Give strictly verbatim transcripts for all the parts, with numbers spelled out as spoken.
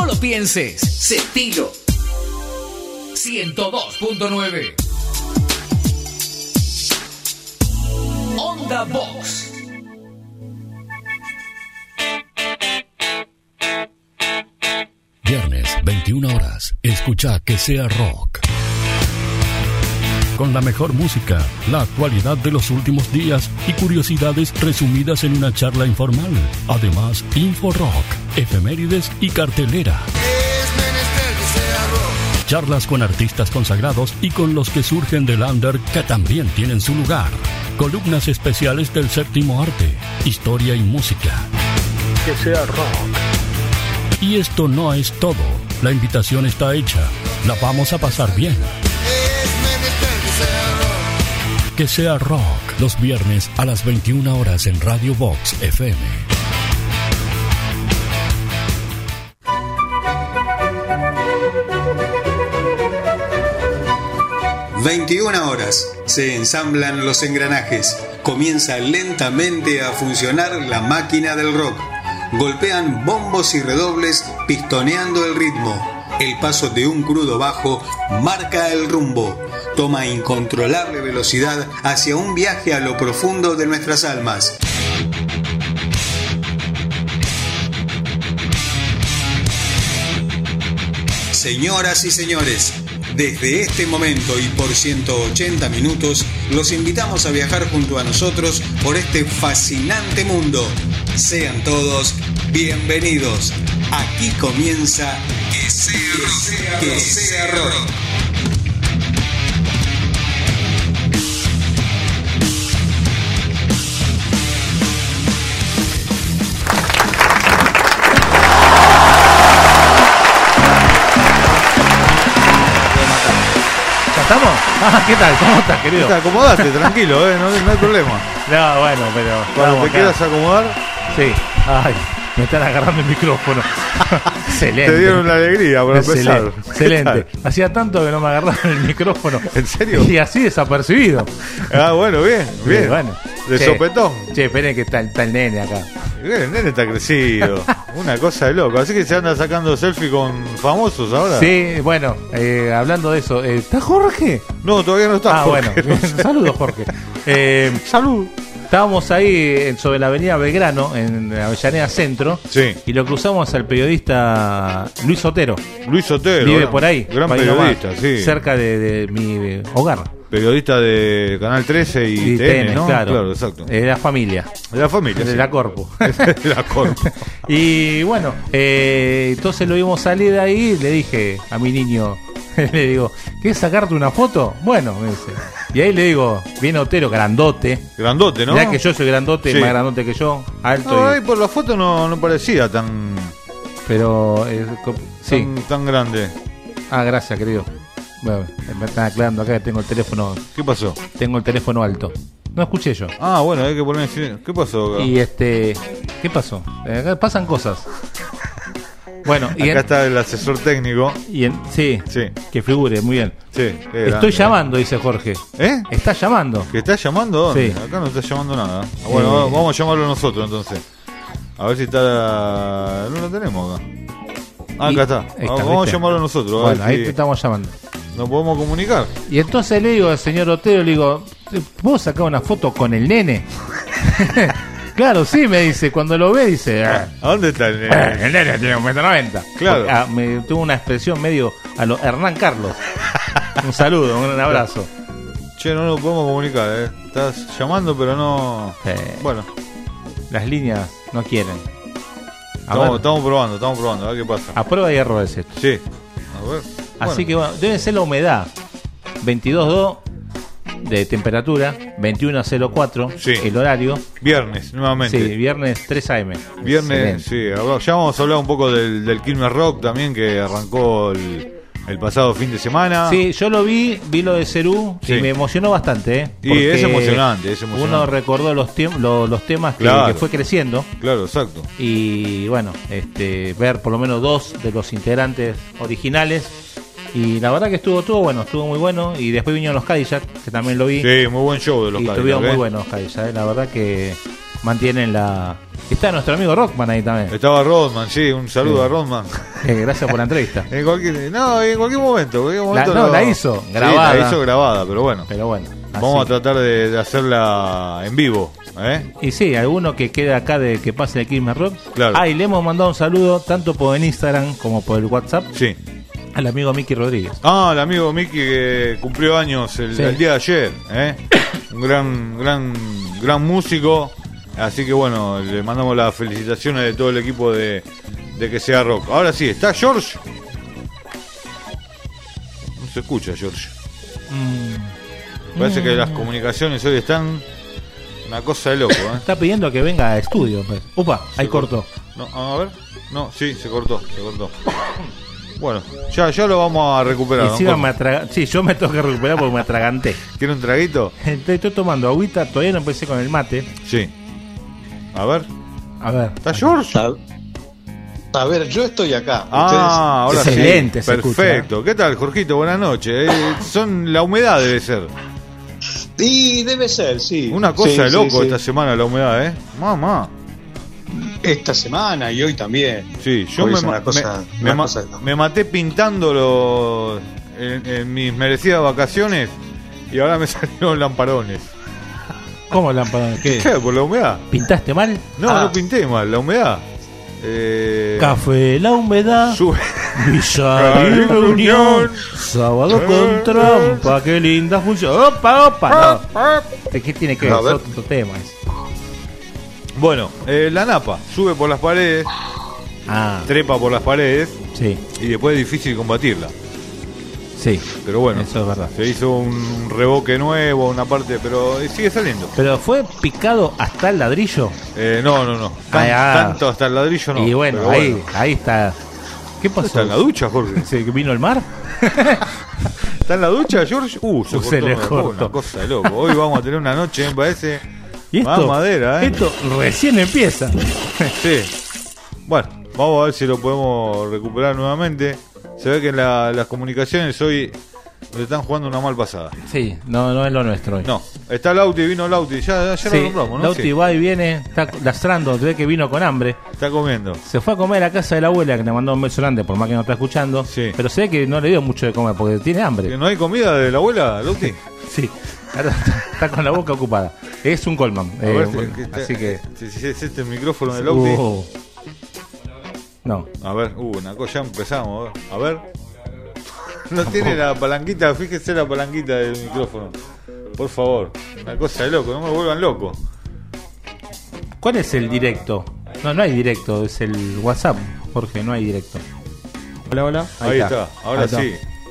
No lo pienses. Setilo. ciento dos punto nueve. Onda Box. Viernes, veintiuna horas. Escucha Que Sea Rock. Con la mejor música, la actualidad de los últimos días y curiosidades resumidas en una charla informal. Además, Info Rock, efemérides y cartelera. Charlas con artistas consagrados y con los que surgen del under que también tienen su lugar. Columnas especiales del séptimo arte, historia y música. Que sea rock. Y esto no es todo. La invitación está hecha. La vamos a pasar bien. Que sea rock. Los viernes a las veintiuna horas en Radio Vox F M. veintiuna horas. Se ensamblan los engranajes. Comienza lentamente a funcionar la máquina del rock. Golpean bombos y redobles pistoneando el ritmo. El paso de un crudo bajo marca el rumbo. Toma incontrolable velocidad hacia un viaje a lo profundo de nuestras almas. Señoras y señores, desde este momento y por ciento ochenta minutos, los invitamos a viajar junto a nosotros por este fascinante mundo. Sean todos bienvenidos. Aquí comienza Que Sea Rock. Que Sea Rock. ¿Estamos? Ah, ¿qué tal? ¿Cómo estás, querido? Te acomodate, tranquilo, ¿eh? no, no hay problema. No, bueno, pero... Cuando te acá. quieras acomodar... Sí. Ay, me están agarrando el micrófono. Excelente. Te dieron la alegría por Excelente. empezar. Excelente. Hacía tanto que no me agarraban el micrófono. ¿En serio? Y así desapercibido. Ah, bueno, bien, bien. Sí, bueno. De Che, sopetón. Che, esperen que está, está el nene acá. El nene está crecido. Una cosa de loco. Así que se anda sacando selfie con famosos ahora. Sí, bueno, eh, hablando de eso, eh, ¿está Jorge? No, todavía no está Ah, Jorge. bueno. Saludos, Jorge. Eh, Salud. Estábamos ahí en- sobre la avenida Belgrano, en Avellaneda Centro, Sí. y lo cruzamos al periodista Luis Otero. Luis Otero. Vive gran- por ahí, Gran por ahí nomás, periodista, sí. cerca de, de mi eh, hogar. Periodista de Canal trece y, Y T N, ¿no? claro. Claro, exacto. Eh, de la familia, De la familia. de sí. la Corpo. De la Corpo. Y bueno, eh, entonces lo vimos salir de ahí y le dije a mi niño, le digo, ¿quieres sacarte una foto? Bueno, me dice. Y ahí le digo, viene Otero, grandote. Grandote, ¿no? Mirá que yo soy grandote, Sí. más grandote que yo, alto. No, y- ahí por la foto no, no parecía tan, Pero, eh, co- sí. tan, tan grande. Ah, gracias, querido. Bueno, me están aclarando acá que tengo el teléfono, ¿Qué pasó? tengo el teléfono alto. No escuché yo. Ah, bueno, hay que poner en silencio. ¿Qué pasó acá? Y este, ¿qué pasó? Eh, Acá pasan cosas. Bueno, y Acá en, está el asesor técnico. y en- sí, Sí, que figure, muy bien. sí. qué Estoy grande. llamando, dice Jorge. ¿Eh? Está llamando. ¿Que está llamando? ¿Dónde? Sí. Acá no está llamando nada. Ah, bueno, Eh. vamos a llamarlo nosotros entonces. A ver si está... No lo tenemos acá. Ah, Y- acá está. ahí está, Vamos ¿viste? a llamarlo nosotros. A Bueno, ver ahí si te estamos llamando. nos podemos comunicar. Y entonces le digo al señor Otero, le digo, ¿puedo sacar una foto con el nene? Claro, sí, me dice. Cuando lo ve, dice, "Ah, ¿A dónde está el eh, nene? el nene tiene un metro noventa". Claro. Porque, ah, me tuvo una expresión medio a lo Hernán Carlos. Un saludo, un abrazo. Che, no nos podemos comunicar, ¿eh? Estás llamando, pero no... Eh, Bueno, Las líneas no quieren. A estamos, ver, estamos probando, estamos probando. A ver qué pasa. a prueba y errores esto. Sí. A ver. Así Bueno. que bueno, debe ser la humedad. veintidós coma dos de temperatura, veintiuno coma cuatro Sí. el horario. Viernes, nuevamente. Sí, viernes tres a eme. Viernes, Excelente. sí. Ahora ya vamos a hablar un poco del, del Quilmes Rock también, que arrancó el, el pasado fin de semana. Sí, yo lo vi, vi lo de Cerú Sí. y me emocionó bastante. ¿eh? Y Porque es emocionante, es emocionante. Uno recordó los, tiem- lo- los temas que, Claro. que fue creciendo. Claro, exacto. Y bueno, este, ver por lo menos dos de los integrantes originales. Y la verdad que estuvo todo bueno, estuvo muy bueno. Y después vinieron los Cadillac, que también lo vi. Sí, muy buen show de los y Cadillac, estuvieron ¿eh? muy buenos los Cadillac. ¿eh? La verdad que mantienen la, Está nuestro amigo Rockman ahí también. Estaba Rodman, sí, un saludo Sí. a Rodman. Eh, gracias por la entrevista. En cualquier, no, en cualquier momento. Cualquier momento La- no, lo- la hizo Sí, grabada. la hizo grabada, pero bueno. Pero bueno. Vamos así. a tratar de, de hacerla en vivo. ¿eh? Y sí, alguno que quede acá de que pase el Christmas Rock. Claro. Ah, y le hemos mandado un saludo tanto por el Instagram como por el WhatsApp Sí. al amigo Miki Rodríguez. Ah, el amigo Miki que cumplió años el, Sí. el día de ayer. ¿eh? Un gran, gran, gran músico. Así que bueno, le mandamos las felicitaciones de todo el equipo de, de Que Sea Rock. Ahora sí, ¿está George? No se escucha, George. Mm, Parece que las comunicaciones hoy están una cosa de loco. ¿eh? está pidiendo que venga a estudio. Pues. Upa, ahí Se cortó. No, a ver. No, sí, se cortó, se cortó. Bueno, ya, ya lo vamos a recuperar. Encima ¿no? me atraga- Sí, yo me tengo que recuperar porque me atraganté. ¿Quiere un traguito? Estoy, estoy tomando agüita, todavía no empecé con el mate. Sí. A ver. A ver. ¿Está George? A, a ver, yo estoy acá. Ah, ahora sí. Excelente, se Perfecto. ¿Qué tal, Jorgito? Buenas noches. Eh, son la humedad debe ser. Ustedes- Y debe ser, sí. Una cosa Sí, de sí, loco sí. esta semana la humedad, ¿eh? Mamá. Esta semana y hoy también. Sí, yo Hoy me, es una me- cosa- me, una ma- cosa de loco. me maté pintando los, en, en mis merecidas vacaciones y ahora me salieron lamparones. ¿Cómo lámpara? ¿Qué? ¿Qué? ¿Por la humedad? ¿Pintaste mal? No, Ah. no pinté mal, la humedad. Eh, Café, la humedad. sube. Villa y reunión. Sábado con trampa. Qué linda función. Opa, opa. No. ¿Qué tiene que ver? A ver. Otro tema ese. Bueno, eh, la napa sube por las paredes, Ah, trepa por las paredes sí, y después es difícil combatirla. sí. Pero bueno, Eso es verdad. se hizo un revoque nuevo, una parte, pero sigue saliendo. Pero fue picado hasta el ladrillo. Eh, no, no, no. Tan- Ah, ah. Tanto hasta el ladrillo no. y bueno, pero ahí, ahí está. ¿Qué pasó? ¿Está en la ducha, Jorge? ¿Se vino el mar? ¿Está en la ducha, George? Uh, se, Uh, cortó, se le una- cortó. Una cosa de loco. Hoy vamos a tener una noche, me parece. Y Más esto, madera, ¿eh? esto recién empieza. Sí. Bueno, vamos a ver si lo podemos recuperar nuevamente. Se ve que la- las comunicaciones hoy le están jugando una mal pasada. Sí, no, no es lo nuestro hoy. No, está Lauti, vino Lauti, ya, ya Sí, lo nombramos, ¿no? Lauti Sí. va y viene, está lastrando, ve que vino con hambre. Está comiendo. Se fue a comer a la casa de la abuela, que le mandó un beso grande, por más que no está escuchando. Sí. Pero se ve que no le dio mucho de comer porque tiene hambre. ¿No hay comida de la abuela, Lauti? Sí, ahora está, está con la boca ocupada. Es un Colman. A eh, ver, bueno, si- que- así que. Si, si es este el micrófono de Lauti. Uh, no. A ver, uh, una cosa, ya empezamos. A ver. No tiene la palanquita, fíjese la palanquita del micrófono. Por favor, una cosa de loco, no me vuelvan loco. ¿Cuál es el directo? No, no hay directo, es el WhatsApp, Jorge, no hay directo. Hola, hola. Ahí, Ahí está. está. ahora Ahí está. sí.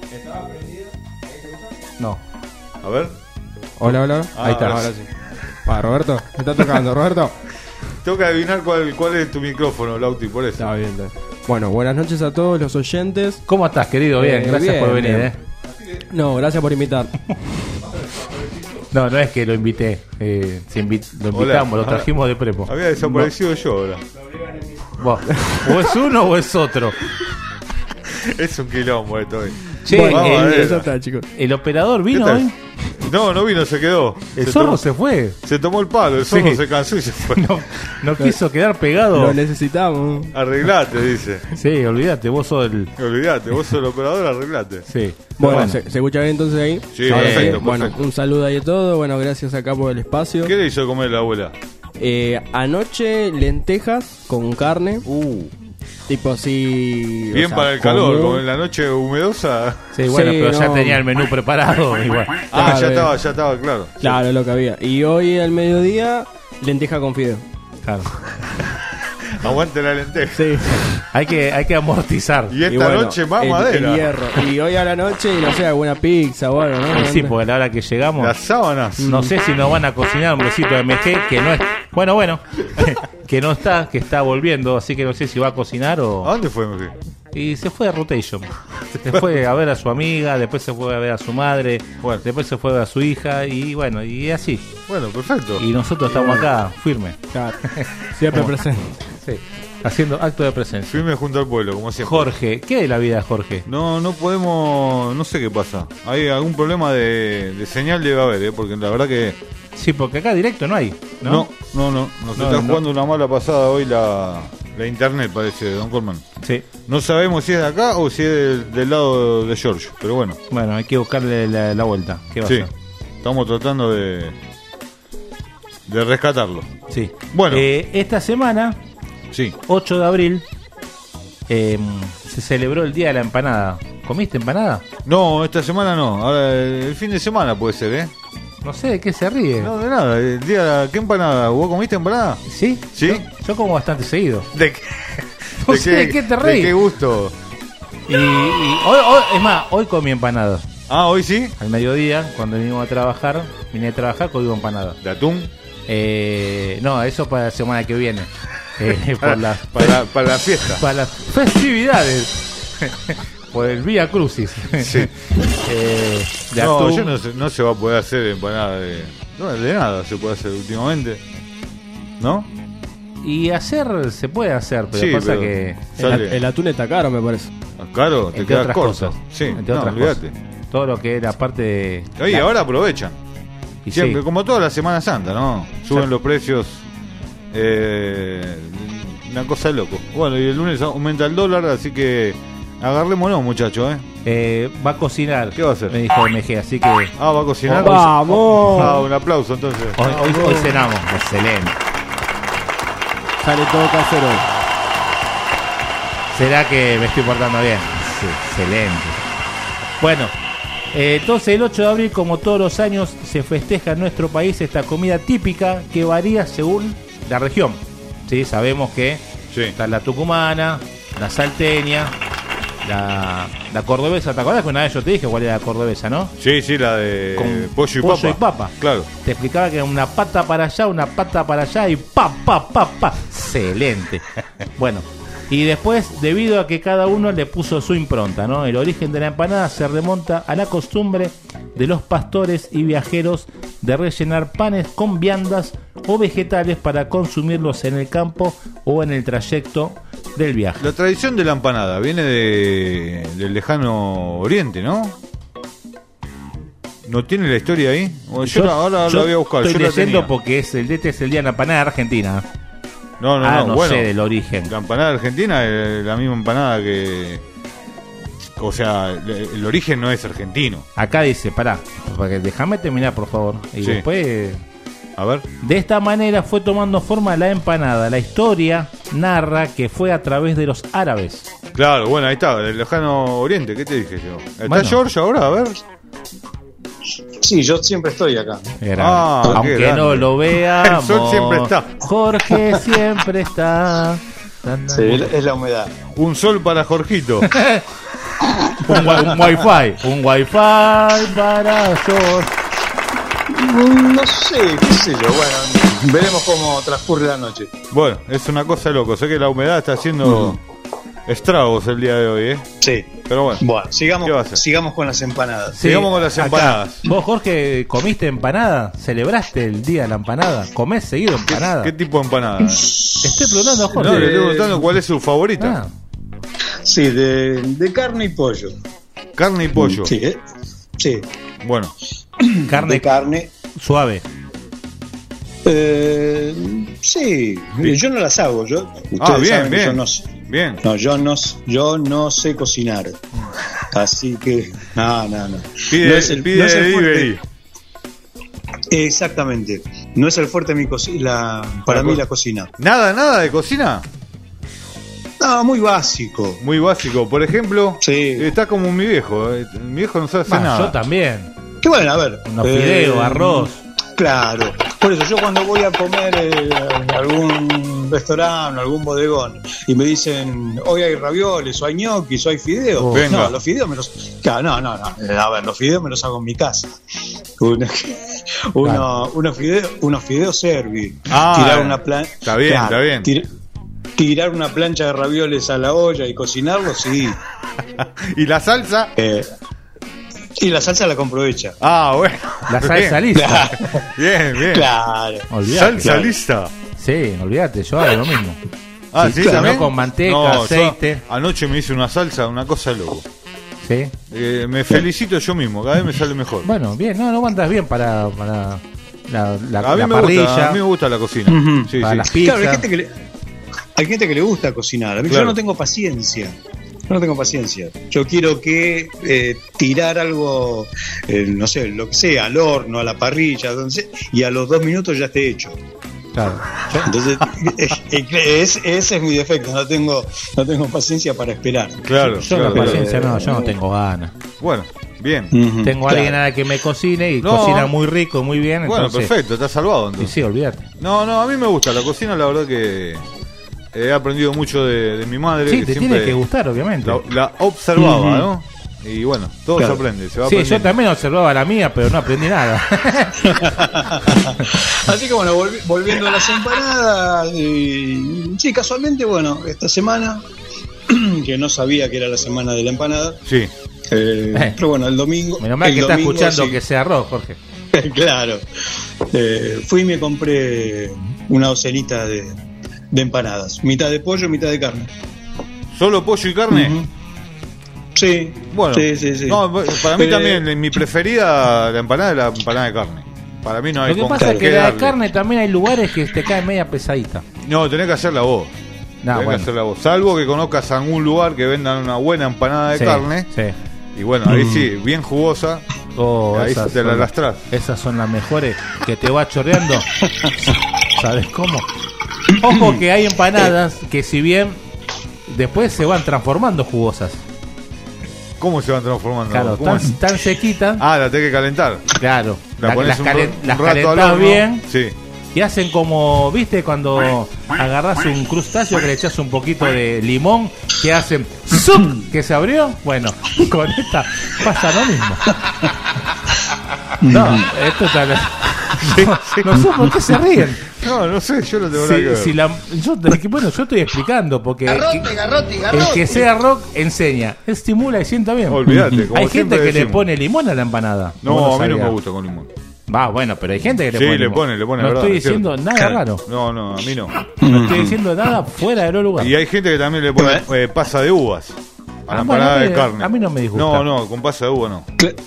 No. A ver. Hola, hola. Ah, Ahí está, ahora ahora sí. Va, Roberto, me está tocando, Roberto. Tengo que adivinar cuál, cuál es tu micrófono, Lauti, por eso. Está bien, está bien. Bueno, buenas noches a todos los oyentes. ¿Cómo estás, querido? Bien, Eh, gracias bien, por venir, bien. ¿eh? No, gracias por invitar. No, no es que lo invité. Eh, se invi- lo invitamos, Hola. lo trajimos de prepo. Había desaparecido yo ahora. Vos, o es uno o es otro. Es un quilombo esto hoy. Che, Bueno, vamos a el, ver. eso está, chicos. el operador ¿Qué vino tal? hoy. No, no vino, se quedó. El se zorro tomó, se fue. se tomó el palo, el zorro Sí. se cansó y se fue. No, no quiso quedar pegado. Lo necesitamos. Arreglate, dice. Sí, olvídate, vos sos el. Olvídate, vos sos el operador, arreglate. Sí. Bueno, ¿se, ¿se escucha bien entonces ahí? Sí, Eh, perfecto, Bueno, perfecto. un saludo ahí a todos. Bueno, gracias acá por el espacio. ¿Qué le hizo comer la abuela? Eh, anoche lentejas con carne. Uh, Tipo así. bien o sea, para el calor, común. como en la noche humedosa. Sí, bueno, Sí, pero ya no. tenía el menú preparado. Igual. Ah, Claro, ya eh. estaba, ya estaba, claro. Claro, lo que había. Y hoy al mediodía, lenteja con fideo. Claro. Aguante la lenteja. Sí. Hay que, hay que amortizar. Y esta Y bueno, noche más el- madera. el hierro. Y hoy a la noche, no sé, alguna pizza o algo, ¿no? Y sí, porque a la hora que llegamos, Las sábanas. no sé si nos van a cocinar un besito de M G, que no es. Bueno, bueno, que no está, que está volviendo, así que no sé si va a cocinar ¿A o. dónde fue, Miguel? Y se fue a Rotation. Se fue a ver a su amiga, después se fue a ver a su madre, Bueno. después se fue a ver a su hija, y bueno, y así. Bueno, perfecto. Y nosotros estamos acá, firmes. Claro. Siempre presente. Sí, haciendo acto de presencia. Firme junto al pueblo, como siempre. Jorge, ¿qué es la vida de Jorge? No, no podemos, no sé qué pasa. Hay algún problema de, de señal debe haber, ¿eh? Porque la verdad que Sí, porque acá directo no hay, ¿no? no, no, no. Nos No, está no. jugando una mala pasada hoy la, la internet, parece, Don Colman. Sí. No sabemos si es de acá o si es del, del lado de George, pero bueno. Bueno, hay que buscarle la, la vuelta. ¿Qué va Sí, a hacer? estamos tratando de, de rescatarlo. Sí. Bueno. Eh, esta semana, Sí. ocho de abril, eh, se celebró el Día de la Empanada. ¿Comiste empanada? No, esta semana no. Ahora el fin de semana puede ser, ¿eh? No sé, ¿de qué se ríe? No, de nada. El día, ¿qué empanada? ¿Vos comiste empanada? ¿Sí? ¿Sí? Yo, yo como bastante seguido. ¿De qué? No sé, ¿de qué te reís? ¿De qué gusto? Y, y hoy, hoy- es más, hoy comí empanada. Ah, hoy sí. Al mediodía, cuando vinimos a trabajar, vine a trabajar, comí empanada. ¿De atún? Eh, no, eso para la semana que viene. Eh, por las, Para, para la fiesta. para las festividades. Por el Vía Crucis. Sí. Eh, de No, atún. yo no, sé, no se va a poder hacer empanada de... No, de nada se puede hacer últimamente. ¿No? Y hacer, se puede hacer, pero Sí, pasa pero- que... El, Sale. el atún está caro, me parece. Caro, te Entre queda otras corto. cosas. Sí, Entre no, otras olvídate. cosas. Todo lo que era parte de... Oye, la- ahora aprovechan. y Siempre, sí. como toda la Semana Santa, ¿no? Suben Sí. los precios. Eh, una cosa de loco. Bueno, y el lunes aumenta el dólar, así que agarrémonos, muchachos, ¿eh? Eh, va a cocinar. ¿Qué va a hacer? Me dijo M G, así que hoy, Ah, va a cocinar. ¡Vamos! Ah, un aplauso entonces. hoy, hoy cenamos. Excelente. Sale todo casero. ¿Será que me estoy portando bien? Sí, excelente. Bueno, eh, entonces el ocho de abril, como todos los años, se festeja en nuestro país esta comida típica que varía según la región. Sí, sabemos que Sí. está la tucumana, la salteña, la, la cordobesa. ¿Te acuerdas que una vez yo te dije cuál era la cordobesa, no? Sí, sí, la de Con pollo y pollo papa. y papa. Claro. Te explicaba que era una pata para allá, una pata para allá y pa, pa, pa, pa. Excelente. Bueno, y después, debido a que cada uno le puso su impronta, ¿no? El origen de la empanada se remonta a la costumbre de los pastores y viajeros de rellenar panes con viandas o vegetales para consumirlos en el campo o en el trayecto del viaje. La tradición de la empanada viene de, del lejano oriente, ¿no? ¿No tiene la historia ahí? O yo, la- ahora yo la voy a buscar. Estoy Yo la leyendo tenía. porque es el, este es el día de la empanada de Argentina. No, no, ah, no, no bueno. sé del origen. La empanada argentina es la misma empanada que... O sea, el, el origen no es argentino. Acá dice, pará, porque déjame terminar por favor. Y Sí. después, A ver. de esta manera fue tomando forma la empanada. La historia narra que fue a través de los árabes. Claro, bueno, ahí está, el lejano oriente, ¿qué te dije yo? ¿Está Bueno. George ahora? A ver. Sí, yo siempre estoy acá. Era- Ah, qué aunque grande. no lo veamos. El sol siempre está. Jorge siempre está. Sí, es la humedad. Un sol para Jorgito. Un, wi- un wifi. Un wifi para George. Mm, No sé, qué sé yo. Bueno, veremos cómo transcurre la noche. Bueno, es una cosa de loco. Sé que la humedad está haciendo estragos el día de hoy, ¿eh? Sí. Pero bueno. Bueno, sigamos, ¿Qué va a hacer? sigamos con las empanadas. Sí, Sigamos con las acá. empanadas. ¿Vos, Jorge, comiste empanada? ¿Celebraste el día de la empanada? ¿Comés seguido empanada? ¿Qué tipo de empanada? Estoy preguntando a Jorge. No, le estoy preguntando cuál es su favorita. Ah, Sí, de, de carne y pollo. Carne y pollo. Sí, ¿eh? Sí, Bueno, carne de carne. suave. Eh, sí, yo no las hago. Yo, ustedes ah, bien, saben que bien. yo no, sé- Bien. no, yo no, yo no sé cocinar. Así que, no, no, no. Pide, No es el- pide no es el fuerte. delivery. Exactamente. No es el fuerte de mi coci- la, para La mí co- la cocina. Nada, nada de cocina. No, muy básico. Muy básico. Por ejemplo, Sí. está como mi viejo. eh, Mi viejo no sabe hacer Bah, nada. yo también. Que bueno, a ver. Unos eh, fideos, arroz. Claro. Por eso yo cuando voy a comer eh, en algún restaurante, algún bodegón, y me dicen, hoy hay ravioles, o hay ñoquis, o hay fideos. Oh, venga. No, los fideos me los... Claro, no, no, no. Eh, A ver, los fideos me los hago en mi casa. Uno, uno, Claro. unos fideos, unos fideos servi. Ah, tirar una plan... está bien, está bien. tir- tirar una plancha de ravioles a la olla y cocinarlos, sí. ¿Y la salsa? Eh, y la salsa la compro hecha. Ah, bueno. La salsa Bien. lista. Bien, bien. Claro. Olvidate. Salsa Claro. lista. Sí, olvídate, yo hago lo mismo. Ah, Sí, sí, claro, también. con manteca, yo aceite. anoche me hice una salsa, una cosa de loco. Sí. Eh, me felicito yo mismo, cada vez me sale mejor. Bueno, bien, no, no andas bien para, para la, la, a mí la me parrilla. Gusta, a mí me gusta la cocina. Uh-huh. Sí, para sí. las pizzas. Claro, hay gente que le, hay gente que le gusta cocinar. A mí Claro. yo no tengo paciencia. Yo no tengo paciencia. Yo quiero que eh, tirar algo, eh, no sé, lo que sea, al horno, a la parrilla, donde sea, y a los dos minutos ya esté hecho. Claro. Yo- Entonces, es, ese es mi defecto. No tengo, no tengo paciencia para esperar. Claro, yo claro. la paciencia no, yo no tengo ganas. Bueno, bien. Ujú, Tengo a claro. alguien a la que me cocine y No. cocina muy rico, muy bien. Bueno, entonces, perfecto, estás salvado Y entonces. sí, olvídate. No, no, a mí me gusta la cocina, la verdad que he aprendido mucho de, de mi madre. Sí, que te siempre tiene que gustar, obviamente. La, la observaba, Ujú. ¿no? Y bueno, todo Claro. se aprende, se va Sí, yo aprendiendo. también observaba la mía, pero no aprendí nada. Así que bueno, volvi- volviendo a las empanadas, y, sí, casualmente, bueno, esta semana, que no sabía que era la semana de la empanada, Sí, eh, Eh. pero bueno, el domingo... Menos mal el que está domingo, escuchando sí. que sea arroz, Jorge. Claro. Eh, fui y me compré una docenita de, de empanadas, mitad de pollo, mitad de carne. solo pollo y carne. Ujú. Sí, Bueno, sí, sí, sí. no, para mí Pero- también, mi preferida, la empanada es la empanada de carne. Para mí no hay Lo que con pasa es qué que la de darle. carne también hay lugares que te cae media pesadita. No, tenés que hacerla vos. No, tenés bueno. que hacerla vos. Salvo que conozcas algún lugar que vendan una buena empanada de Sí, carne. Sí. Y bueno, ahí sí, bien jugosa. Oh, Ahí esas te la son- lastrás. Esas son las mejores que te va chorreando. ¿Sabes cómo? Ojo que hay empanadas que si bien después se van transformando jugosas. ¿Cómo se van transformando? Claro, ¿Cómo tan, es? tan sequitas. Ah, la tenés que calentar. Claro. La La- pones las un, calen- un las rato al calentás horno. bien Sí. y hacen como, ¿viste? Cuando agarrás un crustáceo que le echás un poquito de limón, que hacen ¡zup! Que se abrió. Bueno, con esta pasa lo mismo. No, esto está. No, no sé por qué se ríen. No, no sé, yo no tengo nada que Si, ver. si la, yo, es que, bueno, yo estoy explicando porque Garrote, que- garrote, el garrote. que sea rock enseña, estimula y sienta bien. Olvídate, como Hay gente siempre que le decimos. pone limón a la empanada. No, Vos a mí no sabías. me gusta con limón. Va, bueno, pero hay gente que le Sí, pone le limón. pone, le pone, No verdad, estoy es cierto. diciendo nada raro. No, no, a mí no. No estoy diciendo nada fuera de lo lugar. Y hay gente que también le pone eh, pasa de uvas a la Ah, empanada bueno, a mí- de carne. a mí no me disgusta. No, no, con pasa de uva no. Cla-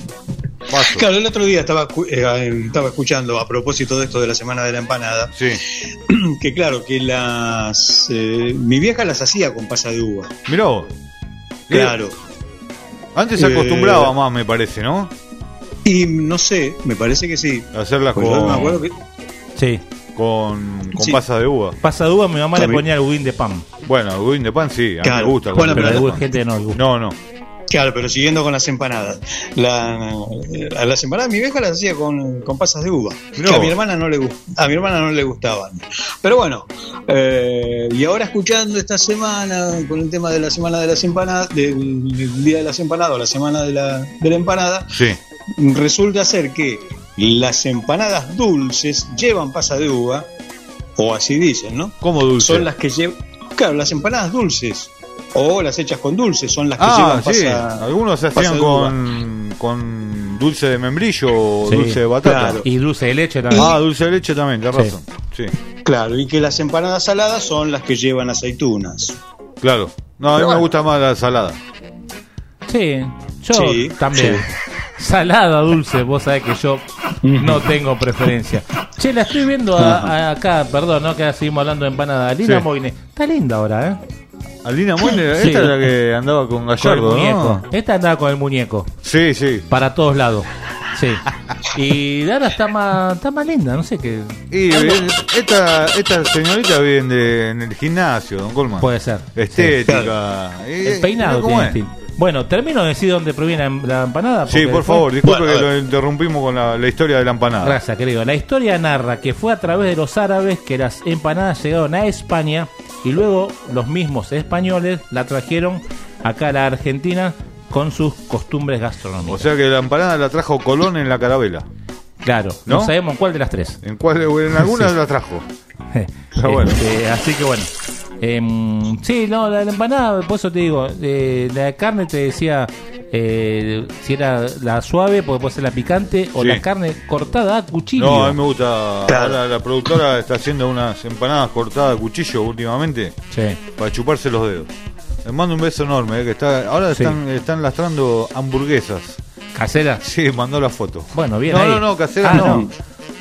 Paso. Claro, el otro día estaba, escu- eh, estaba escuchando a propósito de esto de la semana de la empanada, Sí. que claro, que las eh, mi vieja las hacía con pasa de uva. Mirá vos. Claro. Antes se Eh, acostumbraba más, me parece, ¿no? Y no sé, me parece que sí. A hacerlas Pues yo me acuerdo con, que Sí. con, con Sí. pasa de uva. Pasa de uva, mi mamá le También. ponía el budín de pan. Bueno, el budín de pan sí, a mí Claro. me gusta. Bueno, con Pero budín hay de pan. gente que no le gusta. No, no. Claro, pero siguiendo con las empanadas. La, a las empanadas mi vieja las hacía con, con pasas de uva. No. Que a mi hermana no le gust- a mi hermana no le gustaban. Pero bueno, eh, y ahora escuchando esta semana con el tema de la semana de las empanadas, del, del día de las empanadas o la semana de la, de la empanada, Sí. resulta ser que las empanadas dulces llevan pasa de uva, o así dicen, ¿no? ¿Cómo dulce? Son las que llevan, claro, las empanadas dulces. O las hechas con dulce, son las que Ah, llevan sí. pasa. Algunos se pasa hacían de uva. con, con dulce de membrillo o Sí. dulce de batata. Claro. Y dulce de leche también. Ah, dulce de leche también, tenés Sí. razón. Sí, Claro, y que las empanadas saladas son las que llevan aceitunas. claro. No, a mí Pero me bueno. gusta más la salada. Sí, yo Sí, también. Salada, dulce, vos sabés que yo no tengo preferencia. Che, la estoy viendo a- a- acá, perdón, ¿no? Que ahora seguimos hablando de empanada. Lina Sí. Moine, está linda ahora, ¿eh? Alina Moine, Sí. esta es la que andaba con Con el Gallardo, muñeco. ¿no? Esta andaba con el muñeco, Sí, sí. para todos lados. Sí. Y ahora está más, está más linda, no sé qué. Y eh, esta, esta señorita viene de- en el gimnasio, don Colman. Puede ser. Estética. Y- El peinado ¿cómo tiene es? estilo. Bueno, termino de decir dónde proviene la, la empanada. Sí, porque por después- favor, disculpe Bueno, a que ver. lo interrumpimos con la, la historia de la empanada. Gracias, querido. La historia narra que fue a través de los árabes que las empanadas llegaron a España y luego los mismos españoles la trajeron acá a la Argentina con sus costumbres O gastronómicas. sea que la empanada la trajo Colón en la carabela. Claro, no, ¿No? sabemos cuál de las tres. En cuál, en algunas Sí. la trajo. Este, bueno. así que bueno. Em, sí, no, la, la empanada, por eso te digo, eh, la de carne te decía eh, si era la suave, porque puede ser la picante, o Sí. la carne cortada a cuchillo. No, a mí me gusta. Claro. Ahora la productora está haciendo unas empanadas cortadas a cuchillo últimamente Sí. para chuparse los dedos. Les mando un beso enorme, eh, que está, ahora Sí. están, están lastrando hamburguesas. ¿Casera? Sí, mandó la foto. Bueno, bien No, ahí. no, no, casera Ah, no. no.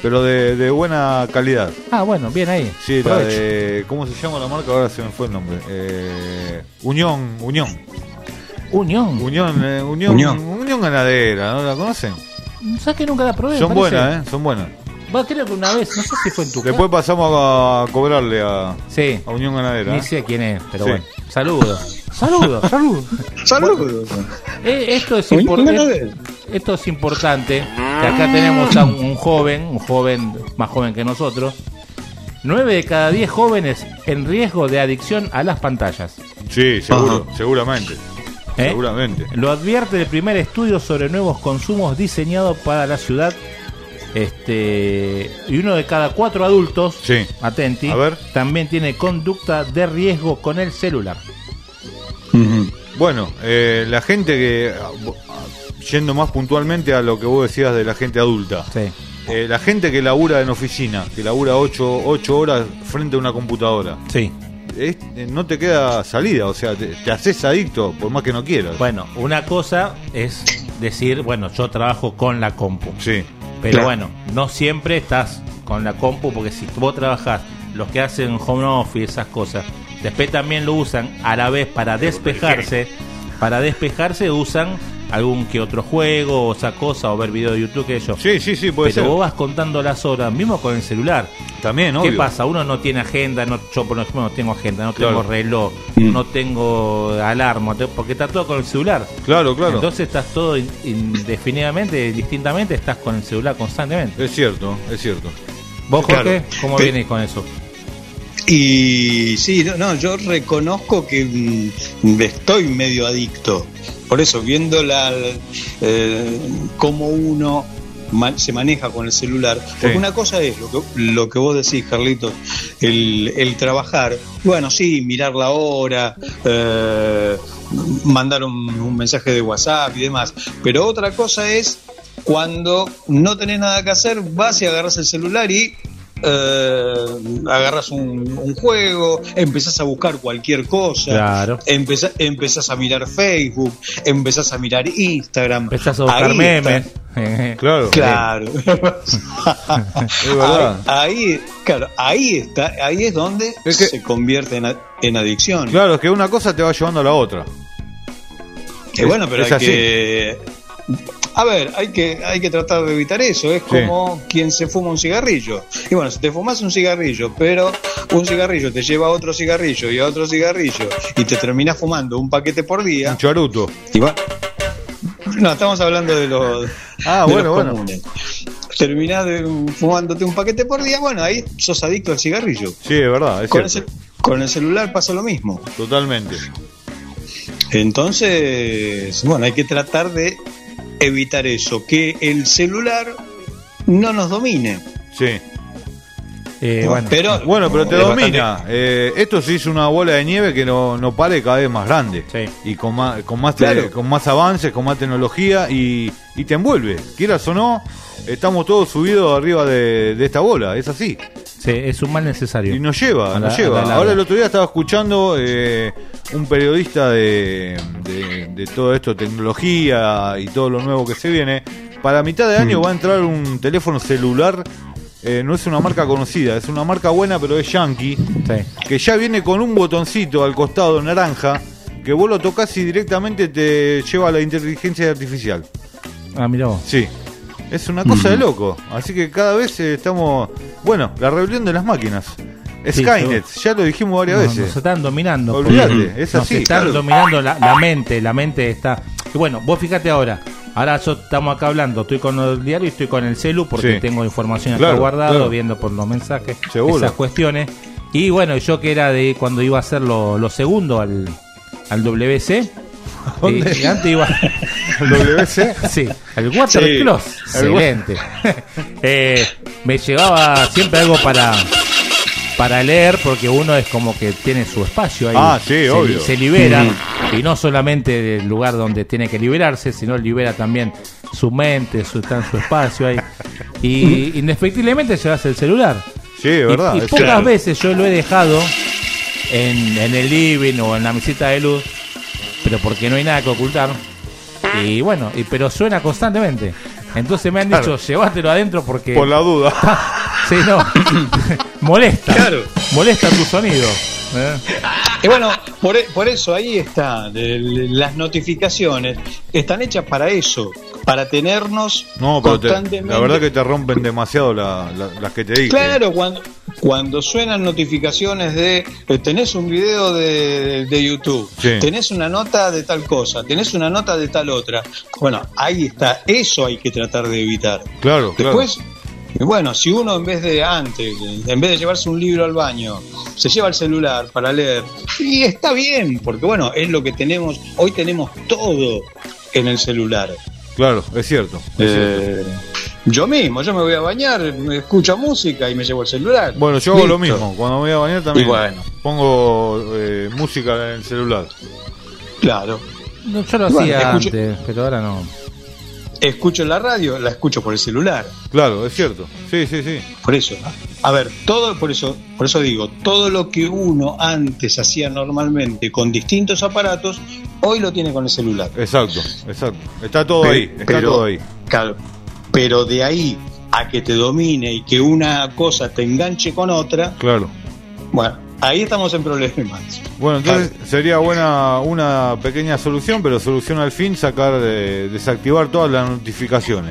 pero de, de buena calidad. Ah, bueno, bien ahí. Sí, la Provecho. de, ¿cómo se llama la marca? Ahora se me fue el nombre. Eh, Unión, Unión. Unión. Unión, eh, Unión, Unión. Unión Ganadera, ¿no la conocen? ¿Sabes que nunca la probé? Son parece? buenas, ¿eh? Son buenas. Va, creo que una vez, no sé si fue en tu casa. Después pasamos a, a cobrarle a, Sí. a Unión Ganadera. Ni ¿eh? sé quién es, pero Sí. bueno. Saludos. Saludos, saludos. Saludos. Eh, esto, es Unión impor- Ganadera. esto es importante, que acá tenemos a un, un joven, un joven más joven que nosotros. Nueve de cada diez jóvenes en riesgo de adicción a las pantallas. Sí, seguro, Ajá. seguramente. ¿Eh? Seguramente. Lo advierte el primer estudio sobre nuevos consumos diseñado para la ciudad. Este y uno de cada cuatro adultos, Sí. atenti, A ver. también tiene conducta de riesgo con el celular. Ujú. Bueno, eh, la gente que, yendo más puntualmente a lo que vos decías de la gente adulta, Sí. eh, la gente que labura en oficina, que labura ocho, ocho horas frente a una computadora, Sí. es- eh, no te queda salida, o sea, te, te haces adicto por más que no quieras. Bueno, una cosa es decir, bueno, yo trabajo con la compu. Sí, Pero Claro. bueno, no siempre estás con la compu, porque si vos trabajás, los que hacen home office, esas cosas, después también lo usan a la vez para despejarse. Para despejarse usan algún que otro juego, o esa cosa, o ver video de YouTube, que yo. sí, sí, sí, puede Pero ser. vos vas contando las horas, mismo con el celular. También, ¿Qué obvio. pasa? Uno no tiene agenda, no, yo por ejemplo no tengo agenda, no tengo Claro. reloj, Mm. no tengo alarma, te- porque está todo con el celular. Claro, claro. Entonces estás todo in- indefinidamente, distintamente, estás con el celular constantemente. Es cierto, es cierto. ¿Vos, Jorge, Claro. cómo Pe- vienes con eso? Y sí, no, no, yo reconozco que mm, estoy medio adicto. Por eso, viendo la, eh, cómo uno ma- se maneja con el celular. Porque Sí. una cosa es lo que, lo que vos decís, Carlitos, el, el trabajar. Bueno, sí, mirar la hora, eh, mandar un, un mensaje de WhatsApp y demás. Pero otra cosa es cuando no tenés nada que hacer, vas y agarras el celular y eh, agarras un, un juego, empezás a buscar cualquier cosa, Claro. empezás, empezás a mirar Facebook, empezás a mirar Instagram, Empezás a buscar Ahí memes. Claro. Claro. Es verdad. Ahí, ahí, claro, ahí está, ahí es donde Es que- se convierte en, a- en adicción. Claro, es que una cosa te va llevando a la otra. Que bueno, pero es hay así. que. A ver, hay que, hay que tratar de evitar eso. Es como quien se fuma un cigarrillo. Y bueno, si te fumas un cigarrillo, pero un cigarrillo te lleva a otro cigarrillo y a otro cigarrillo y te terminas fumando un paquete por día. Un charuto. Y va- No, estamos hablando de los, Ah, de bueno, los bueno. comunes. Terminás de- fumándote un paquete por día, bueno, ahí sos adicto al cigarrillo. Sí, es verdad, es Con el, cierto. cel- con el celular pasa lo mismo. Totalmente. Entonces, bueno, hay que tratar de evitar eso, que el celular no nos domine. Sí. Eh, bueno, pero, Bueno, pero te es domina. Eh, esto se hizo una bola de nieve que no, no pare cada vez más grande. Sí. Y con más, con más, te- Claro. con más avances, con más tecnología y, y te envuelve. Quieras o no, estamos todos subidos arriba de, de esta bola. Es así. sí, es un mal necesario. Y nos lleva, A la- nos a lleva. la larga. Ahora el otro día estaba escuchando eh, un periodista de, de, de todo esto, tecnología y todo lo nuevo que se viene. Para mitad de año va a entrar un teléfono celular. Eh, no es una marca conocida, es una marca buena, pero es yankee. Sí. Que ya viene con un botoncito al costado naranja. Que vos lo tocas y directamente te lleva a la inteligencia artificial. Ah, mirá vos. Sí. Es una cosa de loco. Así que cada vez eh, estamos. Bueno, la rebelión de las máquinas. Sí, Skynet, ya lo dijimos varias Nos, veces. nos están dominando. Olvídate, porque es nos así, están claro. dominando la, la mente, la mente está. Y bueno, vos fíjate ahora. Ahora yo estamos acá hablando, estoy con el diario y estoy con el celu porque Sí. tengo información acá Claro, guardado, claro. viendo por los mensajes, Seguro. esas cuestiones. Y bueno, yo que era de cuando iba a hacer lo, lo segundo al, al W C. ¿Dónde? Y, y antes iba ¿El W C? sí, el Water Sí. Closet, excelente. Eh, me llevaba siempre algo para para leer porque uno es como que tiene su espacio ahí. Ah, sí, se, obvio. se libera y no solamente del lugar donde tiene que liberarse, sino libera también su mente, su, está en su espacio ahí. Y indefectiblemente llevas el celular. Sí, es verdad. Y, y es pocas cierto. veces yo lo he dejado en, en el living o en la mesita de luz, pero porque no hay nada que ocultar. Y bueno, y, pero suena constantemente. Entonces me han dicho, claro, llévatelo adentro porque... Por la duda. Sí, no. Molesta. Claro. Molesta tu sonido. ¿Eh? Y bueno, por, por eso ahí está. De, de, las notificaciones están hechas para eso, para tenernos no, pero constantemente. Te, la verdad que te rompen demasiado la, la, las que te dije. Claro, cuando, cuando suenan notificaciones de eh, tenés un video de, de YouTube, sí, tenés una nota de tal cosa, tenés una nota de tal otra. Bueno, ahí está. Eso hay que tratar de evitar. Claro, Después, claro. Y bueno, si uno en vez de antes, en vez de llevarse un libro al baño, se lleva el celular para leer, y está bien, porque bueno, es lo que tenemos, hoy tenemos todo en el celular. Claro, es cierto. Es eh, cierto. Yo mismo, yo me voy a bañar, me escucho música y me llevo el celular. Bueno, yo hago Listo. Lo mismo, cuando me voy a bañar también bueno. pongo eh, música en el celular. Claro. No, yo lo bueno, hacía escucho... antes, pero ahora no. Escucho la radio, la escucho por el celular. Claro, es cierto. Sí, sí, sí. Por eso, a ver, todo, por eso, por eso digo, todo lo que uno antes hacía normalmente con distintos aparatos, hoy lo tiene con el celular. Exacto, exacto. Está todo pero, ahí, está pero, todo ahí. Claro, pero de ahí a que te domine y que una cosa te enganche con otra. Claro. Bueno, ahí estamos en problemas. Bueno, entonces claro. sería buena una pequeña solución, pero solución al fin, sacar, de, desactivar todas las notificaciones.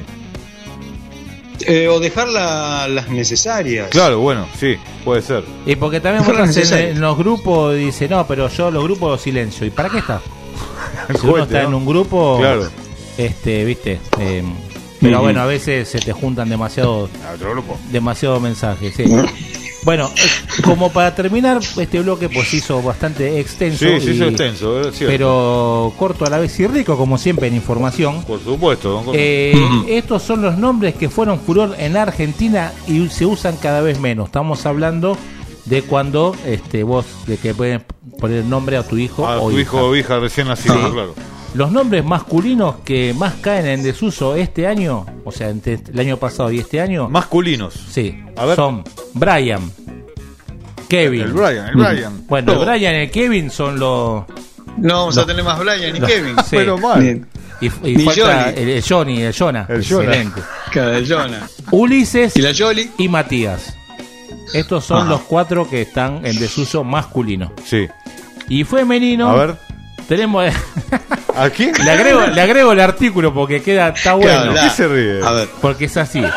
Eh, o dejar la, las necesarias. Claro, bueno, sí, puede ser. Y porque también muchas en, en los grupos dice, no, pero yo los grupos los silencio. ¿Y para qué está? Si uno está ¿no? en un grupo, claro. este, viste, eh, pero uh-huh. bueno, a veces se te juntan demasiado, otro grupo. demasiado mensajes, sí. Bueno, como para terminar este bloque, pues hizo bastante extenso. Sí, se y, hizo extenso, es cierto. Pero corto a la vez y rico, como siempre, en información. Por supuesto, don eh, estos son los nombres que fueron furor en Argentina y se usan cada vez menos. Estamos hablando de cuando este, vos, de que pueden poner nombre a tu hijo a o tu hija. hijo o hija recién nacido, sí. Claro. Los nombres masculinos que más caen en desuso este año, o sea, entre el año pasado y este año. Masculinos. Sí, a ver. Son Brian, Kevin. El Brian, el Brian. Bueno, el Brian y el Kevin son los... No vamos los... a tener más Brian y los... Kevin. Sí. Pero mal. Y, y falta el, el Johnny, el Jonah. El Excelente. Jonah. El Jonah. Ulises y la Jolly y Matías. Estos son Ajá. los cuatro que están en desuso masculino. Sí. Y femenino. A ver. Tenemos. ¿A quién? Le agrego, le agrego el artículo porque queda, está bueno. ¿Qué se ríe? A ver. Porque es así.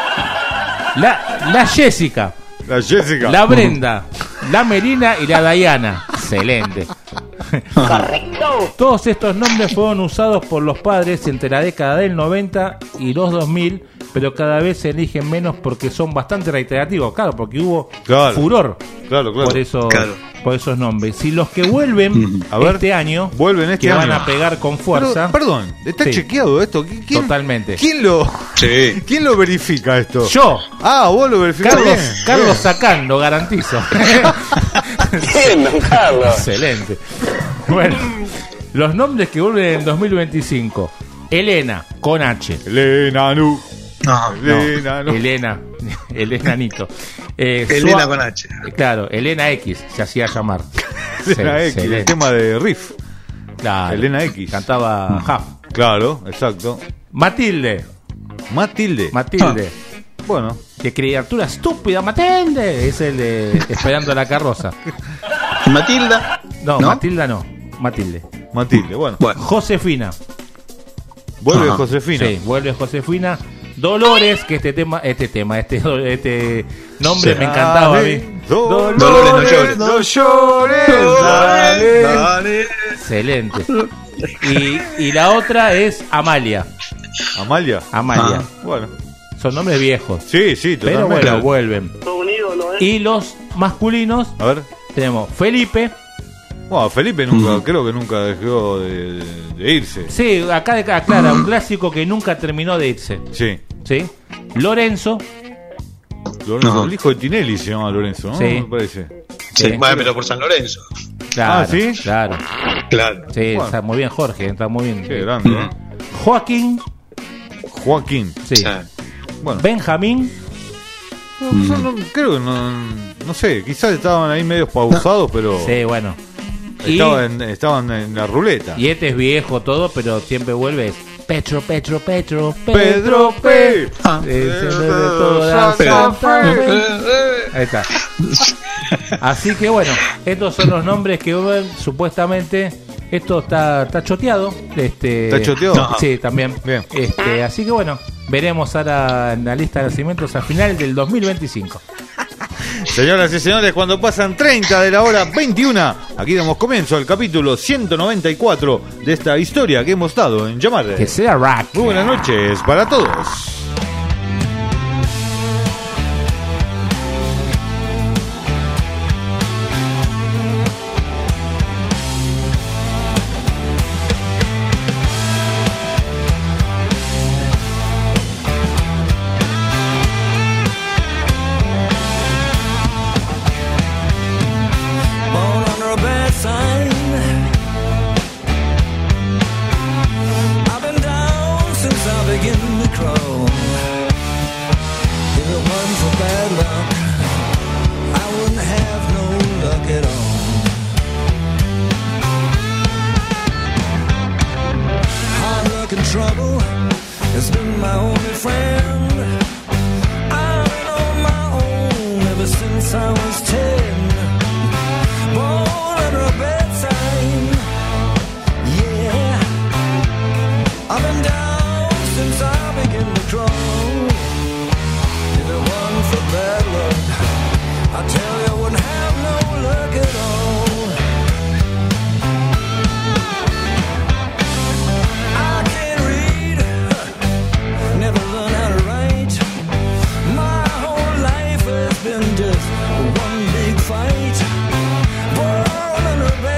La, la Jessica. La Jessica. La Brenda. La Melina y la Diana. Excelente. Correcto. Todos estos nombres fueron usados por los padres entre la década del noventa y los dos mil, pero cada vez se eligen menos porque son bastante reiterativos. Claro, porque hubo claro. furor claro, claro. por eso. Claro. Por esos nombres. Si los que vuelven a ver, este año, vuelven este que año. van a pegar con fuerza. Pero, perdón, ¿está sí. chequeado esto? ¿Quién, Totalmente. ¿Quién lo, sí. ¿Quién lo verifica esto? Yo. Ah, vos lo verificás. Carlos, bien. Carlos bien. Sacán, lo garantizo. Bien, don Carlos. Excelente. Bueno, los nombres que vuelven en dos mil veinticinco. Elena, con H. Elena, nu. No, Elena, no. Elena, Elena Nito. Eh, Elena Sua- con H. Claro, Elena X se hacía llamar. Elena X, el tema de Riff. Claro. Elena X. Cantaba Huff. Claro, exacto. Matilde. Matilde. Matilde. Ah. Bueno. Qué criatura estúpida, Matilde. Es el de Esperando la carroza. Matilda. No, no, Matilda no. Matilde. Matilde, bueno. bueno. Josefina. Vuelve Ajá. Josefina. Sí, vuelve Josefina. Dolores, que este tema, este tema, este, este nombre sí. me encantaba a mí. Dolores, Dolores, no llores, no llores, dale, dale. Excelente. Y, y la otra es Amalia. Amalia. Amalia. Ah, bueno. Son nombres viejos. Sí, sí, totalmente. Pero bueno, claro. vuelven. ¿no, eh? Y los masculinos. A ver. Tenemos Felipe. Bueno, Felipe nunca, mm. creo que nunca dejó de, de irse. Sí, acá aclara, un clásico que nunca terminó de irse. Sí. ¿Sí? Lorenzo. Lorenzo, no. El hijo de Tinelli se llama Lorenzo, ¿no? Sí. Me parece. Sí, bueno, pero por San Lorenzo. Claro, ah, ¿sí? Claro. Claro. Sí, bueno. Está muy bien Jorge, está muy bien. Qué grande, ¿eh? Joaquín. Joaquín. Sí. sí. Bueno. Benjamín. No, mm. no, creo que no, no sé, quizás estaban ahí medio pausados, pero... Sí, bueno. Estaban, y, estaban en la ruleta. Y este es viejo todo, pero siempre vuelve. Petro, Petro, Petro, Pedro P. Ah. Ahí está. Así que bueno, estos son los nombres que ven, supuestamente. Esto está, está choteado. Este, ¿Está choteado? No. Sí, también. Bien. Este, así que bueno, veremos ahora en la lista de nacimientos al final del dos mil veinticinco. Señoras y señores, cuando pasan treinta de la hora veintiuno, aquí damos comienzo al capítulo ciento noventa y cuatro de esta historia que hemos dado en llamar. Que sea rock. Muy buenas noches para todos. One big fight, born under bad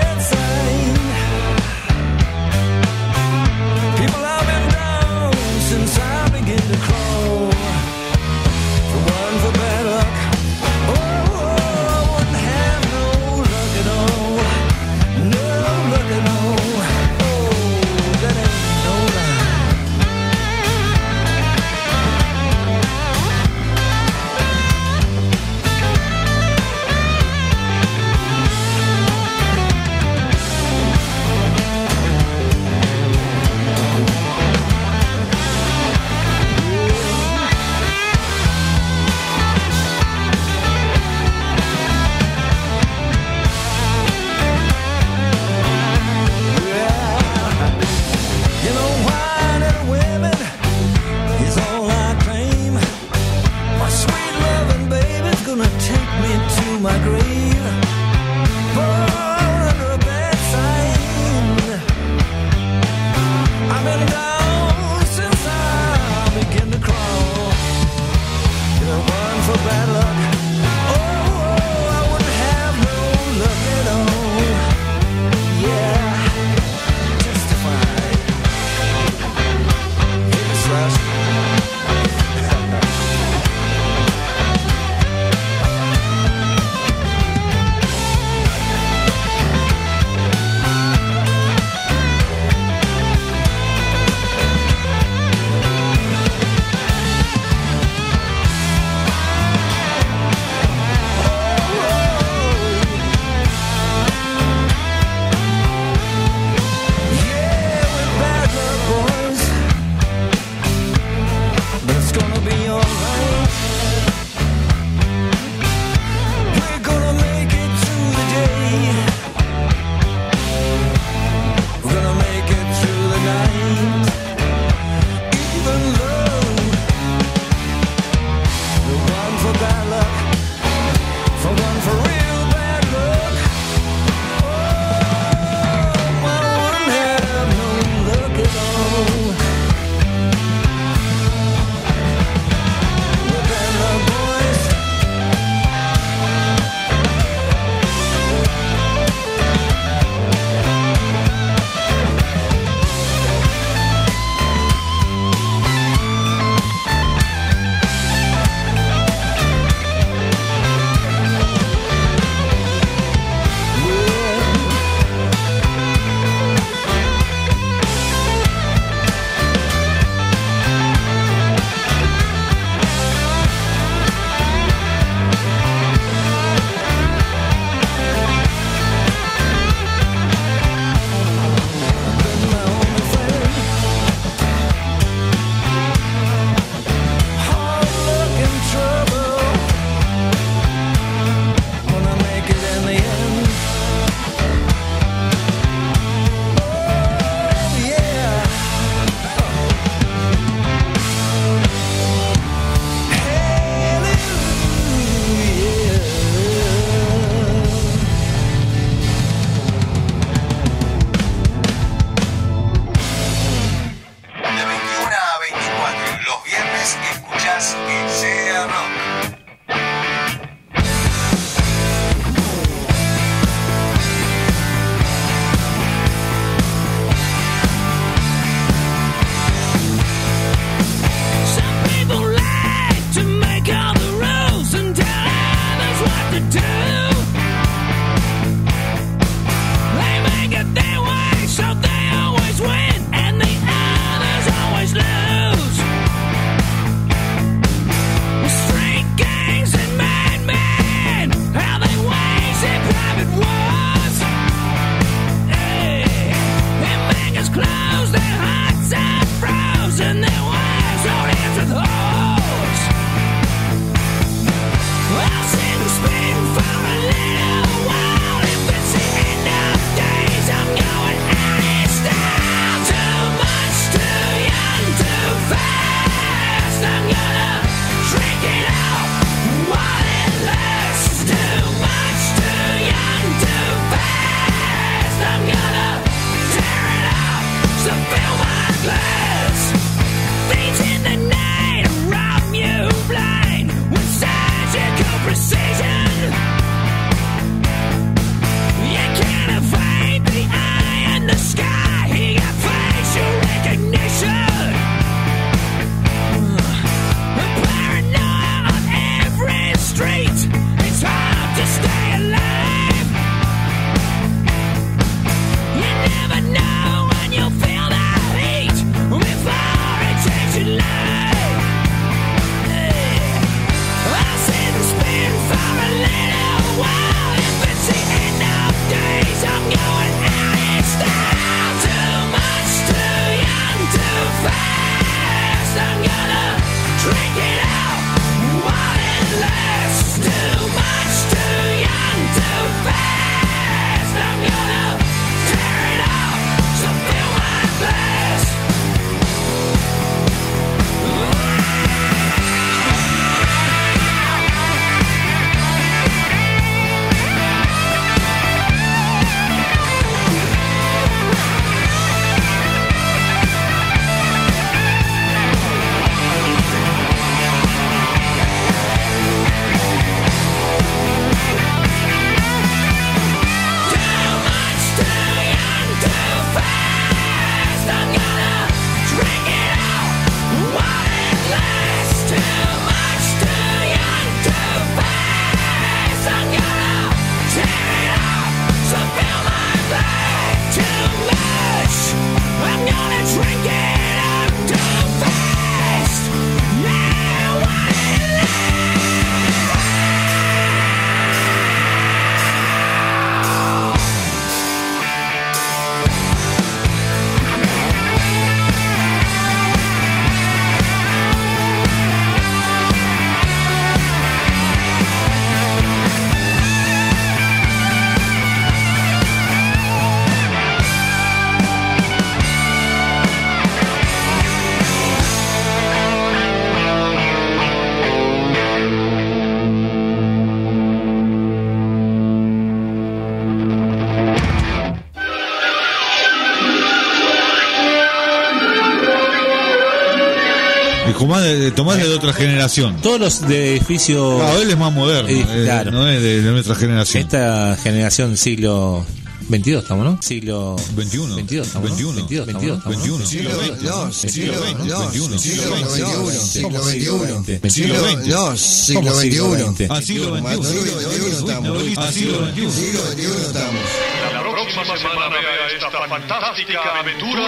Tomás de, Tomás es de otra generación. Todos los de edificios. Claro, él es más moderno, eh, eh, claro. no es de, de nuestra generación. Esta generación siglo veintidós estamos, ¿no? Siglo veintiuno. veintidós estamos, veintiuno. veintidós, veintidós, veintiuno. siglo No, siglo veintiuno. siglo veintiuno. Siglo veintiuno. Siglo veinte. No, siglo veintiuno. Ah, siglo veintiuno. Siglo veintiuno estamos. Ah, siglo veintiuno. Siglo veintiuno estamos. La próxima semana vea esta fantástica aventura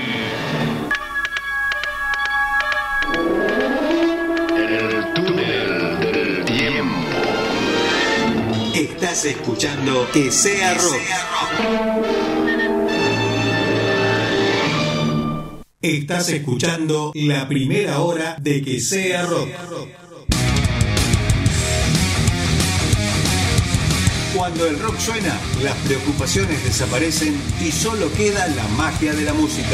en el túnel del tiempo. Estás escuchando Que Sea Rock. Estás escuchando la primera hora de Que Sea Rock. Cuando el rock suena, las preocupaciones desaparecen y solo queda la magia de la música.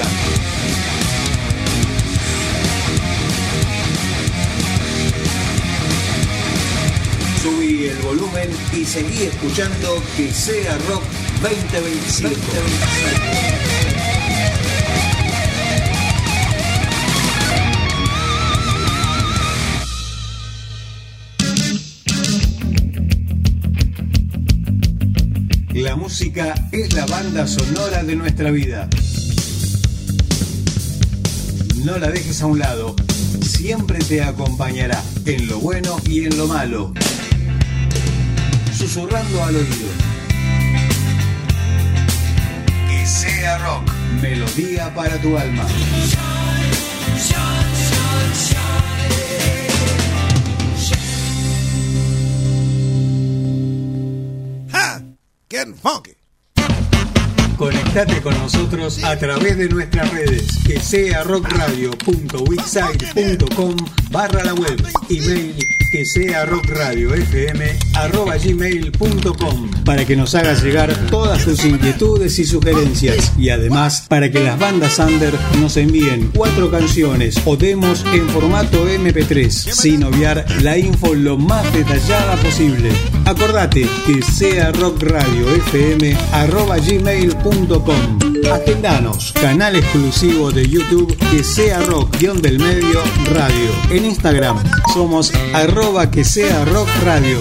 Subí el volumen y seguí escuchando Que Sea Rock veinte veinticinco. La música es la banda sonora de nuestra vida. No la dejes a un lado. Siempre te acompañará en lo bueno y en lo malo. Susurrando al oído. Que sea rock. Melodía para tu alma. ¡Ja! Getting funky. Conectate con nosotros a través de nuestras redes, que sea rockradio punto wixsite punto com barra la web, email que sea rockradiofm arroba gmail punto com, para que nos hagas llegar todas tus inquietudes y sugerencias, y además para que las bandas under nos envíen cuatro canciones o demos en formato eme pe tres, sin obviar la info lo más detallada posible. Acordate, que sea rockradiofm arroba gmail punto com. Agendanos, canal exclusivo de YouTube Que Sea Rock guión del medio radio. En Instagram somos arroba Que Sea Rock Radio.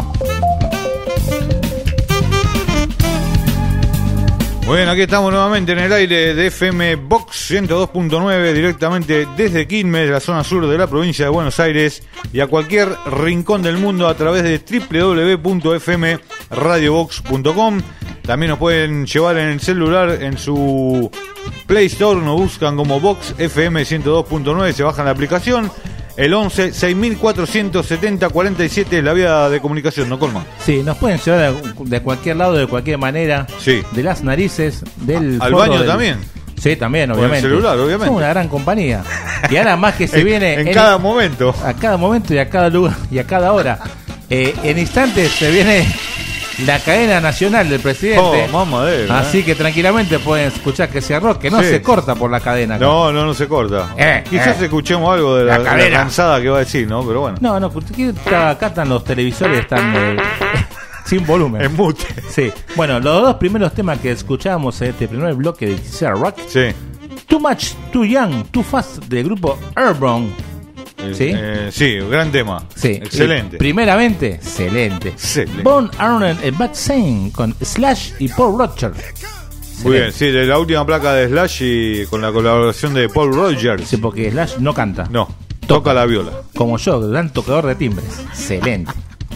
Bueno, aquí estamos nuevamente en el aire de F M Box ciento dos punto nueve, directamente desde Quilmes, la zona sur de la provincia de Buenos Aires, y a cualquier rincón del mundo a través de doble u doble u doble u punto f m radio box punto com. También nos pueden llevar en el celular, en su Play Store, nos buscan como Box F M ciento dos punto nueve, se bajan la aplicación. El once seis mil cuatrocientos setenta cuarenta y siete es la vía de comunicación, ¿no, Colman? Sí, nos pueden llevar de, de cualquier lado, de cualquier manera. Sí. De las narices, del ¿Al forro baño del... también? Sí, también, Con obviamente. el celular, obviamente. Somos una gran compañía. Y ahora más que se en, viene... En, en cada momento. A cada momento y a cada lugar y a cada hora. Eh, en instantes se viene la cadena nacional del presidente. Oh, mamá de él, Así eh. que tranquilamente pueden escuchar Que Sea Rock, que no Sí. se corta por la cadena. No, no, no se corta. Eh, Quizás eh. escuchemos algo de la, La de la cadena. cansada que va a decir, ¿no? Pero bueno. No, no, porque acá, acá están los televisores, están eh, sin volumen. En mute. Sí. Bueno, los dos primeros temas que escuchábamos en este primer bloque de Que Sea Rock. Sí. Too Much, Too Young, Too Fast del grupo Airborne. ¿Sí? Eh, sí, gran tema. Sí. Excelente. Y primeramente, excelente. Excelente. Bon Arnold and Bad Sane con Slash y Paul Roger. Muy bien, sí, de la última placa de Slash y con la colaboración de Paul Rogers. Sí, porque Slash no canta. No, toca la viola. Como yo, gran tocador de timbres. Excelente.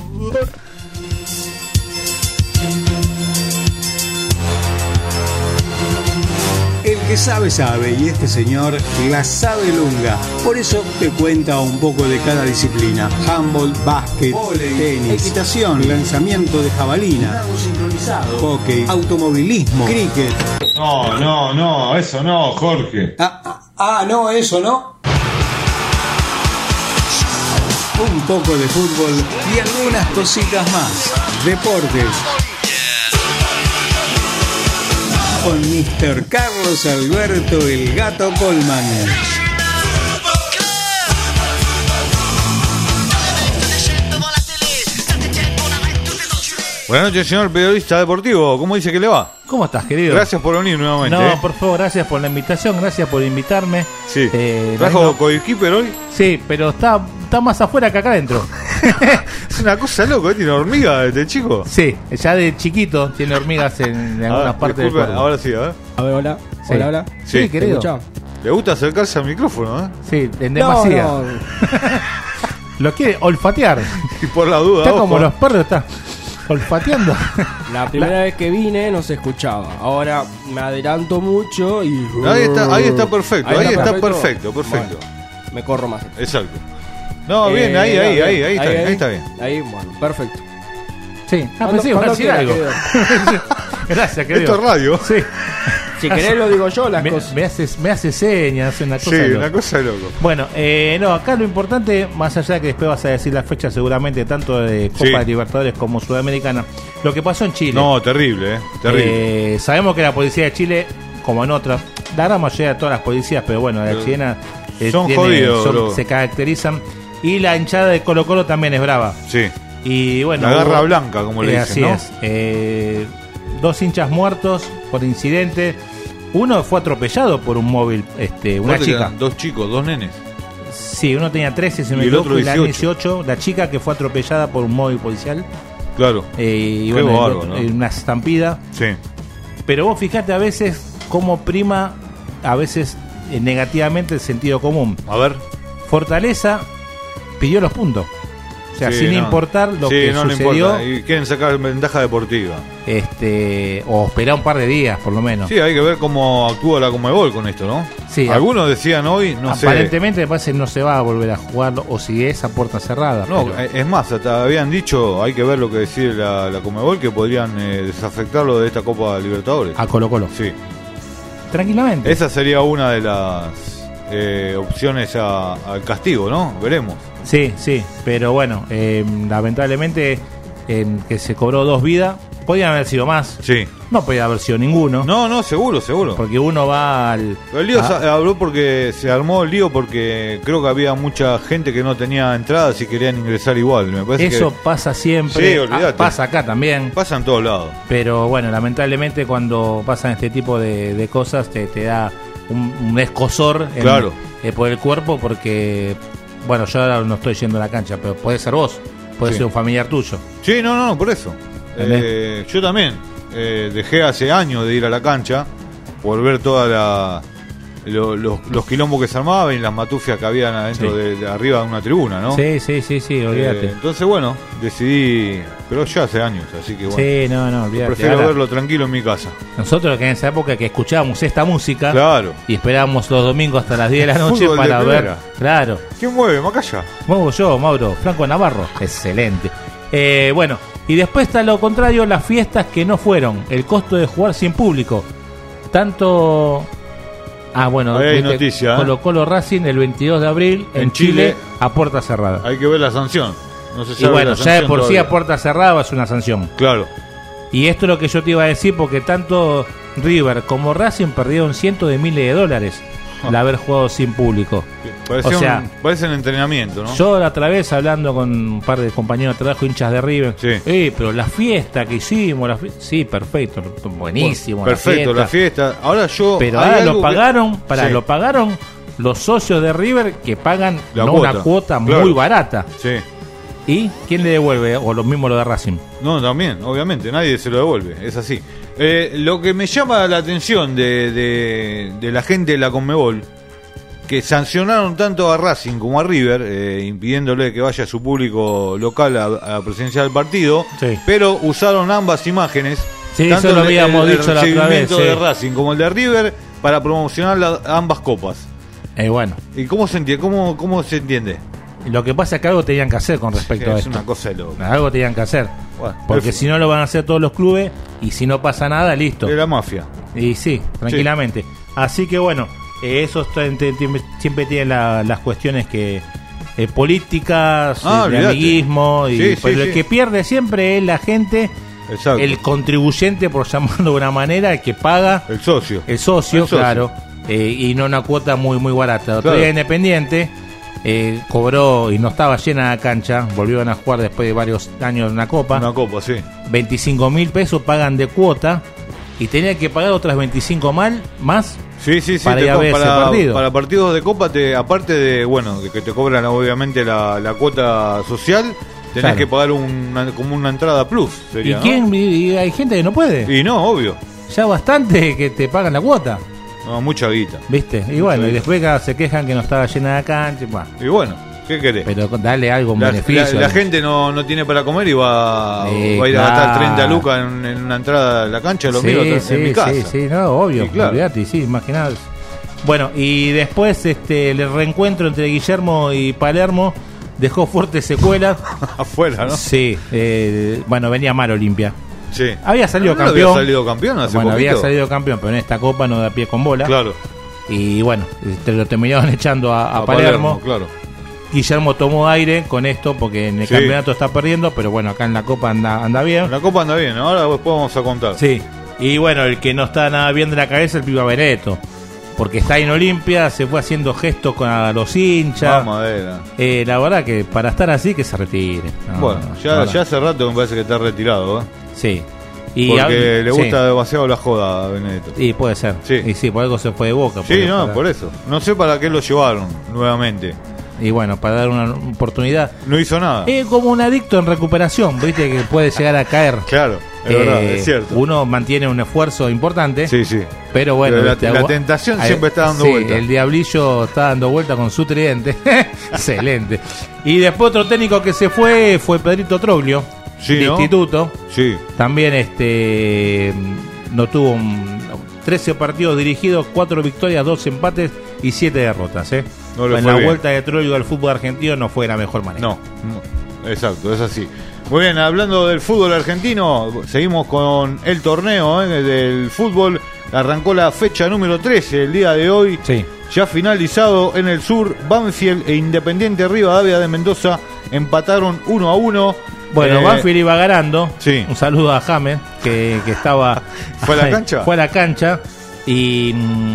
El que sabe, sabe, y este señor la sabe lunga. Por eso te cuenta un poco de cada disciplina: handball, básquet, vóley, tenis, equitación, lanzamiento de jabalina, sincronizado, hockey, automovilismo, cricket. No, no, no, eso no, Jorge. Ah, ah, ah, no, eso no. Un poco de fútbol y algunas cositas más. Deportes. Con mister Carlos Alberto El Gato Colman. Buenas noches, señor periodista deportivo. ¿Cómo dice que le va? ¿Cómo estás, querido? Gracias por venir nuevamente. No, eh. por favor, gracias por la invitación, gracias por invitarme. Sí. Eh, ¿Trajo no- Coequiper hoy? Sí, pero está, está más afuera que acá adentro. Es una cosa loca, ¿eh? ¿Tiene hormiga este chico? Sí, ya de chiquito tiene hormigas en, en algunas Ah, partes del disculpe, cuerpo. ahora sí, a ver. A ver, hola. Sí. Hola, hola. Sí, Sí, querido. ¿Te escuchás? Le gusta acercarse al micrófono, ¿eh? Sí, en No, demasía. no. Lo quiere olfatear. Y por la duda, Está ojo. como los perros, está olfateando. La primera vez que vine no se escuchaba. Ahora me adelanto mucho y. Ahí está, ahí está perfecto, ahí, está perfecto, Bueno, perfecto. me corro más. Exacto. No, Eh, bien, ahí, no, ahí, bien. ahí, ahí está bien, ahí está bien. Ahí, bueno, perfecto. Sí, ah, Cuando- pensé que iba a cuando decir quiera, algo. querido. Gracias, querido. Esto es radio. Sí. Si querés lo digo yo, las Me, cosas. me hace, me hace señas, hace una cosa. Sí, de loco. una cosa de loco. Bueno, eh, no, acá lo importante, más allá de que después vas a decir la fecha seguramente, tanto de Copa Sí. de Libertadores como Sudamericana, lo que pasó en Chile. No, terrible, ¿eh? Terrible. Eh, sabemos que la policía de Chile, como en otras, la gran mayoría de todas las policías, pero bueno, la Pero chilena eh, son jodidos, bro. se caracterizan. Y la hinchada de Colo Colo también es brava. Sí. Y bueno, La garra hubo- blanca, como le eh, dicen, así ¿no? es. Eh, dos hinchas muertos por incidente. Uno fue atropellado por un móvil, este, una Aparte que chica. eran dos chicos, dos nenes. Sí, uno tenía trece, se Y me el equivoco, otro y la dieciocho. dieciocho, la chica que fue atropellada por un móvil policial. Claro. Eh, y Qué bueno, el bárbaro, otro- ¿no? eh, una estampida. Sí. Pero vos fijate a veces cómo prima, a veces eh, negativamente el sentido común. A ver. Fortaleza pidió los puntos. O sea, Sí, sin no. importar lo Sí, que no le sucedió, importa. Y quieren sacar ventaja deportiva. este, o esperar un par de días, por lo menos. Sí, hay que ver cómo actúa la Conmebol con esto, ¿no? Sí, Algunos decían hoy, no sé. aparentemente me parece que no se va a volver a jugar, o si es a puerta cerrada. No, pero- eh, es más, hasta habían dicho, hay que ver lo que decide la, la Conmebol, que podrían eh, desafectarlo de esta Copa Libertadores. a Colo Colo. Sí. Tranquilamente. Esa sería una de las eh, opciones a- al castigo, ¿no? Veremos. Sí, sí, pero bueno, eh, lamentablemente en que se cobró dos vidas, podían haber sido más, Sí. no podía haber sido ninguno, No, no, seguro, seguro. porque uno va al... El lío a- sa- habló porque se armó el lío porque creo que había mucha gente que no tenía entradas y querían ingresar igual. Me parece eso que pasa siempre, Sí, olvídate. ah, pasa acá también, pasa en todos lados. pero bueno, lamentablemente cuando pasan este tipo de, de cosas te, te da un, un escosor en- Claro. eh, por el cuerpo, porque, bueno, yo ahora no estoy yendo a la cancha, pero puede ser vos, puede Sí. ser un familiar tuyo. Sí, no, no, no, por eso. ¿Entendés? Eh, yo también eh, dejé hace años de ir a la cancha por ver toda la lo- los, los quilombos que se armaban y las matufias que habían adentro Sí. de, de arriba de una tribuna, ¿no? Sí, sí, sí, sí, olvídate. Eh, entonces, bueno, decidí, pero ya hace años, así que bueno. Sí, no, no, olvídate. Prefiero Ahora, verlo tranquilo en mi casa. nosotros que en esa época que escuchábamos esta música Claro. y esperábamos los domingos hasta las diez de la noche Fútbol de para ver. primera. Claro, ¿Quién mueve, Macaya? muevo yo, Mauro, Franco Navarro. Excelente. Eh, bueno, y después está lo contrario, las fiestas que no fueron, el costo de jugar sin público. Tanto. Ah, bueno, Ahí hay viste, noticia, ¿eh? Colo Colo Racing el veintidós de abril en, En Chile, Chile, a puerta cerrada. Hay que ver la sanción. No se Y sabe bueno, la ya de sanción por sí todavía. a puerta cerrada es una sanción. Claro. Y esto es lo que yo te iba a decir, porque tanto River como Racing perdieron cientos de miles de dólares al haber jugado sin público. Parecía O sea, un- parece un entrenamiento, ¿no? Yo la otra vez hablando con un par de compañeros de trabajo, hinchas de River, Sí. eh, pero la fiesta que hicimos, la fi- sí, perfecto, buenísimo. Perfecto, la fiesta. Ahora yo. Pero hay ahora algo lo que- pagaron, para Sí. lo pagaron los socios de River que pagan La no cuota, una cuota claro. muy barata. Sí. ¿Y quién le devuelve? O lo mismo lo de Racing. No, también, obviamente, nadie se lo devuelve, es así. Eh, lo que me llama la atención de, de, de la gente de la Conmebol, que sancionaron tanto a Racing como a River, eh, impidiéndole que vaya su público local a, a presenciar el partido, Sí. pero usaron ambas imágenes, Sí, tanto eso lo el- habíamos el, dicho la otra vez, recibimiento sí. de Racing como el de River, para promocionar la- ambas copas. Eh, bueno, ¿Y cómo se entiende? ¿Cómo, cómo se entiende? lo que pasa es que algo tenían que hacer con respecto a Es esto. una cosa de loco. Algo tenían que hacer. Bueno, Porque perfecto. si no lo van a hacer todos los clubes y si no pasa nada, listo. De la mafia. Y sí, tranquilamente. Así que bueno, eh, esos tra- te- te- siempre tienen la- las cuestiones que eh, políticas, Ah, eh, de olvídate. amiguismo. Y, Sí, sí, pero el sí. que pierde siempre es la gente, Exacto. el contribuyente, por llamarlo de una manera, el que paga, El socio. el socio, El socio. claro, eh, y no una cuota muy muy barata. Otro Claro. día Independiente eh, cobró y no estaba llena la cancha, volvieron a jugar después de varios años una copa. Una copa, sí. veinticinco mil pesos pagan de cuota y tenía que pagar otras veinticinco mal, más sí, sí, sí, para te ir a co- ver ese para, partido. para partidos de copa, te, aparte de, bueno, de que te cobran obviamente la, la cuota social, tenés Claro. que pagar una, como una entrada plus, sería, ¿Y ¿no? quién? Y, y hay gente que no puede. Y no, obvio. Ya bastante que te pagan la cuota. No, mucha guita. ¿Viste? Y bueno, y después cada- se quejan que no estaba llena la cancha. Bueno, Y bueno, ¿qué querés? pero dale algo, un La, beneficio. la- la gente no, no tiene para comer y va, Sí, va a ir a claro. gastar treinta lucas en, en una entrada a la cancha, lo sí, mismo en sí, mi casa. sí, sí, no, obvio. Y claro. Olvidate, sí, más que nada. Bueno, y después este el reencuentro entre Guillermo y Palermo dejó fuertes secuelas. Afuera, ¿no? Sí, eh, bueno, venía mal Olimpia. Sí. Había salido ¿No campeón. había salido campeón hace Bueno, poquito? había salido campeón, pero en esta copa no da pie con bola. Claro. Y bueno, te lo terminaron echando a, a A Palermo. Palermo, claro. Guillermo tomó aire con esto porque en el Sí. campeonato está perdiendo, pero bueno, acá en la copa anda, anda bien. La copa anda bien, ahora después vamos a contar. Sí. Y bueno, el que no está nada bien de la cabeza es el Piba Benedetto. Porque está en Olimpia, se fue haciendo gestos con a los hinchas. Mamadera. Eh, la verdad que para estar así que se retire. No, Bueno, no, ya, no, ya hace rato me parece que está retirado, ¿eh? Sí. Y Porque hab- le sí. gusta demasiado la joda a Benedetto. Y puede ser. Sí. Y sí, por algo se fue de Boca. Sí, porque no, para- por eso. No sé para qué lo llevaron nuevamente. Y bueno, para dar una oportunidad. No hizo nada. Es como un adicto en recuperación, viste que puede llegar a caer. Claro, es Eh, verdad, es cierto. Uno mantiene un esfuerzo importante. Sí, sí. Pero bueno, Pero la- viste, la agua- tentación Ay, siempre está dando sí, vuelta. El diablillo está dando vuelta con su tridente. Excelente. Y después otro técnico que se fue fue Pedrito Troglio, Sí, de ¿no? Instituto. Sí. También este no tuvo un- trece partidos dirigidos, cuatro victorias, dos empates y siete derrotas. ¿eh? No le en fue la bien. vuelta de Troglio al fútbol argentino no fue de la mejor manera. No, no, exacto, es así. Muy bien, hablando del fútbol argentino, seguimos con el torneo ¿eh? del fútbol. Arrancó la fecha número trece el día de hoy. Sí. Ya finalizado en el sur, Banfield e Independiente Rivadavia de Mendoza empataron uno a uno. Bueno, Eh, Banfield iba ganando. Sí. Un saludo a James, que, que estaba. ¿Fue a la cancha? Fue a la cancha. Y.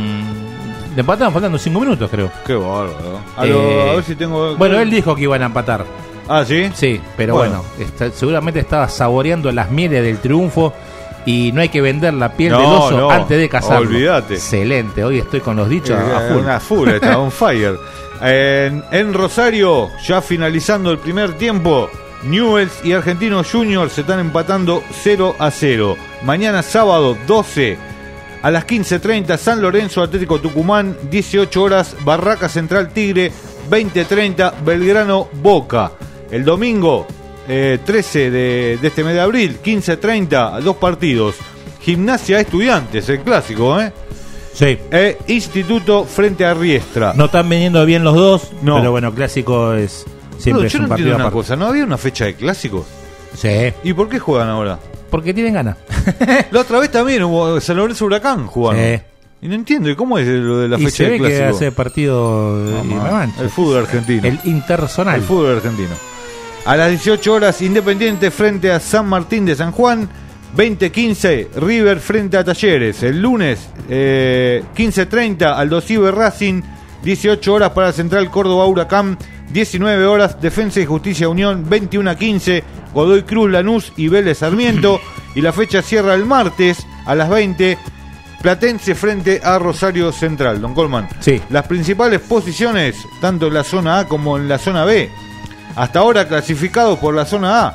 mm, le empataban faltando cinco minutos, creo. Qué bárbaro. A, lo- Eh, a ver si tengo. Bueno, él dijo que iban a empatar. Ah, ¿sí? Sí, pero Bueno. bueno, está- seguramente estaba saboreando las mieles del triunfo. Y no hay que vender la piel No, del oso no, antes de cazarlo. olvídate. Excelente, hoy estoy con los dichos a Eh, full. Una full, está on fire. En, en Rosario, ya finalizando el primer tiempo, Newell's y Argentinos Juniors se están empatando cero a cero. Mañana sábado doce a las quince treinta, San Lorenzo Atlético Tucumán, dieciocho horas, Barraca Central Tigre, veinte treinta, Belgrano Boca. El domingo eh, trece de, de este mes de abril, quince treinta, dos partidos. Gimnasia Estudiantes, el clásico, ¿eh? Sí. E Instituto frente a Riestra. No están vendiendo bien los dos, No. pero bueno, clásico es siempre No, es yo un no partido entiendo una aparte. cosa, ¿no había una fecha de clásicos? Sí, ¿Y por qué juegan ahora? porque tienen ganas. La otra vez también hubo San Lorenzo Huracán jugando. Sí. Y no entiendo, ¿y cómo es lo de la y fecha se de ve que clásico? hace partido eh, y Mamá, revancha. el fútbol argentino. El interzonal. El fútbol argentino. A las dieciocho horas, Independiente frente a San Martín de San Juan. veinte quince, River frente a Talleres. El lunes, eh, quince treinta, Aldo Cibe Racing. dieciocho horas para Central Córdoba Huracán. diecinueve horas, Defensa y Justicia Unión. veintiuno a quince, Godoy Cruz Lanús y Vélez Sarmiento. Y la fecha cierra el martes a las veinte. Platense frente a Rosario Central. Don Colman. Sí. Las principales posiciones, tanto en la zona A como en la zona B. Hasta ahora clasificados por la zona A.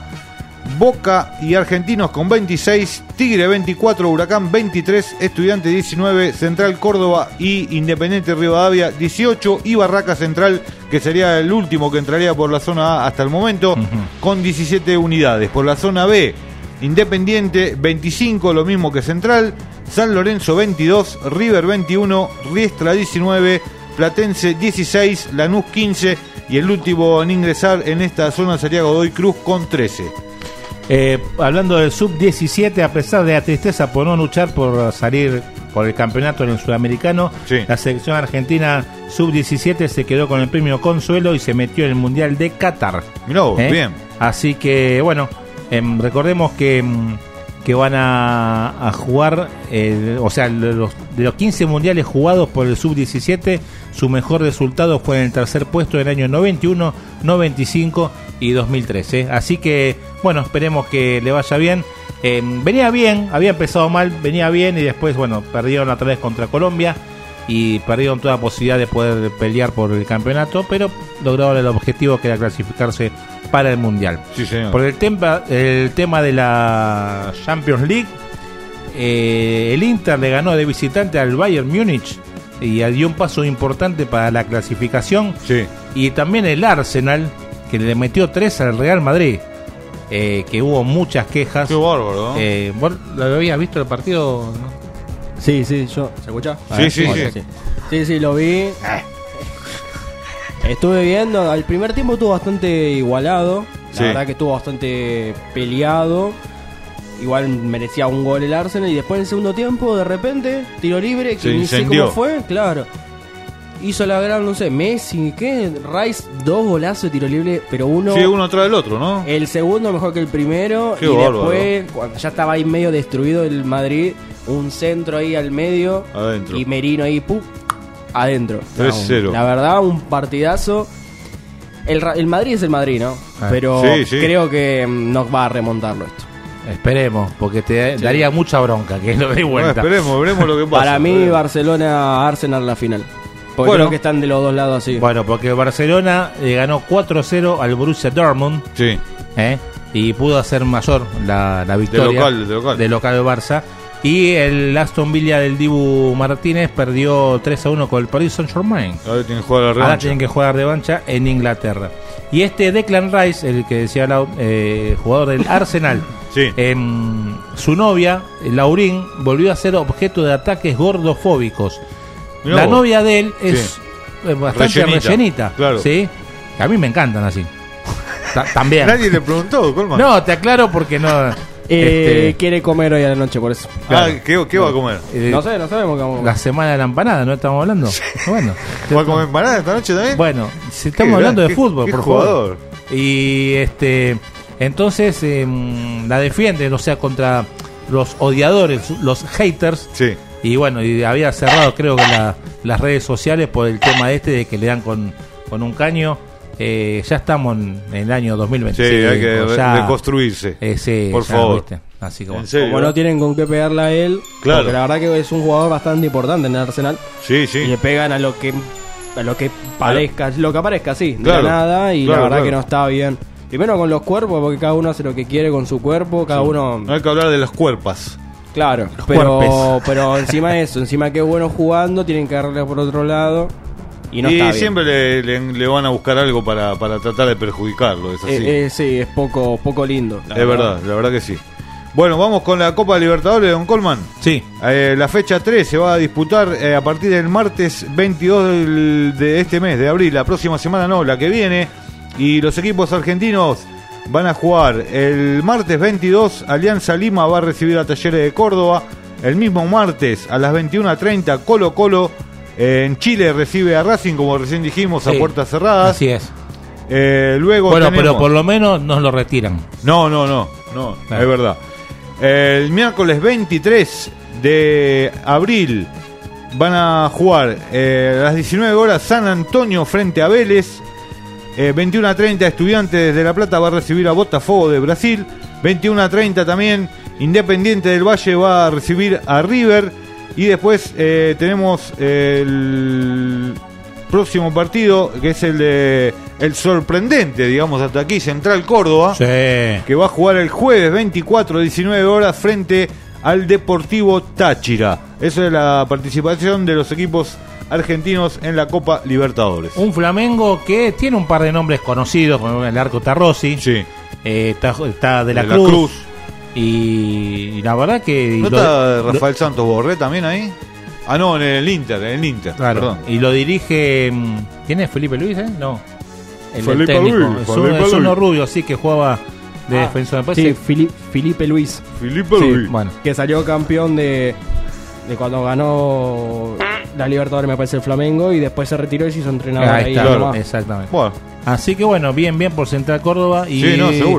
Boca y Argentinos con veintiséis, Tigre veinticuatro, Huracán veintitrés, Estudiante diecinueve, Central Córdoba y Independiente Rivadavia dieciocho y Barraca Central, que sería el último que entraría por la zona A hasta el momento, uh-huh. con diecisiete unidades. Por la zona B, Independiente veinticinco, lo mismo que Central, San Lorenzo veintidós, River veintiuno, Riestra diecinueve, Platense dieciséis, Lanús quince y el último en ingresar en esta zona sería Godoy Cruz con trece. Eh, hablando del sub diecisiete, a pesar de la tristeza por no luchar por salir por el campeonato en el sudamericano, sí. la selección argentina sub diecisiete se quedó con el premio Consuelo y se metió en el Mundial de Qatar. Mirá vos, ¿Eh? bien. Así que, bueno, eh, recordemos que eh, que van a, a jugar, eh, o sea, de los, de los quince mundiales jugados por el sub diecisiete, su mejor resultado fue en el tercer puesto en el año noventa y uno, noventa y cinco y dos mil trece. Así que, bueno, esperemos que le vaya bien. Eh, venía bien, había empezado mal, venía bien y después, bueno, perdieron otra vez contra Colombia y perdieron toda posibilidad de poder pelear por el campeonato, pero lograron el objetivo que era clasificarse para el mundial. Sí, señor. Por el tema, el tema de la Champions League, eh, el Inter le ganó de visitante al Bayern Múnich y dio un paso importante para la clasificación. Sí. Y también el Arsenal, que le metió tres al Real Madrid, eh, que hubo muchas quejas. Qué bárbaro, ¿no? Eh, ¿Vos lo habías visto el partido? ¿No? Sí, sí, yo. ¿Se escucha? Sí, sí, sí, sí. Sí, sí, lo vi. Estuve viendo, al primer tiempo estuvo bastante igualado. La Sí. verdad que estuvo bastante peleado. Igual merecía un gol el Arsenal. Y después en el segundo tiempo, de repente, tiro libre, que Se ni sé incendió. cómo fue, claro. Hizo la gran, no sé, Messi, ¿qué? Rice, dos golazos de tiro libre, pero uno... Sí, uno atrás del otro, ¿no? El segundo mejor que el primero. Qué y bárbaro. después, cuando ya estaba ahí medio destruido el Madrid, un centro ahí al medio. Adentro. Y Merino ahí, ¡pum! Adentro. tres cero. La verdad, un partidazo. El, Ra- el Madrid es el Madrid, ¿no? Ah, Pero sí, sí. creo que mm, no va a remontarlo esto. Esperemos, porque te Sí. daría mucha bronca que lo dé Bueno, vuelta. esperemos, veremos lo que pasa. Para mí, Veremos. Barcelona-Arsenal la final. Porque Bueno. creo que están de los dos lados así. Bueno, porque Barcelona le ganó cuatro cero al Borussia Dortmund, Sí. ¿eh? Y pudo hacer mayor la, la victoria De local, de local. de local de Barça. Y el Aston Villa del Dibu Martínez perdió tres a uno con el Paris Saint-Germain. Ahora tienen que jugar la Ahora revancha. tienen que jugar revancha en Inglaterra. Y este Declan Rice, el que decía la, eh, jugador del Arsenal, Sí. em, su novia, Laurín, volvió a ser objeto de ataques gordofóbicos. Mirá La vos. novia de él es Sí. eh, bastante Rellenita, rellenita, claro. ¿sí? Que a mí me encantan así. Ta- También. Nadie le preguntó, Colman. No, te aclaro porque no. Eh, este, quiere comer hoy a la noche, por eso. Ah, ¿qué, qué va a comer? eh, No sé, no sabemos qué vamos a comer. La semana de la empanada, ¿no estamos hablando? Bueno, ¿Va a comer empanada esta noche también? bueno, si Qué estamos hablando de gran- fútbol, qué por jugador. favor. Y este, entonces em, la defienden, o sea, contra los odiadores, los haters. Sí. Y bueno, y había cerrado, creo que la- las redes sociales por el tema este de que le dan con, con un caño. Eh, ya estamos en, en el año dos mil Sí, veinticinco. hay que re- ya, reconstruirse. eh, sí, Por ya, favor. ¿viste? Así que bueno. En serio. Como no tienen con qué pegarle a él, Claro. porque la verdad que es un jugador bastante importante en el Arsenal. Sí, Y sí. le pegan a lo que a lo que parezca, lo que aparezca, sí, de Claro. la nada. Y Claro, la verdad claro. que no está bien. Primero con los cuerpos, porque cada uno hace lo que quiere con su cuerpo, cada uno... No hay que hablar de las cuerpas. Claro, Los pero, cuerpes. pero encima de eso, encima que bueno jugando, tienen que agarrarle por otro lado. Y no y está bien. siempre le, le- le van a buscar algo para, para tratar de perjudicarlo. Es así. Eh, eh, sí, es poco, poco lindo. la es verdad, la verdad que sí. Bueno, vamos con la Copa Libertadores, don Colman. Sí, Eh, la fecha tres se va a disputar eh, a partir del martes veintidós del- de este mes, de abril. La próxima semana no, la que viene. Y los equipos argentinos van a jugar el martes veintidós. Alianza Lima va a recibir a Talleres de Córdoba. El mismo martes a las veintiuna treinta Colo Colo eh, en Chile recibe a Racing, como recién dijimos, a sí, puertas cerradas. así es. Eh, luego Bueno, tenemos- pero por lo menos nos lo retiran. No, no, no, no, Claro. es verdad. El miércoles veintitrés de abril van a jugar eh, a las diecinueve horas San Antonio frente a Vélez. Eh, veintiuna treinta Estudiantes de La Plata va a recibir a Botafogo de Brasil. veintiuna treinta también Independiente del Valle va a recibir a River. Y después eh, tenemos el próximo partido, que es el de el sorprendente, digamos, hasta aquí, Central Córdoba, Sí. que va a jugar el jueves veinticuatro, diecinueve horas frente al Deportivo Táchira. Esa es la participación de los equipos argentinos en la Copa Libertadores. Un Flamengo que tiene un par de nombres conocidos, como el Arco Tarrossi, Sí. eh, está, está de la, De la Cruz, Cruz. Y, y la verdad que... ¿No lo- está lo- Rafael Santos Borré también ahí? Ah, no, en el Inter, en el Inter. Claro, Perdón. y lo dirige... mm, ¿Quién es Felipe Luis, eh? No. El, Felipe el técnico. Luis, Es, un, Felipe es uno Luis. rubio, sí, que jugaba de Ah, defensor. Después Sí, se- Fili- Felipe Luis, Felipe Sí, Luis. Bueno, que salió campeón de, de cuando ganó la Libertadores, me parece, el Flamengo, y después se retiró y se hizo entrenador ahí ahí. está, claro. nomás. exactamente. Bueno, Así que bueno, bien, bien por Central Córdoba. Y sí, no, seguro.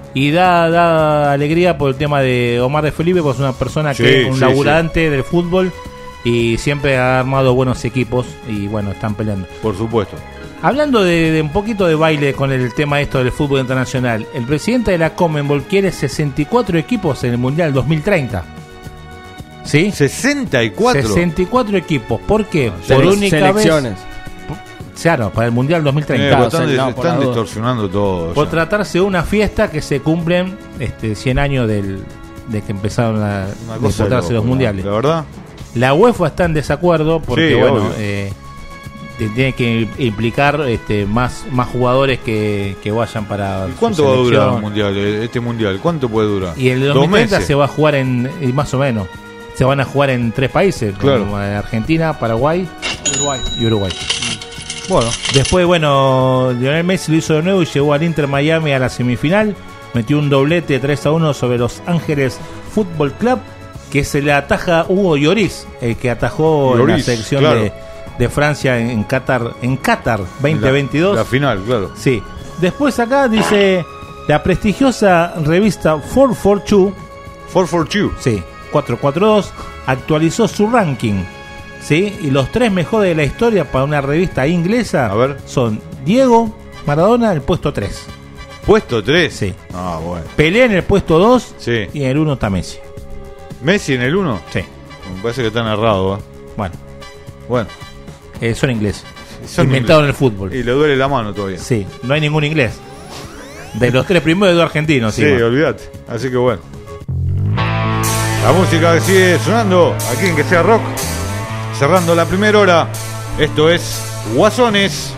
Y da, da alegría por el tema de Omar de Felipe, pues es una persona Sí, que es un sí, laburante del fútbol y siempre ha armado buenos equipos y bueno, están peleando. Por supuesto. Hablando de, de un poquito de baile con el tema esto del fútbol internacional, el presidente de la Conmebol quiere sesenta y cuatro equipos en el Mundial dos mil treinta. ¿Sí? ¿sesenta y cuatro? sesenta y cuatro equipos. ¿Por qué? Sele- Por única selecciones. vez. Claro, para el Mundial dos mil Eh, treinta. pues están no, por están la duda. distorsionando todo. Por ya. tratarse de una fiesta que se cumplen este, cien años del, de que empezaron a Una cosa disputarse de los loco, mundiales. La verdad. La UEFA está en desacuerdo porque, Sí, bueno, obvio. eh, te- tiene que implicar este, más, más jugadores que, que vayan para. ¿Y su cuánto va a durar selección. el mundial, eh, este mundial? ¿Cuánto puede durar? Y el Dos dos mil treinta meses. se va a jugar en. y más o menos. Se van a jugar en tres países: Claro. como Argentina, Paraguay Uruguay. y Uruguay. Bueno, Después, bueno, Lionel Messi lo hizo de nuevo y llegó al Inter Miami a la semifinal. Metió un doblete tres a uno sobre Los Ángeles Fútbol Club, que se le ataja Hugo Lloris, el que atajó en la Lloris, selección claro. de, de Francia en, en Qatar, en Qatar veinte veintidós. La, la final, claro. Sí. Después acá dice la prestigiosa revista cuatro cuatro dos, cuatro cuatro dos. sí, cuatro cuatro dos, actualizó su ranking. ¿Sí? Y los tres mejores de la historia para una revista inglesa A ver. son Diego Maradona, el puesto tres. Puesto tres. Sí. Ah, bueno. Pelé en el puesto dos Sí. y en el uno está Messi. Messi en el uno. Sí. Me parece que están errados. ¿eh? Bueno, Bueno. eh, son ingleses. Son Inventados en ingleses. el fútbol. Y le duele la mano todavía. Sí, no hay ningún inglés. De los tres primeros, dos argentinos. Sí, encima. olvídate. Así que bueno. La música que sigue sonando aquí en Que Sea Rock. Cerrando la primera hora. Esto es Guasones.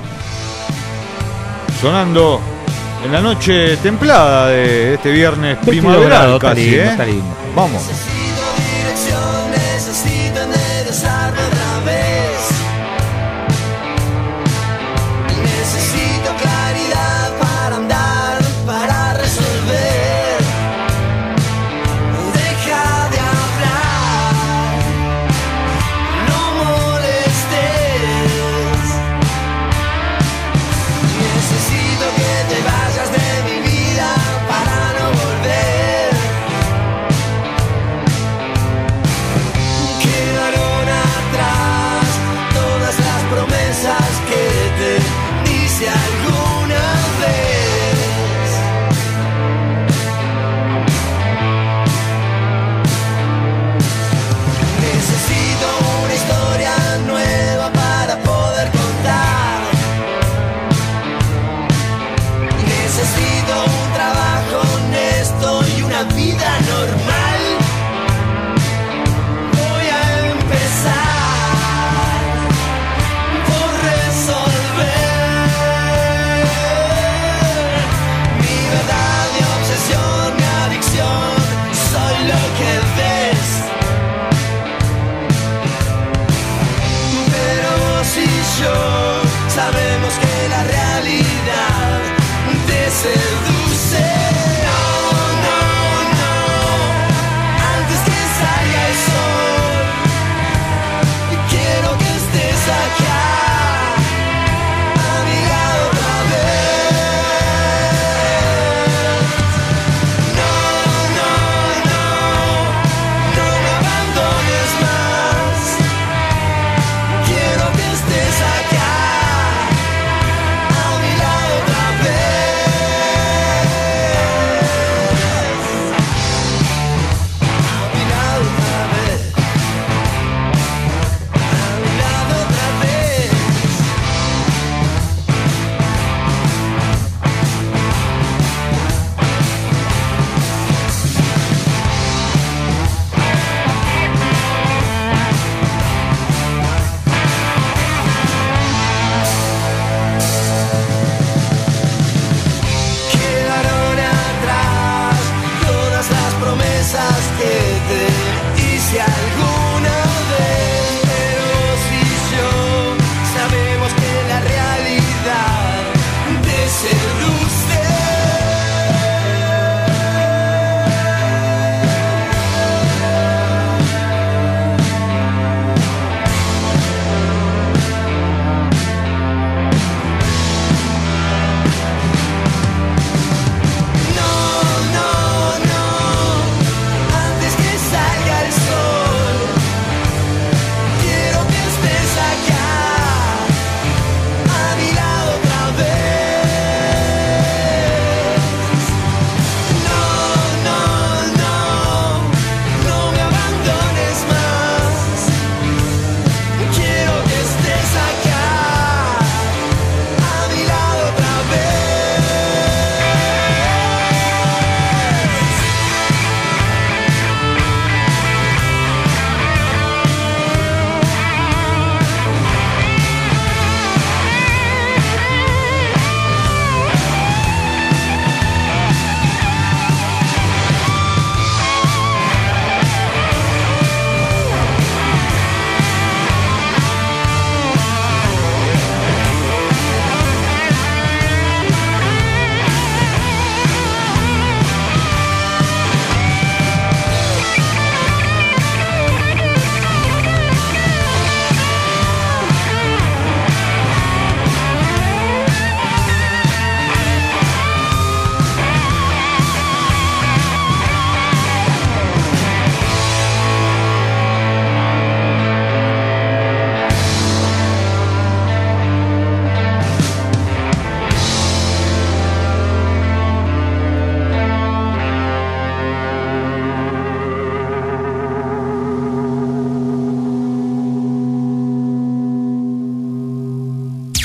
Sonando en la noche templada de este viernes primaveral Grado, está casi, lindo, ¿eh? está lindo. Vamos. Dirección, necesito enderezarme otra vez. Necesito claridad para andar, para resolver. Deja de hablar, no molestes. Necesito que te vayas de mi vida para no volver.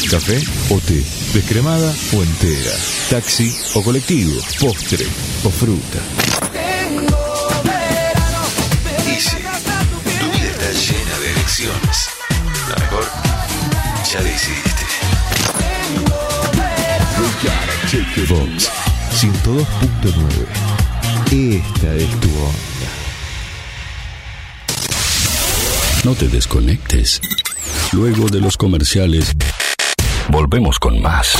Café o té, descremada o entera, taxi o colectivo, postre o fruta. Easy, tu vida está llena de elecciones. La mejor, ya decidiste. Vox ciento dos punto nueve. Esta es tu onda. No te desconectes. Luego de los comerciales, volvemos con más.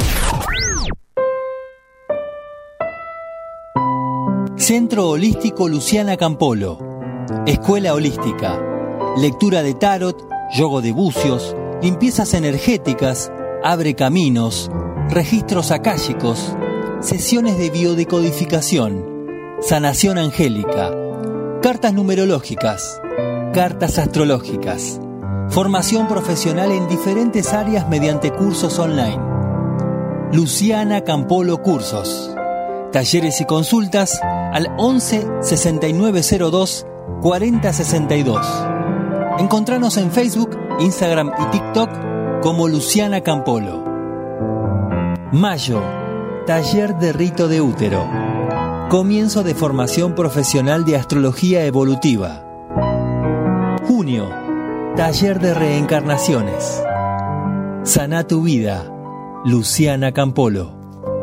Centro Holístico Luciana Campolo. Escuela Holística. Lectura de tarot, yoga de bucios, limpiezas energéticas, abre caminos, registros akáshicos, sesiones de biodecodificación, sanación angélica, cartas numerológicas, cartas astrológicas, formación profesional en diferentes áreas mediante cursos online. Luciana Campolo Cursos. Talleres y consultas al once sesenta y nueve cero dos cuarenta sesenta y dos. Encontranos en Facebook, Instagram y TikTok como Luciana Campolo. Mayo, taller de rito de útero. Comienzo de formación profesional de astrología evolutiva. Junio, taller de reencarnaciones. Sana tu vida, Luciana Campolo.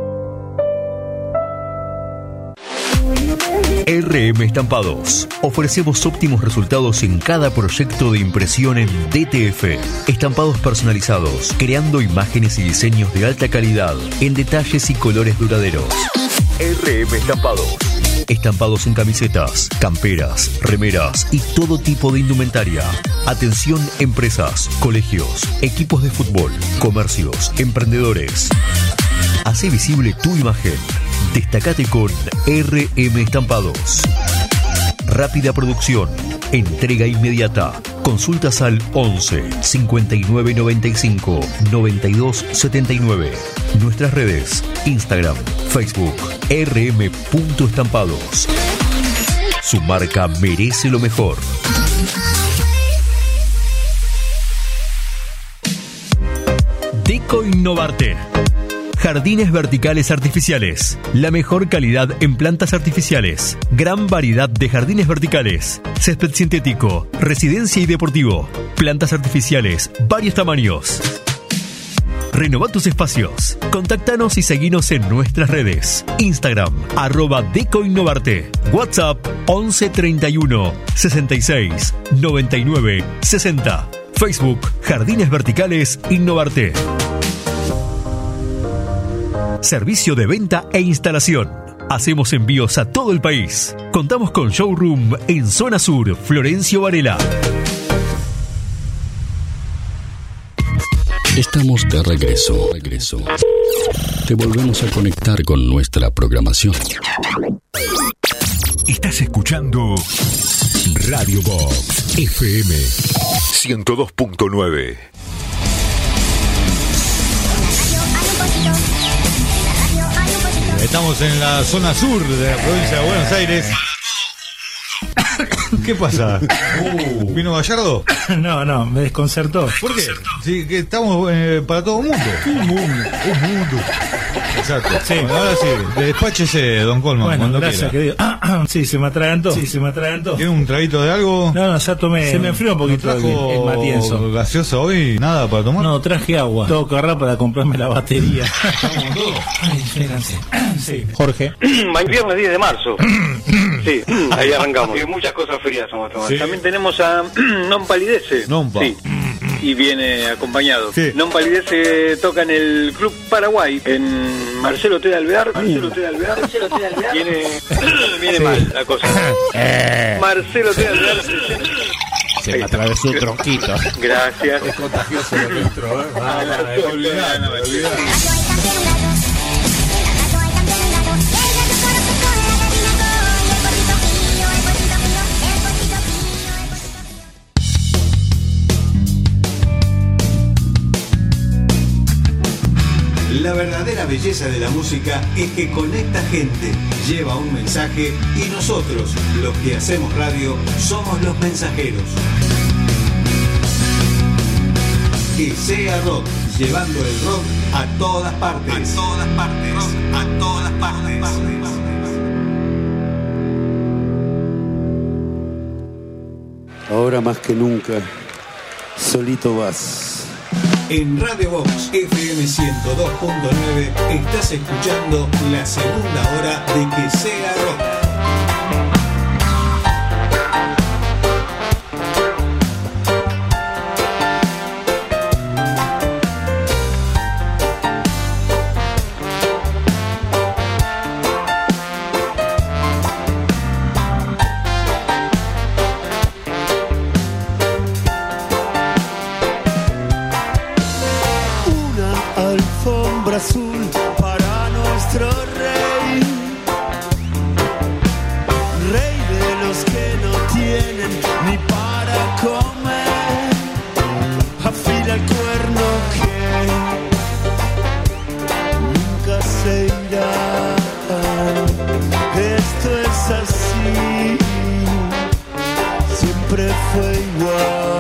R M Estampados. Ofrecemos óptimos resultados en cada proyecto de impresión en D T F. Estampados personalizados, creando imágenes y diseños de alta calidad en detalles y colores duraderos. R M Estampados. Estampados en camisetas, camperas, remeras y todo tipo de indumentaria. Atención empresas, colegios, equipos de fútbol, comercios, emprendedores. Hace visible tu imagen. Destacate con R M Estampados. Rápida producción. Entrega inmediata. Consultas al once cincuenta y nueve noventa y cinco noventa y dos setenta y nueve. Nuestras redes: Instagram, Facebook, R M punto estampados. Su marca merece lo mejor. Deco Innovarte. Jardines verticales artificiales. La mejor calidad en plantas artificiales. Gran variedad de jardines verticales. Césped sintético, residencia y deportivo. Plantas artificiales, varios tamaños. Renova tus espacios. Contáctanos y seguinos en nuestras redes. Instagram, arroba Deco Innovarte. WhatsApp, once treinta y uno sesenta y seis noventa y nueve sesenta. Facebook, Jardines Verticales Innovarte. Servicio de venta e instalación. Hacemos envíos a todo el país. Contamos con showroom en Zona Sur, Florencio Varela. Estamos de regreso. regreso. Te volvemos a conectar con nuestra programación. Estás escuchando Radio Vox F M ciento dos punto nueve. Estamos en la zona sur de la provincia de Buenos Aires. ¿Qué pasa? Uh, ¿Vino Gallardo? No, no, me desconcertó. ¿Por qué? Sí, que estamos eh, para todo el mundo. Un mundo. Un mundo. Exacto. Sí. Bueno, ahora sí, despáchese, don Colman, bueno, cuando gracias, quiera. Querido. Sí, se me atragantó. Sí, se me atragantó. ¿Tiene un traguito de algo? No, no, ya tomé. Se me enfrió un poquito ¿No trajo el, el matienzo. ¿Gaseosa hoy? ¿Nada para tomar? No, traje agua. Todo carrá para comprarme la batería. ¿Estamos todos? Ay, espérense. Sí. Jorge. Viernes diez de marzo. Sí, ahí arrancamos. Y muchas cosas frías somos tomando. Sí. También tenemos a Non Palidece. Nompa. Sí. Y viene acompañado. Sí. Non Palidece toca en el Club Paraguay, en Marcelo T. de Alvear. Marcelo T. de Alvear. Marcelo T. de Alvear. Viene, viene sí. mal la cosa. Eh. Marcelo T. de Alvear. Se me atravesó un tronquito. Gracias. Es contagioso lo nuestro, ¿eh? Ah, no, no, olvidá, no, olvidá. La verdadera belleza de la música es que conecta gente, lleva un mensaje y nosotros, los que hacemos radio, somos los mensajeros. Que sea rock llevando el rock a todas partes. A todas partes. A todas partes. Ahora más que nunca, solito vas. En Radio Box F M ciento dos punto nueve estás escuchando la segunda hora de Que Sea Rock. Azul para nuestro rey, rey de los que no tienen ni para comer, afila el cuerno que nunca se irá. Esto es así, siempre fue igual.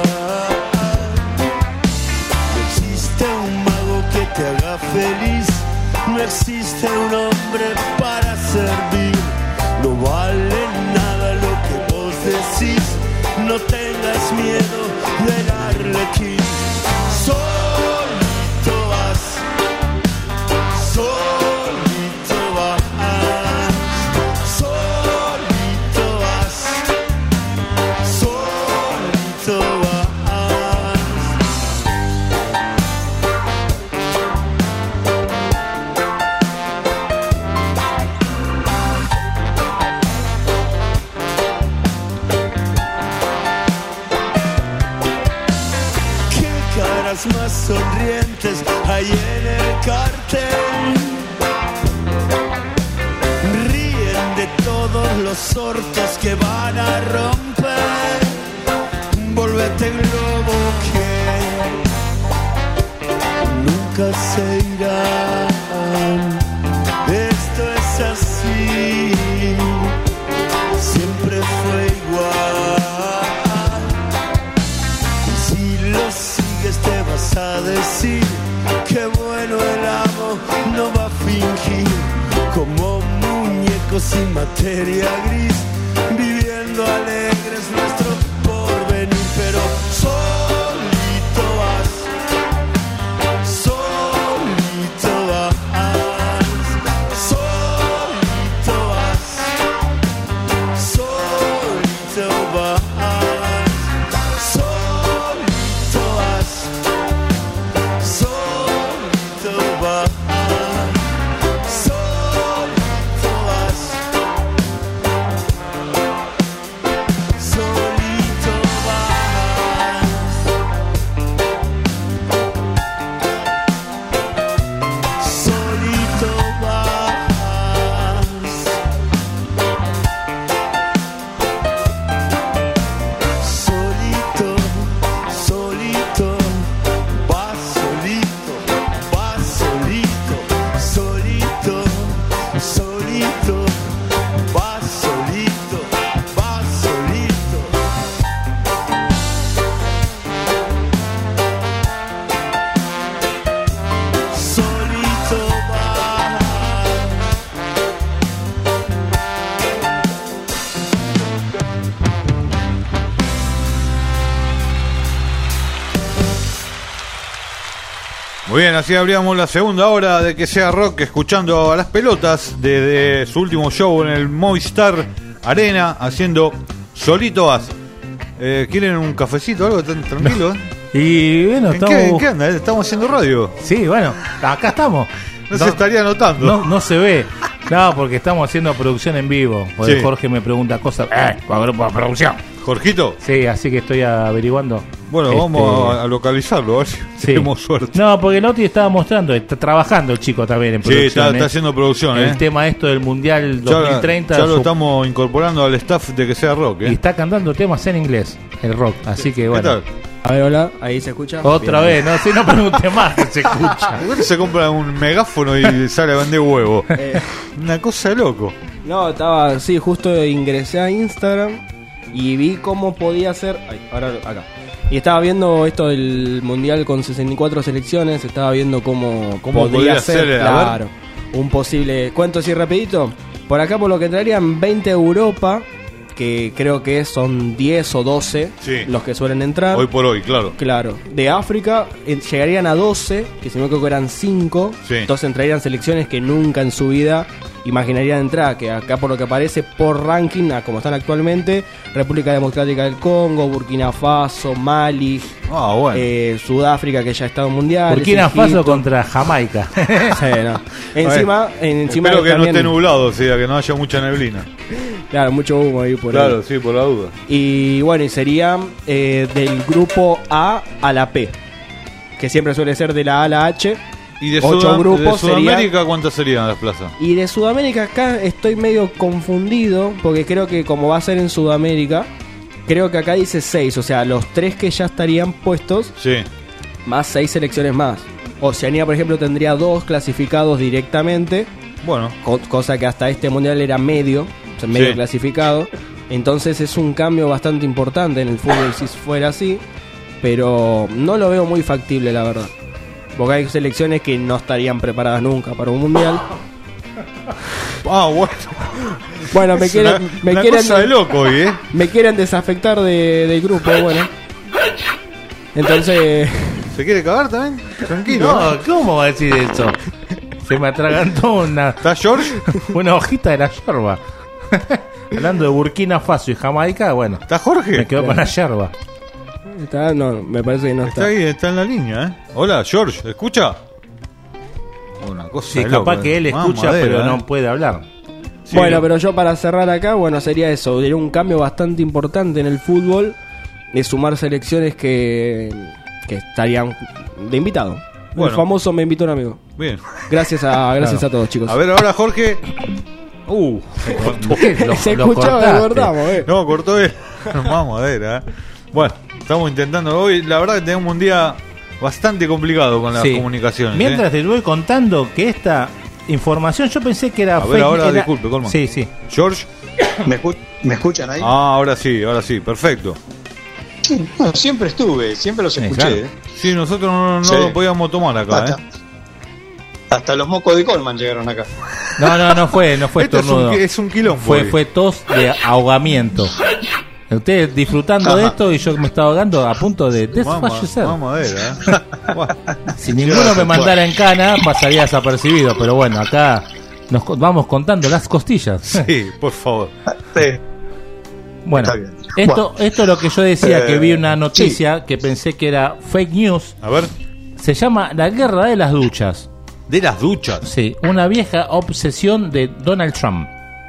Te haga feliz, no existe un hombre para servir, no vale nada lo que vos decís, no tengas miedo del arlequín. Solito vas, solito vas, solito vas, solito vas. Más sonrientes hay en el cartel, ríen de todos los hortos que van a romper. Volvete globo que nunca se irán. Esto es así, siempre fue igual. Y si los te vas a decir que bueno el amo no va a fingir, como muñecos sin materia gris, viviendo alegres nuestro porvenir. Pero solito vas, solito vas, solito vas, solito vas. Muy bien, así abríamos la segunda hora de Que Sea Rock, escuchando a Las Pelotas desde su último show en el Movistar Arena, haciendo Solito Vas. Eh, ¿Quieren un cafecito o algo tan tranquilo? No. Y bueno, ¿En estamos... qué, ¿en qué anda? Estamos haciendo radio. Sí, bueno, acá estamos. No, no se estaría notando. No, no se ve. No, porque estamos haciendo producción en vivo. Porque Sí. Jorge me pregunta cosas. ¡Eh! Para grupo de producción. ¿Jorgito? Sí, así que estoy averiguando. Bueno, Este, vamos a, a localizarlo, a ver si sí. tenemos suerte. No, porque el Oti estaba mostrando, está trabajando el chico también en Sí, producción. está, está ¿eh? haciendo producción, El ¿eh? tema esto del Mundial Ya, dos mil treinta. ya lo su- estamos incorporando al staff de Que Sea Rock, ¿eh? Y está cantando temas en inglés, el rock. Así que bueno. tal? A ver, hola, ahí se escucha. Otra Bien. vez, no, si no pregunte más, que se escucha. ¿Por qué se compra un megáfono y sale a vender huevo? Eh, Una cosa de loco. no, estaba, sí, justo ingresé a Instagram y vi cómo podía hacer. Ay, ahora acá. Y estaba viendo esto del Mundial con sesenta y cuatro selecciones, estaba viendo cómo, ¿Cómo podría podría ser, ser, a ver? claro, un posible... Cuento así rapidito. Por acá por lo que entrarían veinte Europa, que creo que son diez o doce Sí. los que suelen entrar. Hoy por hoy, claro. Claro. De África eh, llegarían a doce, que si no creo que eran cinco. Sí. Entonces entrarían selecciones que nunca en su vida imaginarían entrar, que acá por lo que aparece por ranking, a como están actualmente, República Democrática del Congo, Burkina Faso, Mali, Ah, bueno. eh, Sudáfrica, que ya ha estado en mundial. Burkina Faso contra Jamaica. Sí, no. Encima, encima Espero que también- no esté nublado, o sea, que no haya mucha neblina. Claro, mucho humo ahí por Claro, ahí. sí, por la duda. Y bueno, y sería eh, del grupo A a la P, que siempre suele ser de la A a la H. ¿Y de, Ocho Sudam- grupos de sería- Sudamérica cuántas serían las plazas? Y de Sudamérica acá estoy medio confundido, porque creo que como va a ser en Sudamérica, creo que acá dice seis, o sea, los tres que ya estarían puestos, Sí. más seis selecciones más. Oceanía, por ejemplo, tendría dos clasificados directamente, Bueno. co- cosa que hasta este mundial era medio, o sea, medio Sí. clasificado. Entonces es un cambio bastante importante en el fútbol si fuera así, pero no lo veo muy factible, la verdad. Porque hay selecciones que no estarían preparadas nunca para un mundial. Ah, bueno. Bueno, me Es quieren, una- me una quieren, cosa de loco hoy, ¿eh? me quieren desafectar de, del grupo, bueno. Entonces, ¿Se quiere cagar también? Tranquilo. No, ¿cómo va a decir eso? Se me atragantó una. ¿Está George? Una hojita de la yerba. Hablando de Burkina Faso y Jamaica, bueno. ¿Está Jorge? Me quedo con la yerba. está, no, me parece que no Está está. ahí, está en la línea, ¿eh? Hola, George, ¿escucha? Una cosa Sí, de capaz loco, que él ¿eh? escucha, Mamadera, pero ¿eh? no puede hablar. Sí. Bueno, pero yo para cerrar acá, bueno, sería eso. Sería un cambio bastante importante en el fútbol, de sumar selecciones que, que estarían de invitado. Bueno. El famoso me invitó un amigo. Bien. Gracias a gracias Claro. a todos, chicos. A ver, ahora Jorge. Uh, se cortó. Lo- Se lo escuchaba, cortaste. de verdad, eh. No, cortó él. Mamadera, ¿eh? Bueno, estamos intentando. Hoy, la verdad, que tenemos un día bastante complicado con las Sí. comunicaciones. Mientras ¿eh? te voy contando que esta información yo pensé que era A ver, fake, ahora, era- disculpe, Colman. Sí, sí. George. ¿Me, escu- me escuchan ahí? Ah, ahora sí, ahora sí, perfecto. Sí, no, siempre estuve, siempre los escuché. claro. ¿eh? Sí, nosotros no, no Sí. lo podíamos tomar acá, Hasta, ¿eh? hasta los mocos de Colman llegaron acá. No, no, no fue, no fue Esto es un, estornudo. qui- es un quilombo. Fue, hoy. fue tos de ahogamiento. Ustedes disfrutando de Ajá. esto y yo me estaba ahogando a punto de Mama- desfallecer. mamadera, ¿eh? Bueno. Si ninguno me mandara en cana, pasaría desapercibido. Pero bueno, acá nos co- vamos contando las costillas. Sí, por favor. Sí. Bueno, Está bien. esto, esto es lo que yo decía, Eh, que vi una noticia que pensé que era fake news. A ver. Se llama La Guerra de las Duchas. De las duchas. Sí, una vieja obsesión de Donald Trump.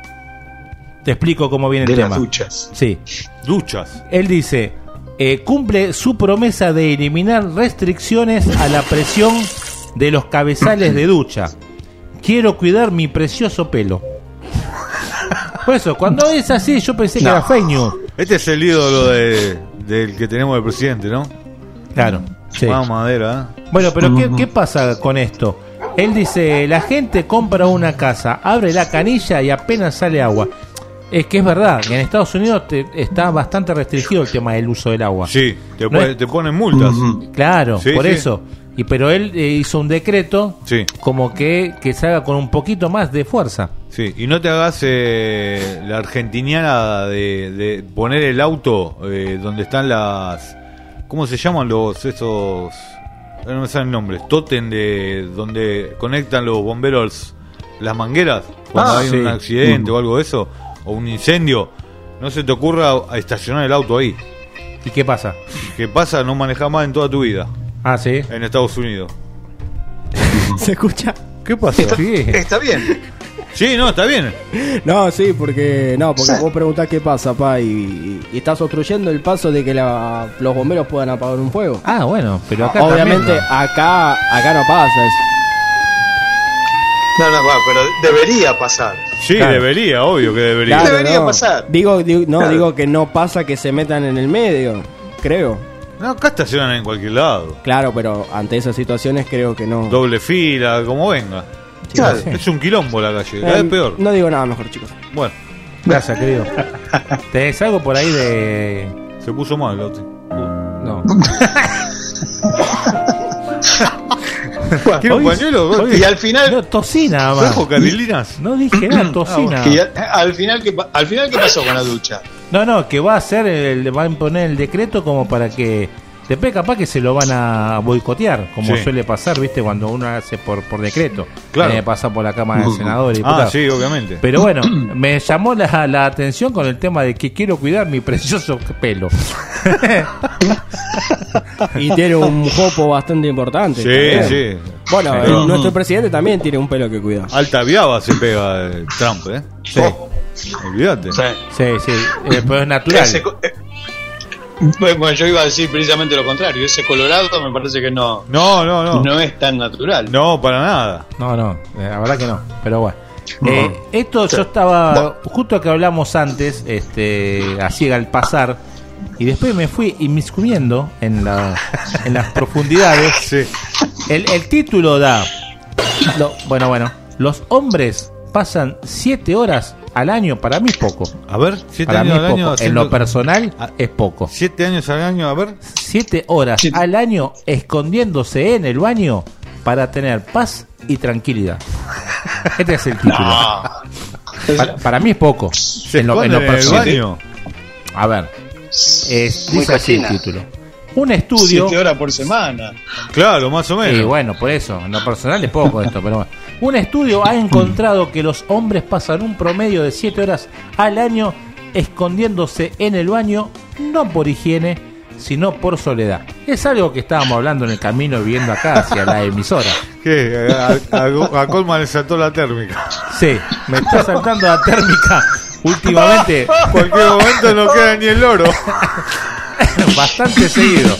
Te explico cómo viene De el las tema. duchas. Sí, Duchas. él dice, eh, cumple su promesa de eliminar restricciones a la presión de los cabezales de ducha. Quiero cuidar mi precioso pelo. Por eso, cuando es así, yo pensé que No. era fake news. Este es el ídolo de, del que tenemos de presidente, ¿no? Claro, sí. Mamadera, ¿eh? Bueno, pero ¿qué, ¿qué pasa con esto? Él dice, la gente compra una casa, abre la canilla y apenas sale agua. Es que es verdad, que en Estados Unidos te- está bastante restringido el tema del uso del agua. Sí, te, No pone- es- te ponen multas. Claro, Sí, por sí. eso. Y pero él eh, hizo un decreto Sí, como que, que se haga con un poquito más de fuerza. sí. Y no te hagas eh, la argentiniana de, de poner el auto eh, donde están las... ¿Cómo se llaman los esos? No me salen nombres. Tótem de donde conectan los bomberos las mangueras cuando Ah, hay sí. un accidente o algo de eso, o un incendio. No se te ocurra a estacionar el auto ahí. ¿Y qué pasa? ¿Qué pasa? No manejas más en toda tu vida Ah, sí. en Estados Unidos. ¿Se escucha? ¿Qué pasa? Sí. Está bien. Sí, no, está bien. No, sí, porque no, porque Sí. vos preguntás qué pasa, pa, y, y estás obstruyendo el paso de que la- los bomberos puedan apagar un fuego. Ah, bueno, pero acá Obviamente también no. acá acá no pasa eso. No, no, va, pero debería pasar. Sí, Claro. debería, obvio que debería. Claro, Debería no. pasar. Digo, digo- no, Claro. digo que no pasa que se metan en el medio, creo. No, acá estacionan en cualquier lado. Claro, pero ante esas situaciones creo que no. Doble fila, como venga. Claro. Es un quilombo la calle, cada Eh, vez peor. No digo nada mejor, chicos. Bueno, Gracias, querido. ¿Tenés algo por ahí de...? se puso mal, Lauti. No. ¿Quiere un pañuelo? Oye, y al final no, tosina, más. ¿Trajo carilinas? No dije nada, tosina. Y al, al final ¿qué, pa- al final qué pasó con la ducha? No, no, que va a hacer, el, va a imponer el decreto como para que después capaz que se lo van a boicotear, como Sí. suele pasar, viste, cuando uno hace por por decreto. Claro. Eh, pasa por la Cámara de Senadores y diputados. Ah, sí, obviamente. Pero bueno, me llamó la, la atención con el tema de que quiero cuidar mi precioso pelo. Y tiene un jopo bastante importante. Sí, también. sí. Bueno, Sí. el- nuestro presidente también tiene un pelo que cuidar. Alta viaba se pega eh, Trump, ¿eh? Sí. Olvídate. Sí. Sí, sí, eh, pero es natural. Ese co- eh, bueno, yo iba a decir precisamente lo contrario. Ese colorado me parece que no, No, no, no. no es tan natural. No, para nada. No, no, eh, la verdad que no, pero bueno. Eh, esto yo estaba, justo que hablamos antes, este, así al pasar, y después me fui inmiscuyendo en, la, en las profundidades. Sí. El, el título da, no, bueno, bueno, los hombres pasan siete horas al año, para mí es poco. A ver, siete Para mí años es al poco. año. En haciendo- lo personal es poco. Siete años al año, a ver. Siete horas al año escondiéndose en el baño para tener paz y tranquilidad. Este es el título. Para, para mí es poco. Se En lo, en esconde lo en el personal. baño. A ver, es, Muy dice así el cochina. título. Un estudio. Siete horas por semana. Claro, más o menos. Y bueno, por eso, en lo personal es poco esto, pero bueno. Un estudio ha encontrado que los hombres pasan un promedio de siete horas al año escondiéndose en el baño, no por higiene, sino por soledad. Es algo que estábamos hablando en el camino viendo acá hacia la emisora. ¿Qué? A, a, a Colman le saltó la térmica. Sí, me está saltando la térmica últimamente. Cualquier momento no queda ni el oro. Bastante seguido.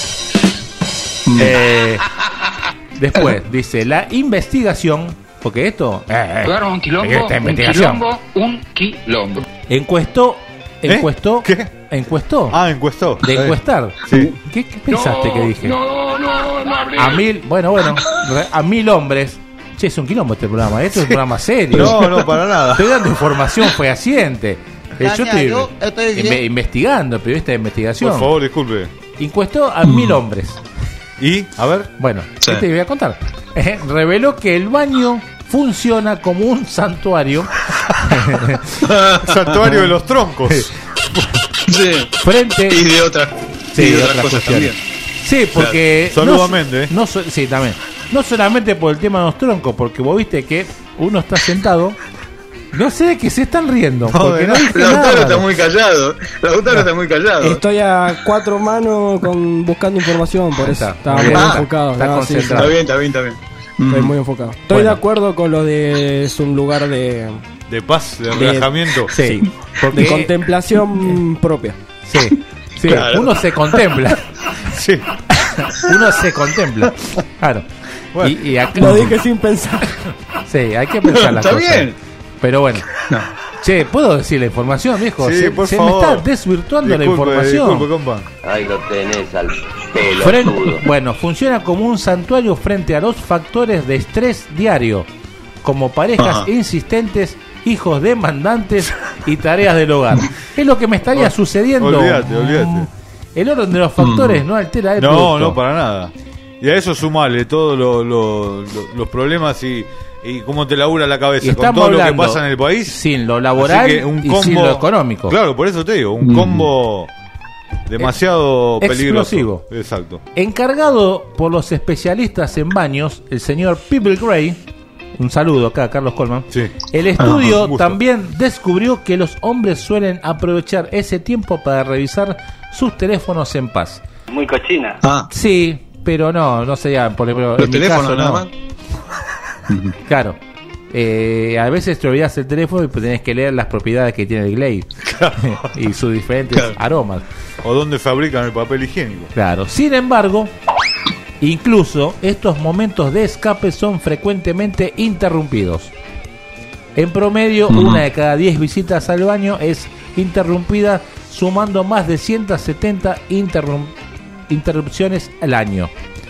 Eh, después dice la investigación, porque esto eh, eh, un quilombo, esta un investigación quilombo, un quilombo. encuestó, encuestó, ¿Qué? encuestó, Ah, encuestó. de encuestar. Sí. ¿Qué, qué pensaste que dije? No, no, no hablé. A mil, bueno, bueno, re- a mil hombres. Che, es un quilombo este programa. Esto es un programa serio. No, no, para nada. Estoy dando información fehaciente. Eh, yo estoy, yo estoy bien. inve- investigando, periodista de investigación. Por favor, disculpe. Encuestó a mil hombres. ¿Y? A ver. Bueno, Sí. ¿qué te voy a contar? Eh, reveló que el baño funciona como un santuario. Santuario de los troncos. Sí. Frente Y de otras Sí, y de de otras otras cosas cuestiones. también. Sí, porque Saluda no, a Méndez. no so- sí, también. No solamente por el tema de los troncos, porque vos viste que uno está sentado. No sé de qué se están riendo. No, porque de no nada. dije Lautaro nada. está muy callado. Lautaro está muy callado. Estoy a cuatro manos con buscando información, por Ahí eso está. estaba Muy muy bien. enfocado. Está no, sí, sí. concentrado. Está bien, está bien, está bien. Estoy muy enfocado. Estoy Bueno. de acuerdo con lo de es un lugar de, De paz, de De- relajamiento. Sí, porque de contemplación propia. sí, sí, Claro. uno se contempla. Sí. Uno se contempla. Claro. Bueno. y, y acá, Lo dije sin pensar. Sí, hay que pensar las Está cosas. bien. Pero bueno. Che, ¿puedo decir la información, viejo? Sí, se por se favor. me está desvirtuando Disculpe, la información. Disculpe, compa. Ahí lo tenés al pelo. Fren- bueno, funciona como un santuario frente a los factores de estrés diario, como parejas Ajá. insistentes, hijos demandantes y tareas del hogar. Es lo que me estaría Ol- sucediendo. olvídate, olvídate. Mm, El orden de los factores no altera el No, producto. no, para nada. Y a eso sumale todos lo- lo- lo- los problemas y, y cómo te labura la cabeza Y con estamos todo lo que hablando pasa en el país. sin lo laboral Así que un y combo, sin lo económico. Claro, por eso te digo, un combo demasiado Ex- peligroso. explosivo. Exacto. Encargado por los especialistas en baños, el señor People Gray, un saludo acá a Carlos Colman, Sí. el Ah, estudio un gusto. también descubrió que los hombres suelen aprovechar ese tiempo para revisar sus teléfonos en paz. Muy cochina. Ah, Sí, pero no, no sería, por ejemplo, los en mi teléfonos caso, nada no. más. Claro. Eh, a veces te olvidas el teléfono y pues tenés que leer las propiedades que tiene el Glade y sus diferentes Claro. aromas. O dónde fabrican el papel higiénico. Claro. Sin embargo, incluso estos momentos de escape son frecuentemente interrumpidos. En promedio, Ujú. una de cada diez visitas al baño es interrumpida, sumando más de ciento setenta interrum- interrupciones al año.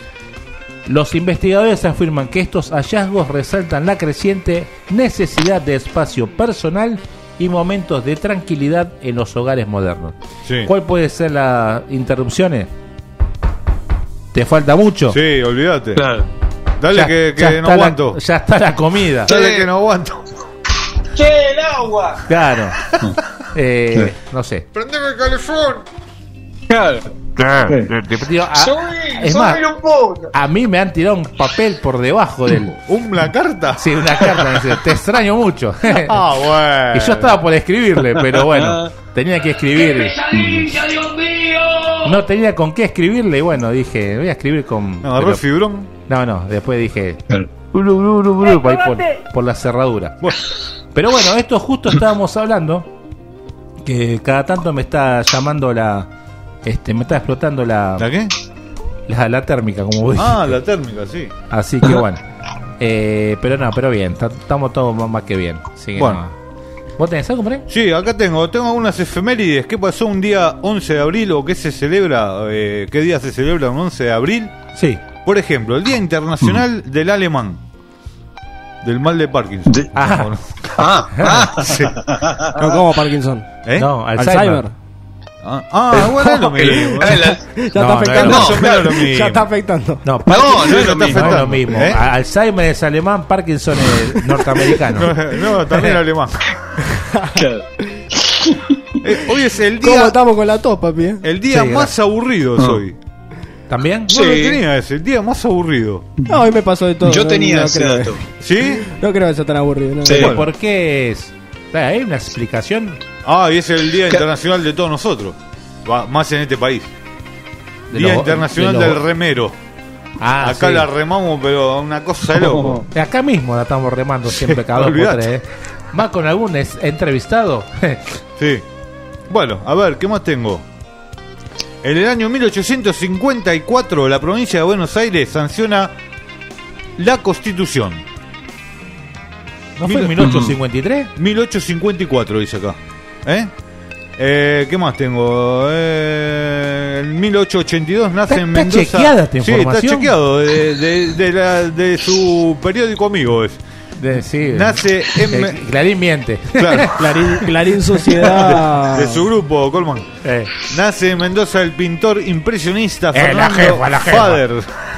Los investigadores afirman que estos hallazgos resaltan la creciente necesidad de espacio personal y momentos de tranquilidad en los hogares modernos. Sí. ¿Cuál puede ser las interrupciones? ¿Te falta mucho? Sí, olvídate. Claro. Dale Ya- que, que ya no está la- aguanto. ya está la comida. Dale que no aguanto. ¡Che, el agua! Claro. Eh, no sé. Prendeme el calefón. Claro. Digo, a- Subí, es subí más, un poco. a mí me han tirado un papel por debajo del. ¿Una carta? Sí, una carta. Me dice, te extraño mucho. Ah, bueno. Y yo estaba por escribirle, pero bueno, tenía que escribir. Dios mío! No tenía con qué escribirle y bueno, dije, voy a escribir con. ¿No agarró el fibrón? No, no, después dije. Blu, blu, blu, blu, por, ahí por, por la cerradura. Pero bueno, esto justo estábamos hablando. Que cada tanto me está llamando la. Este, me está explotando la. ¿La qué? La, la térmica, como dije. Ah, la térmica, sí. Así que bueno. Eh, pero no, pero bien, estamos todos más, más que bien. Así que Bueno. no. ¿Vos tenés algo por ahí? Sí, acá tengo, tengo algunas efemérides. ¿Qué pasó un día once de abril o qué se celebra? Eh, ¿Qué día se celebra un once de abril? Sí. Por ejemplo, el Día Internacional Mm. del Alemán. Del mal de Parkinson. Ah. Ah, ah. Sí. No, como Parkinson. ¿Eh? No, Alzheimer. Alzheimer. Ah, ah, bueno, es lo mismo. Ah, la- Ya No, está no, afectando. no, más o menos lo mismo. Ya está afectando. No, No, no es lo está mismo. no es afectando. lo mismo. ¿Eh? A- Alzheimer es alemán, Parkinson es norteamericano. No, no, también alemán. Claro. Eh, hoy es el ¿Cómo día, estamos con la tos, papi? eh? el día Sí, más gracias. aburrido es hoy. ¿También? No lo Sí. tenía ese, el día más aburrido. No, hoy me pasó de todo. Yo no- tenía no ese creo, dato. ¿Sí? No creo que sea tan aburrido. No. Sí. ¿Pero Bueno. por qué es? ¿Hay una explicación? Ah, y es el Día ¿Qué? Internacional de todos nosotros. Va, más en este país. De Día los- Internacional de los- del Remero. Ah, Acá sí. la remamos, pero una cosa de loco. Acá mismo la estamos remando siempre cada dos por olvidate. tres. ¿eh? ¿Más con algún es- entrevistado? Sí. Bueno, a ver, ¿qué más tengo? En el año mil ochocientos cincuenta y cuatro, la provincia de Buenos Aires sanciona la Constitución. ¿No fue en Mil- mil ochocientos cincuenta y tres? mil ochocientos cincuenta y cuatro dice acá. ¿Eh? Eh, ¿Qué más tengo? Eh, en mil ochocientos ochenta y dos nace ¿Está- en está Mendoza. chequeada esta Sí, información? está chequeado. De, de, de la- de su periódico amigo es. De, sí, Nace en. Eh, Clarín miente. Claro. Clarín, Clarín Sociedad. De su grupo, Colman. Eh, Nace en Mendoza el pintor impresionista Eh, la Fernando jefa, la jefa. Fader.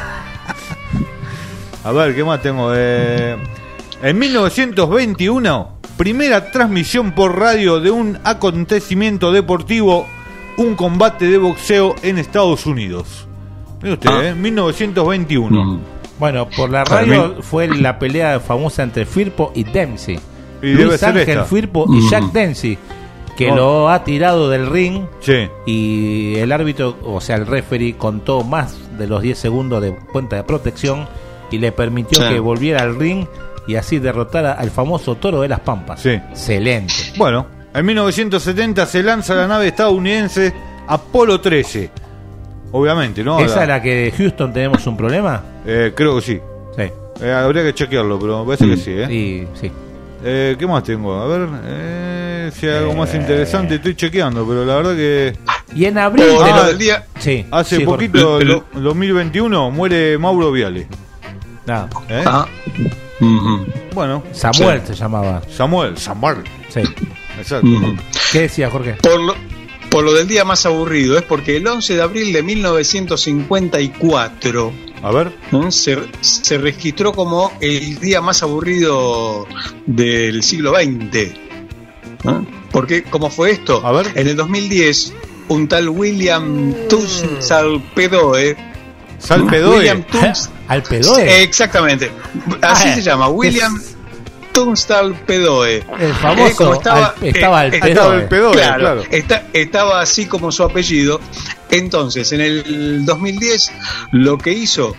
A ver, ¿qué más tengo? Eh, en mil novecientos veintiuno, primera transmisión por radio de un acontecimiento deportivo, un combate de boxeo en Estados Unidos. Mire usted, Ah. ¿eh? mil novecientos veintiuno. bueno, por la radio fue la pelea famosa entre Firpo y Dempsey. Y debe Luis ser Ángel esta. Firpo y Jack Dempsey, que Oh. lo ha tirado del ring Sí. y el árbitro, o sea, el referee contó más de los diez segundos de cuenta de protección y le permitió Sí. que volviera al ring y así derrotara al famoso Toro de las Pampas. Sí. Excelente. Bueno, en mil novecientos setenta se lanza la nave estadounidense Apolo trece. Obviamente, ¿no? ¿Esa es la que de Houston tenemos un problema? Eh, creo que sí. Sí. Eh, habría que chequearlo, pero me parece que sí, ¿eh? Sí, sí. Eh, ¿Qué más tengo? A ver, eh, si hay algo más interesante, estoy chequeando, pero la verdad que Y en abril Por de lo lo- del día. Sí, hace sí, Jorge. poquito, El- lo- dos mil veintiuno, muere Mauro Viale. No, ¿Eh? Ah. Ujú. Bueno, Samuel se llamaba. Samuel, Samuel. Sí. Exacto. Ujú. ¿Qué decía Jorge? Por lo, por lo del día más aburrido, es porque el once de abril de mil novecientos cincuenta y cuatro A ver, ¿no? se, se registró como el día más aburrido del siglo veinte. ¿no? Porque, ¿cómo fue esto? A ver. En el dos mil diez, un tal William Tunstall-Pedoe. Salpedoe. William Tunst- ¿Al pedoe? Exactamente. Así Ah, se llama, William Tunstall-Pedoe. El famoso. Eh, como estaba, al- estaba al eh, pedoe. Estaba el pedoe, Claro, claro. está- estaba así como su apellido. Entonces, en el dos mil diez, lo que hizo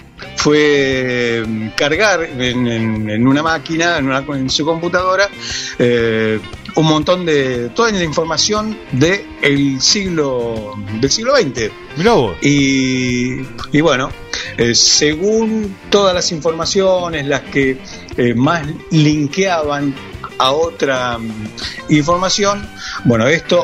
fue mm, cargar en, en- en una máquina, en, una- en su computadora, eh, un montón de toda la información de el siglo del siglo veinte. Mirá vos. Y, y bueno, eh, según todas las informaciones, las que eh, más linkeaban a otra mm, información, bueno, esto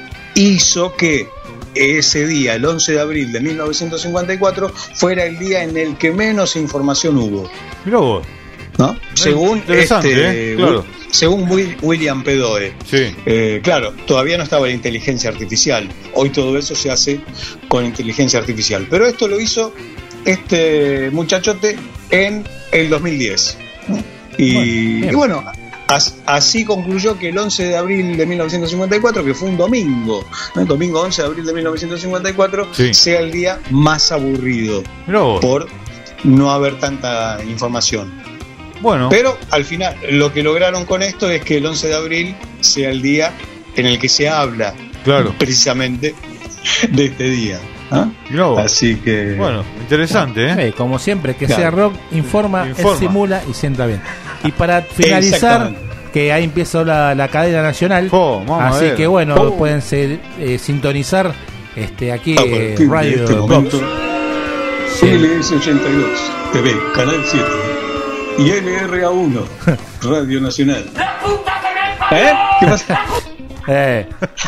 hizo que ese día, el once de abril de mil novecientos cincuenta y cuatro, fuera el día en el que menos información hubo, Mirá vos. ¿no? Según interesante, este, ¿eh? Claro. según Will- William Pedoe. Sí. Eh, claro, todavía no estaba la inteligencia artificial. Hoy todo eso se hace con inteligencia artificial. Pero esto lo hizo este muchachote en el dos mil diez. Y bueno, y bueno as, así concluyó que el once de abril de mil novecientos cincuenta y cuatro, que fue un domingo, ¿no? El domingo once de abril de mil novecientos cincuenta y cuatro, sí, sea el día más aburrido por no haber tanta información. Bueno. Pero al final lo que lograron con esto es que el once de abril sea el día en el que se habla, claro, precisamente de este día. ¿Ah? No. Así que bueno, interesante, ¿eh? Sí, como siempre, que claro. sea rock, informa, Informa. simula y sienta bien. Y para finalizar, que ahí empezó la, la cadena nacional, oh, así que bueno, oh. pueden ser, eh, sintonizar este aquí eh, Radio este momento, sí. L S ochenta y dos T V, Canal siete y L R A uno Radio Nacional. ¿Eh? ¿Qué pasa? Eh.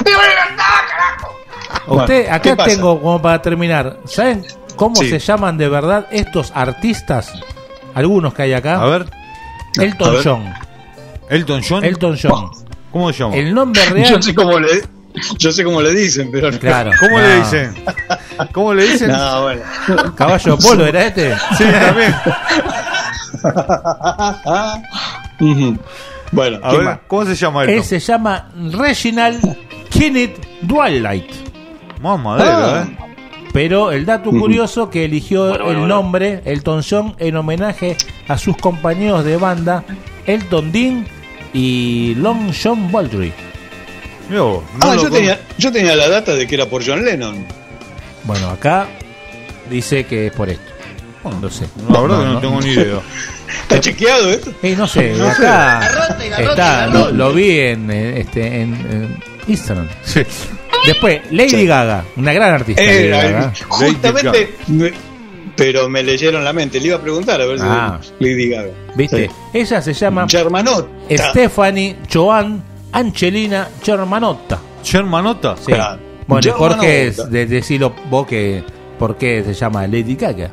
Usted, acá tengo como para terminar. ¿Saben cómo sí. se llaman de verdad estos artistas? Algunos que hay acá. A ver. Elton A ver. John. Elton John. Elton John. ¿Cómo se llama? El nombre real. Yo sé cómo le, yo sé cómo le dicen, pero no. Claro. ¿Cómo no. le dicen? ¿Cómo le dicen? No, bueno. Caballo de polo, ¿era este? Sí, también. uh-huh. Bueno, a ver, más? ¿Cómo se llama él? Él se llama Reginald Kenneth Dwight. Más madera, ah. ¿eh? Pero el dato uh-huh. curioso que eligió bueno, el bueno, nombre Elton John en homenaje a sus compañeros de banda Elton Dean y Long John Baldry. Yo, no ah, yo tenía, yo tenía la data de que era por John Lennon. Bueno, acá dice que es por esto. Bueno, no sé. La verdad no, que no, no tengo ni idea. ¿Está chequeado esto? Eh, no sé, no acá sé. Está, lo, lo vi en, este, en, en Instagram. Sí. Después, Lady sí. Gaga, una gran artista. Eh, Gaga. Justamente, me, pero me leyeron la mente. Le iba a preguntar a ver ah. si Lady Gaga. ¿Viste? Sí. Ella se llama Germanotta. Stephanie Joan Angelina Germanotta. ¿Germanotta? Sí. Ah, bueno, Germanotta. Jorge, de, decilo vos que por qué se llama Lady Gaga.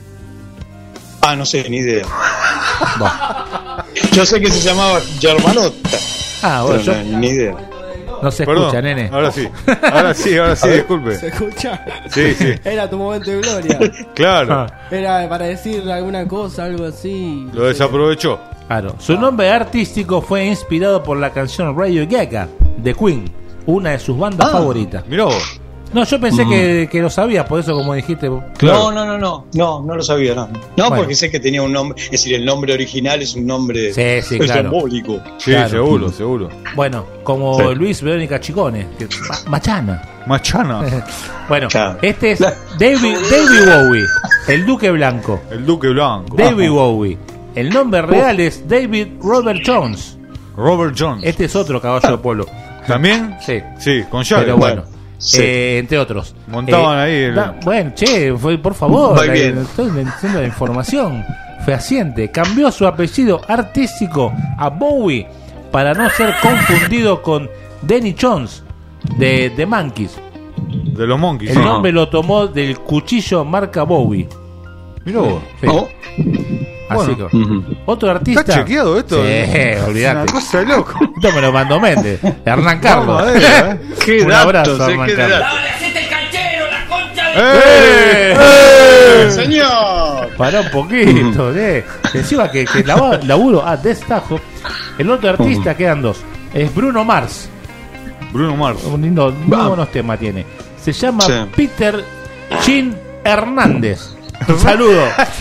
Ah, no sé, ni idea. Bueno. Yo sé que se llamaba Germanotta. Ah, bueno, yo... no, ni idea. No se Perdón, escucha, nene. Ahora sí, ahora sí, ahora sí, disculpe. ¿Se escucha? Sí, sí. Era tu momento de gloria. Claro. Era para decir alguna cosa, algo así. Lo desaprovechó. Claro. Su nombre artístico fue inspirado por la canción Radio Gaga de Queen, una de sus bandas ah, favoritas. Mirá vos. No, yo pensé mm. que, que lo sabías, por eso como dijiste. Claro. No, no, no, no, no, no lo sabía, no. No, bueno. Porque sé que tenía un nombre, es decir, el nombre original es un nombre sí, sí, claro. simbólico. Sí, claro. seguro, seguro. Bueno, como sí. Luis Verónica Chicone, que, Machana. Machana. Bueno, claro. Este es David, David Bowie, el Duque Blanco. El Duque Blanco. David Bowie. El nombre real es David Robert Jones. Robert Jones. Este es otro caballo de polo. ¿También? Sí. Sí, con llave. Pero bueno. Sí. Eh, entre otros. Montaban eh, ahí. El... Da, bueno, che, fue, por favor, la, estoy diciendo la información fehaciente. Cambió su apellido artístico a Bowie para no ser confundido con Danny Jones de The Monkees. De los Monkees. El sí. nombre lo tomó del cuchillo marca Bowie. Mirá vos. Sí. Oh. Así bueno. que uh-huh. otro artista. ¿Está chequeado esto? Sí, olvidate. Una cosa de loco. Esto me lo mandó Méndez. Hernán Carlos. ¿eh? Qué un datos, abrazo, eh, Hernán qué Carlos. ¡Dale, hacete el canchero, la concha de... ¡Eh! ¡Eh! ¡Señor! Pará un poquito, eh. Encima que, que lab- laburo a destajo. El otro artista, uh-huh. quedan dos. Es Bruno Mars. Bruno Mars. Un lindo, muy ah. buenos temas tiene. Se llama sí. Peter Chin Hernández. Saludo.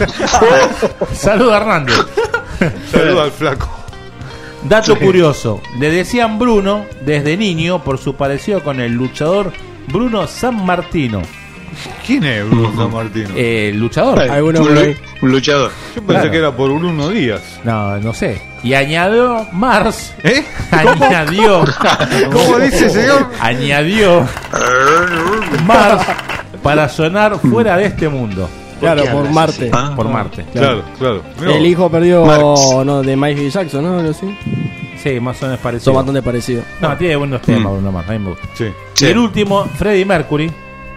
Saludo Hernández. Saludo al flaco. Dato sí. curioso. Le decían Bruno desde niño por su parecido con el luchador Bruno Sammartino. ¿Quién es Bruno uh-huh. Sammartino? Eh, el luchador. Ay, un, un luchador. Yo pensé claro. que era por Bruno Díaz. No, no sé. Y añadió Mars. ¿Eh? Añadió. ¿Cómo dice, señor? Añadió Mars para sonar fuera de este mundo. Claro, por Marte. Ah, por Marte. Claro, claro. claro. El hijo perdió no, de Michael Jackson, ¿no? ¿No sí? Sí, más o menos parecido. Son bastante parecidos. No, tiene buenos temas, Bruno Mars. A mí me gusta. Sí. Sí. El último, Freddie Mercury.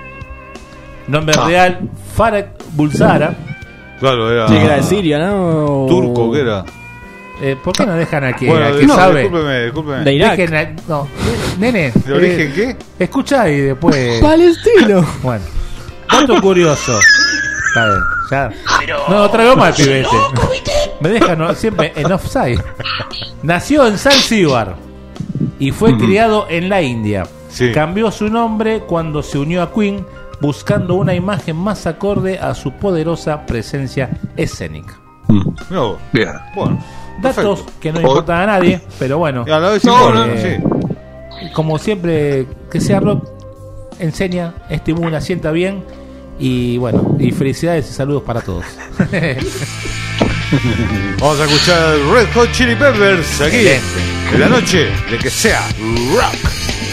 Nombre ah. real, Farag Bulsara. Claro, era. Sí, que era de Siria, ¿no? Turco, ¿qué era? Eh, ¿Por qué no dejan a que, bueno, a que no, sabe? Discúlpeme, discúlpeme. De Irak. Dejen a, no, nene. ¿De origen eh, qué? Escuchá y después. Palestino. Bueno, dato curioso. A ver, Ya. No, traigo mal, pibete. Me dejan no, siempre en offside. Nació en Zanzíbar y fue mm. criado en la India. Sí. Cambió su nombre cuando se unió a Queen, buscando una imagen más acorde a su poderosa presencia escénica. Mm. No, bien. Bueno, datos perfecto. Que no importan a nadie, pero bueno. A la vez no, no, eh, sí. Como siempre, que sea rock, enseña, estimula, sienta bien. Y bueno, y felicidades y saludos para todos. Vamos a escuchar Red Hot Chili Peppers aquí Excelente. En la noche de que sea rock.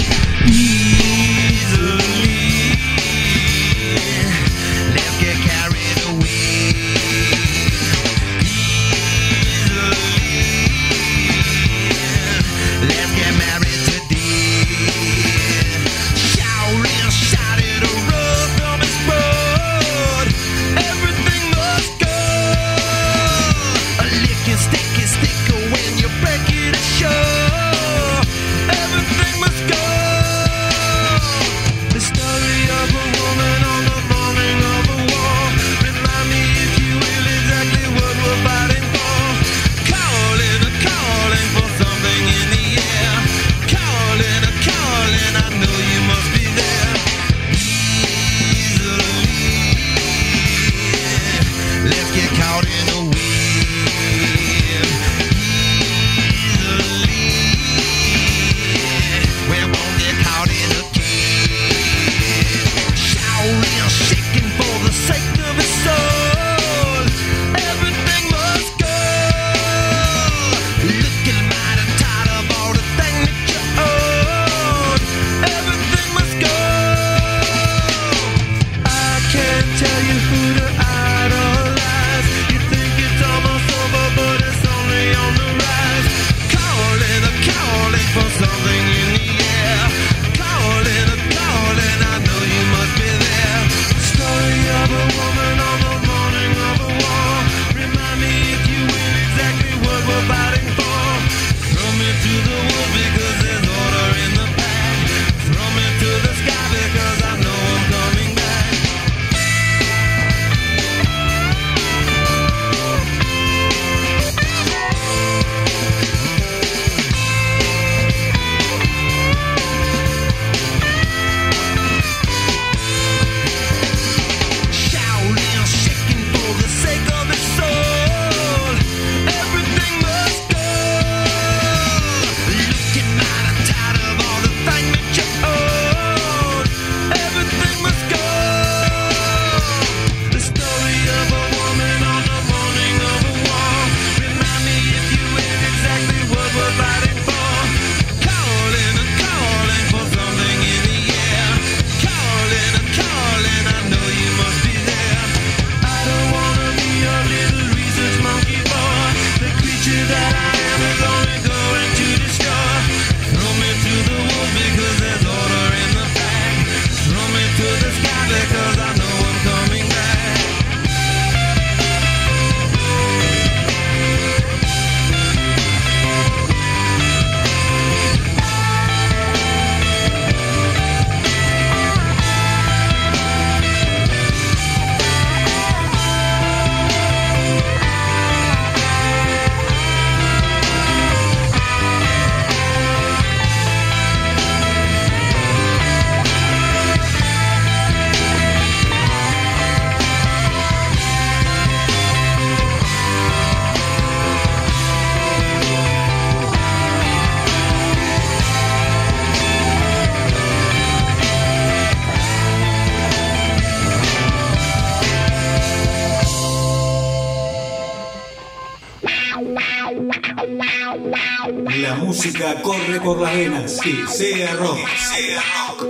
La música corre por las venas. Que sea rock. Que sea rock.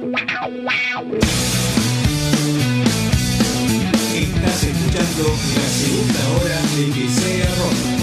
Estás escuchando la segunda hora de Que sea rock.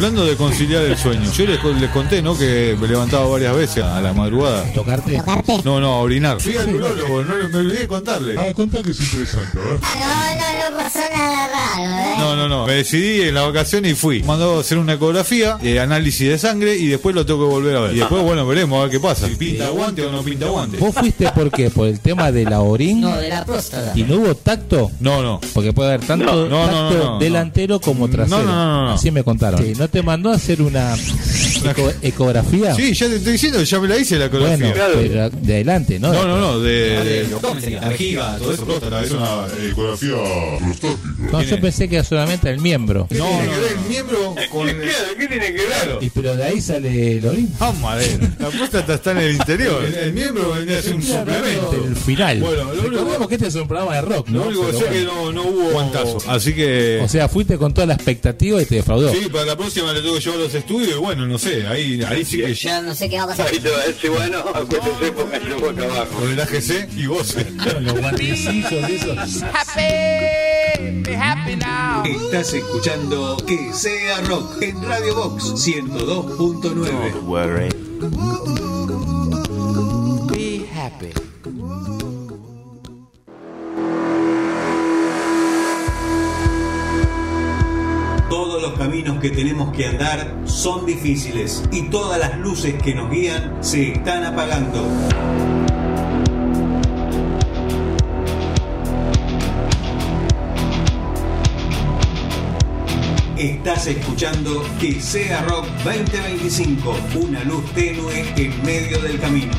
hablando de conciliar el sueño. Yo les, les conté, ¿no? Que me levantaba varias veces a la madrugada. ¿Tocarte? ¿Tocarte? No, no, a orinar. Fui al urólogo, no me olvidé de contarle. Ah, contá que es interesante, ¿eh? No, no, no pasó nada raro, ¿eh? No, no, no. Me decidí en la vacación y fui. Mandó a hacer una ecografía, eh, análisis de sangre y después lo tengo que volver a ver. Y después, bueno, veremos a ver qué pasa. Si pinta guante o no pinta guante. ¿Vos fuiste por qué? ¿Por el tema de la orín? No, de la próstata. ¿Y no hubo tacto? No, no. Porque puede haber tanto No, no, tacto no, no, no, delantero como trasero. No, no, no, no. Así me contaron. Sí, ¿no te mandó a hacer una eco- ecografía? Sí, ya te estoy diciendo, ya me la hice la ecografía. Bueno, pero de adelante, ¿no? No, no, no, de... de, de vejiga, todo eso, próstata, es una ecografía prostática. No, yo pensé que era solamente el miembro. No, no, el miembro con el... ¿Qué tiene que ver? Y pero de ahí sale el orín. Ah, madera. La próstata está en el interior. El, el miembro vendría a ser un suplemento. En el final. Bueno, lo Recordemos que este es un programa de rock, ¿no? Lo único que sé es que no, no hubo guantazo. Así que... O sea, fuiste con toda la expectativa y te defraudó. Sí, para la próxima le tengo que llevar los estudios y bueno, no sé, ahí, ahí sí que... Ya no sé qué va a pasar. Ahí te va a decir, bueno, acuérdese, póngase boca abajo. Con el A G C y goce. Los guantecillos, esos. Happy, be happy now. Estás escuchando Que Sea Rock en Radio Box ciento dos punto nueve. Don't worry. Be happy. Todos los caminos que tenemos que andar son difíciles y todas las luces que nos guían se están apagando. Estás escuchando Que Sea Rock veinte veinticinco, una luz tenue en medio del camino.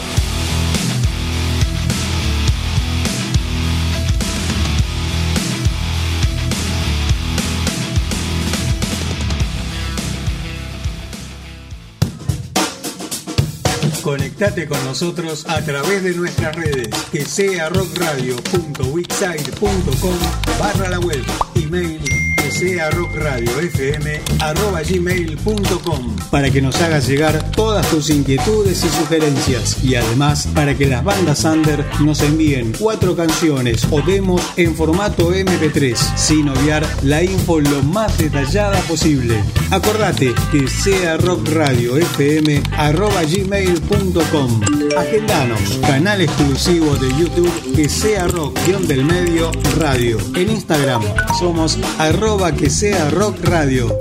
Conectate con nosotros a través de nuestras redes, que sea rock radio punto wixsite punto com barra la web, email que sea rock radio f m arroba gmail punto com, para que nos hagas llegar todas tus inquietudes y sugerencias, y además para que las bandas under nos envíen cuatro canciones o demos en formato eme pe tres, sin obviar la info lo más detallada posible. Acordate, que sea rock radio f m arroba gmail punto com. Agendanos, canal exclusivo de YouTube Que Sea Rock guión del medio radio. En Instagram somos arroba que sea rock radio.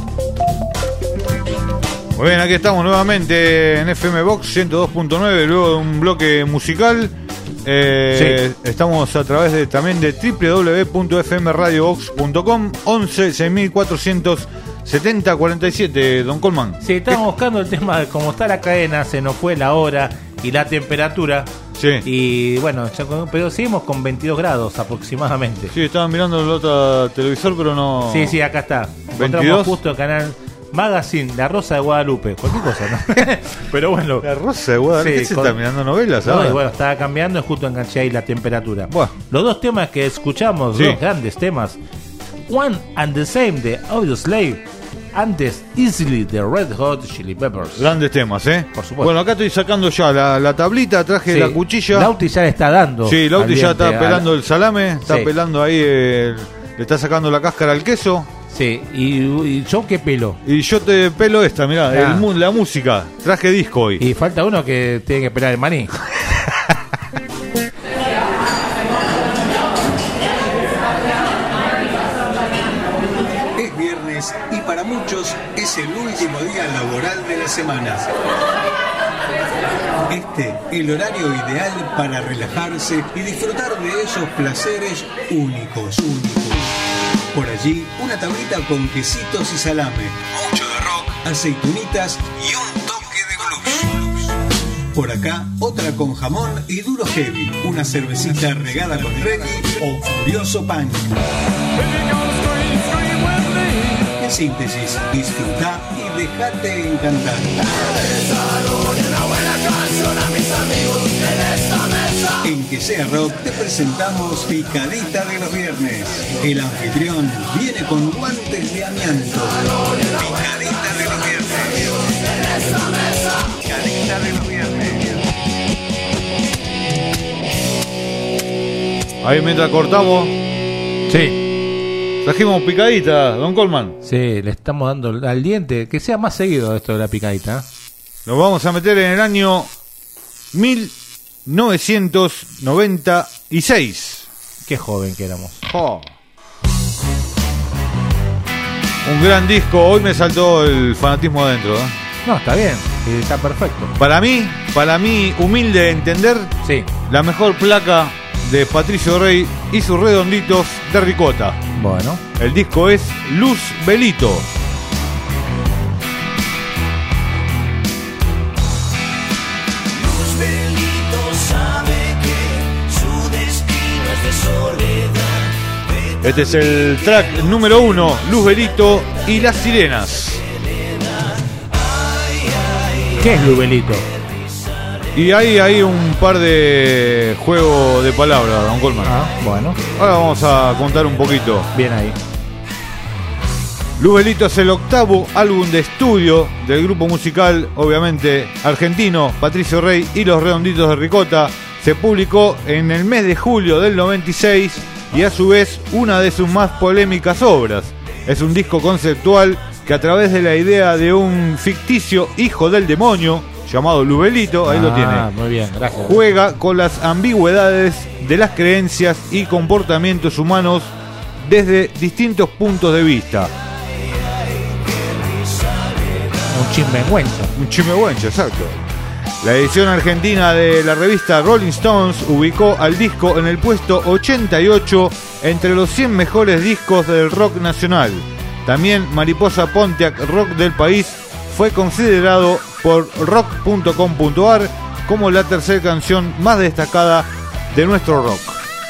Muy bien, aquí estamos nuevamente en F M Box ciento dos punto nueve, luego de un bloque musical. Eh, sí. Estamos a través de también de doble u doble u doble u punto f m radio box punto com, once seis mil cuatrocientos setenta cuarenta y siete, don Colman. Sí, estamos buscando el tema de cómo está la cadena, se nos fue la hora y la temperatura. Sí. Y bueno, ya con, pero seguimos con veintidós grados aproximadamente. Sí, estaban mirando el otro televisor, pero no... Sí, sí, acá está. Encontramos veintidós. justo el canal Magazine, La Rosa de Guadalupe. Cualquier cosa, ¿no? Pero bueno. La Rosa de Guadalupe, sí, ¿se con... está mirando novelas No, ahora? y bueno, estaba cambiando y justo enganché ahí la temperatura. Buah. Los dos temas que escuchamos, Sí. dos grandes temas. One and the Same de Audioslave. Antes, Easily de Red Hot Chili Peppers. Grandes temas, ¿eh? Por supuesto. Bueno, acá estoy sacando ya la, la tablita, traje Sí. la cuchilla. Lauti ya le está dando. Sí, Lauti al ya diente está pelando al- el salame, está Sí. pelando ahí, el- le está sacando la cáscara al queso. Sí, y, y yo qué pelo. Y yo te pelo esta, mirá, Ah. el mu- la música, traje disco hoy. Y falta uno que tiene que pelar el maní. Es viernes y para muchos es el último día laboral de la semana. Este, el horario ideal para relajarse y disfrutar de esos placeres únicos, únicos. Por allí, una tablita con quesitos y salame, mucho de rock, aceitunitas y un toque de blues. Por acá, otra con jamón y duro heavy, una cervecita regada con reggae o furioso punk. En síntesis, disfruta y déjate encantar. En Que Sea Rock te presentamos Picadita de los Viernes. El anfitrión viene con guantes de amianto. Picadita de los Viernes. Picadita de los Viernes. Ahí mientras cortamos. Sí. Trajimos picadita, don Colman. Sí, le estamos dando al diente. Que sea más seguido esto de la picadita. ¿eh? Nos vamos a meter en el año mil novecientos noventa y seis. Qué joven que éramos. Oh. Un gran disco. Hoy me saltó el fanatismo adentro, ¿eh? No, está bien, está perfecto. Para mí, para mí, humilde de entender, sí, la mejor placa de Patricio Rey y sus redonditos de ricota. Bueno. El disco es Luz Velito. Luz Velito sabe que su destino es de soledad. Este es el track número uno, Luz Velito y las sirenas. ¿Qué es Luz Velito? Y ahí hay un par de juegos de palabras, don Colman. Ah, bueno. Ahora vamos a contar un poquito. Bien ahí. Luz Velito es el octavo álbum de estudio del grupo musical, obviamente, argentino, Patricio Rey y los Redonditos de Ricota. Se publicó en el mes de julio del noventa y seis y a su vez una de sus más polémicas obras. Es un disco conceptual que a través de la idea de un ficticio hijo del demonio llamado Luz Velito, ahí ah, lo tiene. Muy bien, gracias. Juega con las ambigüedades de las creencias y comportamientos humanos desde distintos puntos de vista. Un chismegüencho. Un chismegüencho, exacto. La edición argentina de la revista Rolling Stones ubicó al disco en el puesto ochenta y ocho entre los cien mejores discos del rock nacional. También Mariposa Pontiac Rock del País fue considerado por rock punto com punto a r como la tercera canción más destacada de nuestro rock.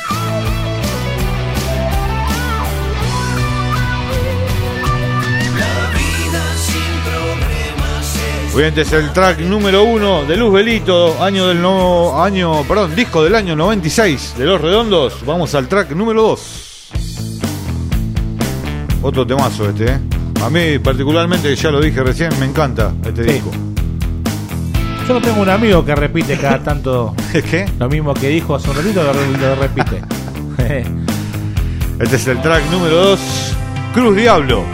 Bien, este es el track número uno de Luz Velito, año del no, año, perdón, disco del año noventa y seis de Los Redondos. Vamos al track número dos. Otro temazo este, ¿eh? A mí particularmente, ya lo dije recién, me encanta este sí. disco. Yo tengo un amigo que repite cada tanto ¿Qué? Lo mismo que dijo hace un ratito, lo, lo repite. Este es el track número dos, Cruz Diablo.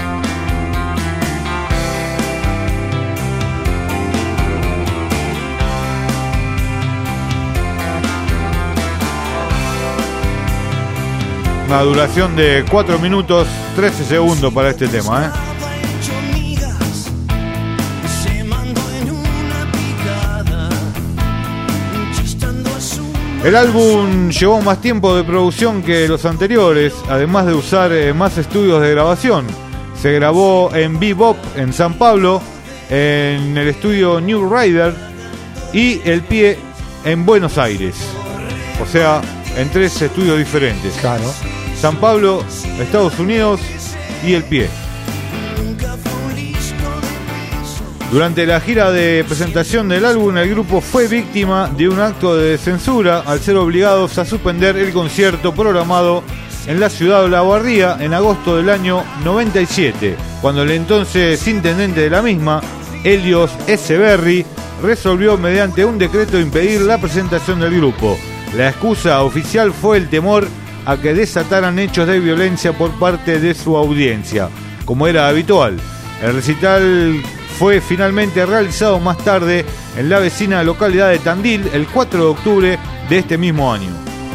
Una duración de cuatro minutos trece segundos para este tema, ¿eh? El álbum llevó más tiempo de producción que los anteriores, además de usar eh, más estudios de grabación. Se grabó en Bebop, en San Pablo, en el estudio New Rider y El Pie en Buenos Aires. O sea, en tres estudios diferentes. Claro. San Pablo, Estados Unidos y El Pie. Durante la gira de presentación del álbum, el grupo fue víctima de un acto de censura al ser obligados a suspender el concierto programado en la ciudad de La Barría en agosto del año noventa y siete, cuando el entonces intendente de la misma, Helios S. Berry, resolvió mediante un decreto impedir la presentación del grupo. La excusa oficial fue el temor a que desataran hechos de violencia por parte de su audiencia, como era habitual. El recital fue finalmente realizado más tarde en la vecina localidad de Tandil el cuatro de octubre de este mismo año.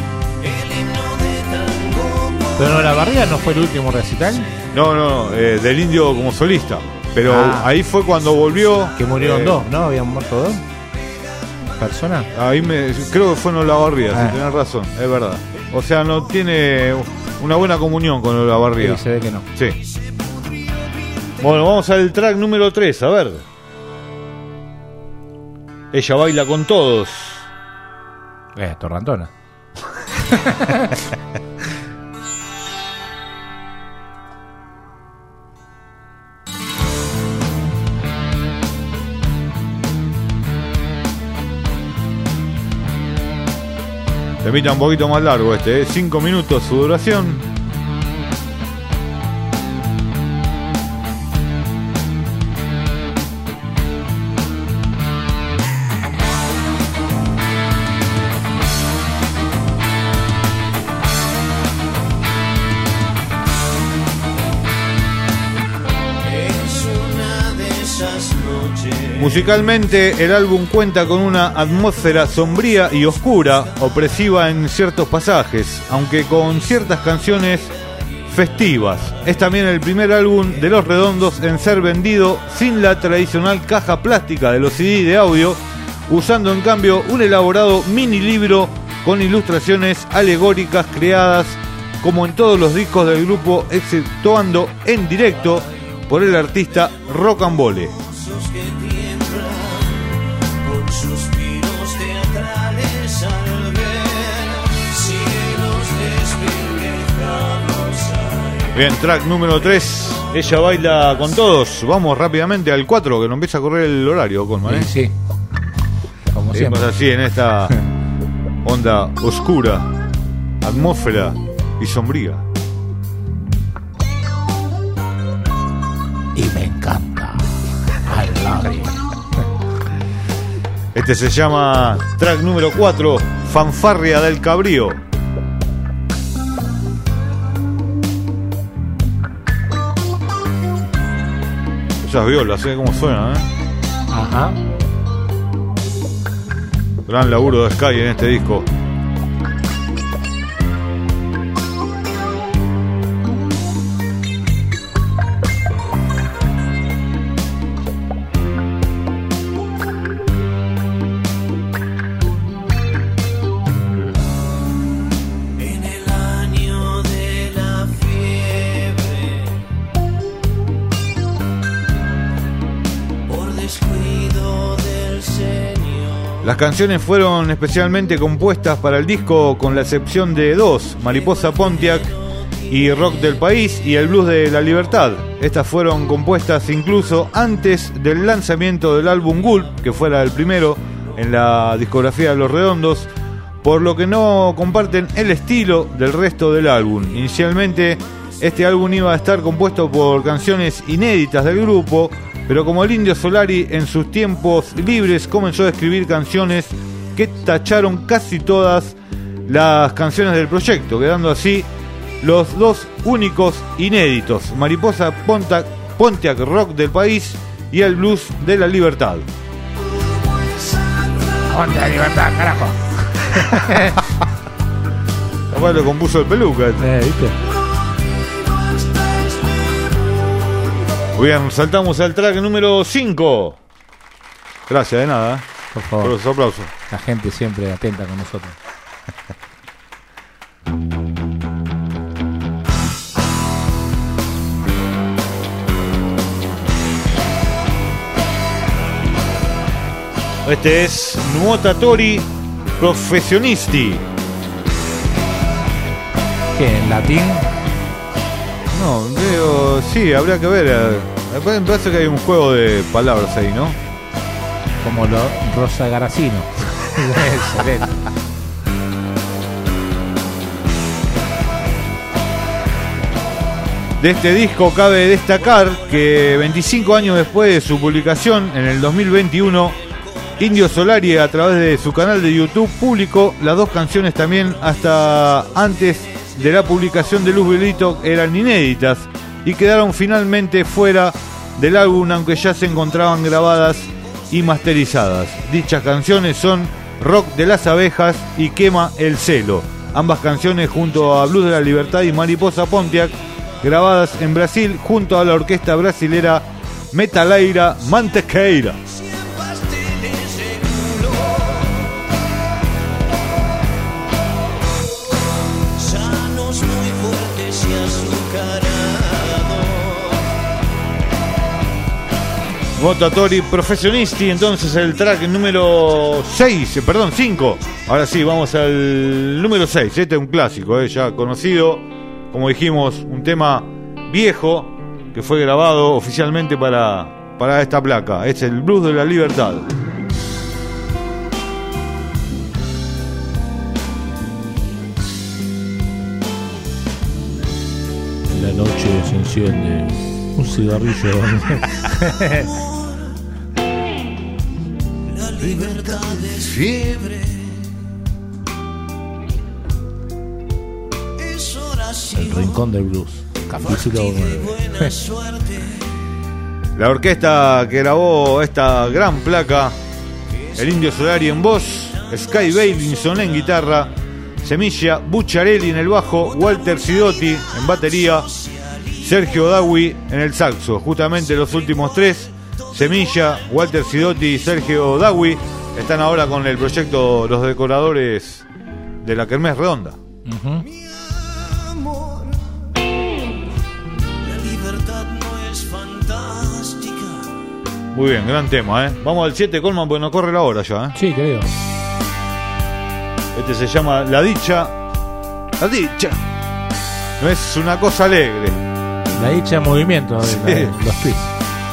¿Pero no, La Barría no fue el último recital? No, no, no, eh, del Indio como solista. Pero ah, ahí fue cuando volvió. Que murieron eh, dos, ¿no? Habían muerto dos personas. Ahí me, creo que fue en Olavarría, ah. si tenés razón, es verdad. O sea, no tiene una buena comunión con Olavarría. Sí, se ve que no. Sí. Bueno, vamos al track número tres, a ver. Ella baila con todos. Eh, Torrantona. Temita un poquito más largo este, ¿eh? Cinco minutos su duración. Musicalmente, el álbum cuenta con una atmósfera sombría y oscura, opresiva en ciertos pasajes, aunque con ciertas canciones festivas. Es también el primer álbum de Los Redondos en ser vendido sin la tradicional caja plástica de los C D de audio, usando en cambio un elaborado mini libro con ilustraciones alegóricas creadas como en todos los discos del grupo, exceptuando en directo por el artista Rocambole. Bien, track número tres. Ella baila con todos. Vamos rápidamente al cuatro, que nos empieza a correr el horario, Colman, ¿eh? Sí, sí. Como Seguimos siempre. así en esta onda oscura, atmósfera y sombría. Y me encanta. I love it. Este se llama track número cuatro, Fanfarria del Cabrío. Esas violas, ¿eh? Cómo suenan, ¿eh? Ajá. Gran laburo de Sky en este disco. Las canciones fueron especialmente compuestas para el disco con la excepción de dos, Mariposa Pontiac y Rock del País y el Blues de la Libertad. Estas fueron compuestas incluso antes del lanzamiento del álbum Gulp, que fuera el primero en la discografía de Los Redondos, por lo que no comparten el estilo del resto del álbum. Inicialmente este álbum iba a estar compuesto por canciones inéditas del grupo, pero como el Indio Solari en sus tiempos libres comenzó a escribir canciones que tacharon casi todas las canciones del proyecto, quedando así los dos únicos inéditos, Mariposa Pontiac, Pontiac Rock del País y el Blues de la Libertad. Ponte la libertad, carajo. Capaz lo compuso el Peluca. Eh, ¿viste? Bien, saltamos al track número cinco. Gracias, de nada. Por favor. Por los aplausos. La gente siempre atenta con nosotros. Este es Nuotatori Professionisti. ¿Qué? ¿En latín? No, veo, sí, habría que ver. eh, Me parece que hay un juego de palabras ahí, ¿no? Como lo Rosa Garacino. Excelente. De este disco cabe destacar que veinticinco años después de su publicación, en el dos mil veintiuno, Indio Solari, a través de su canal de YouTube, publicó las dos canciones también hasta antes de la publicación de Luz Violito, eran inéditas y quedaron finalmente fuera del álbum, aunque ya se encontraban grabadas y masterizadas. Dichas canciones son Rock de las Abejas y Quema el Celo, ambas canciones junto a Blues de la Libertad y Mariposa Pontiac, grabadas en Brasil junto a la orquesta brasilera Metaleira Mantequeira. Nuotatori Professionisti, entonces el track número seis, perdón, cinco. Ahora sí, vamos al número seis. Este es un clásico, eh, ya conocido. Como dijimos, un tema viejo que fue grabado oficialmente para, para esta placa. Es el Blues de la Libertad. En la noche se enciende un cigarrillo. La libertad es fiebre. El rincón del blues. Capítulo nueve. Buena suerte. La orquesta que grabó esta gran placa, el Indio Solari en voz, Sky Bailinson en guitarra, Semilla Bucciarelli en el bajo, Walter Sidotti en batería, Sergio Dawi en el saxo. Justamente los últimos tres, Semilla, Walter Sidotti y Sergio Dawi, están ahora con el proyecto Los Decoradores de la Kermés Redonda. Uh-huh. Muy bien, gran tema, ¿eh? Vamos al siete, Colman, porque no corre la hora ya, ¿eh? Sí, creo. Este se llama La Dicha. La Dicha. No es una cosa alegre. La dicha en movimiento de Sí. la- los tweets.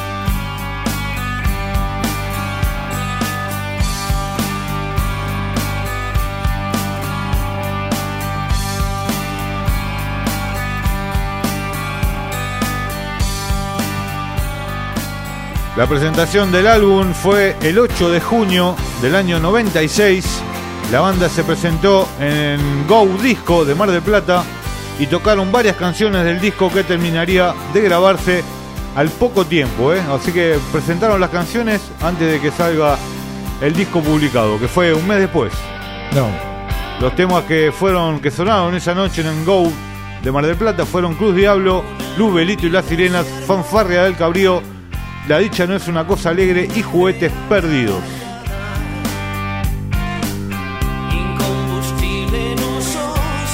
La presentación del álbum fue el ocho de junio del año noventa y seis. La banda se presentó en Go Disco de Mar del Plata y tocaron varias canciones del disco que terminaría de grabarse al poco tiempo, ¿eh? Así que presentaron las canciones antes de que salga el disco publicado, que fue un mes después. No. Los temas que fueron que sonaron esa noche en Go de Mar del Plata fueron Cruz Diablo, Luz Belito y las Sirenas, Fanfarria del Cabrío, La Dicha no es una cosa alegre y Juguetes Perdidos. Incombustible no sos,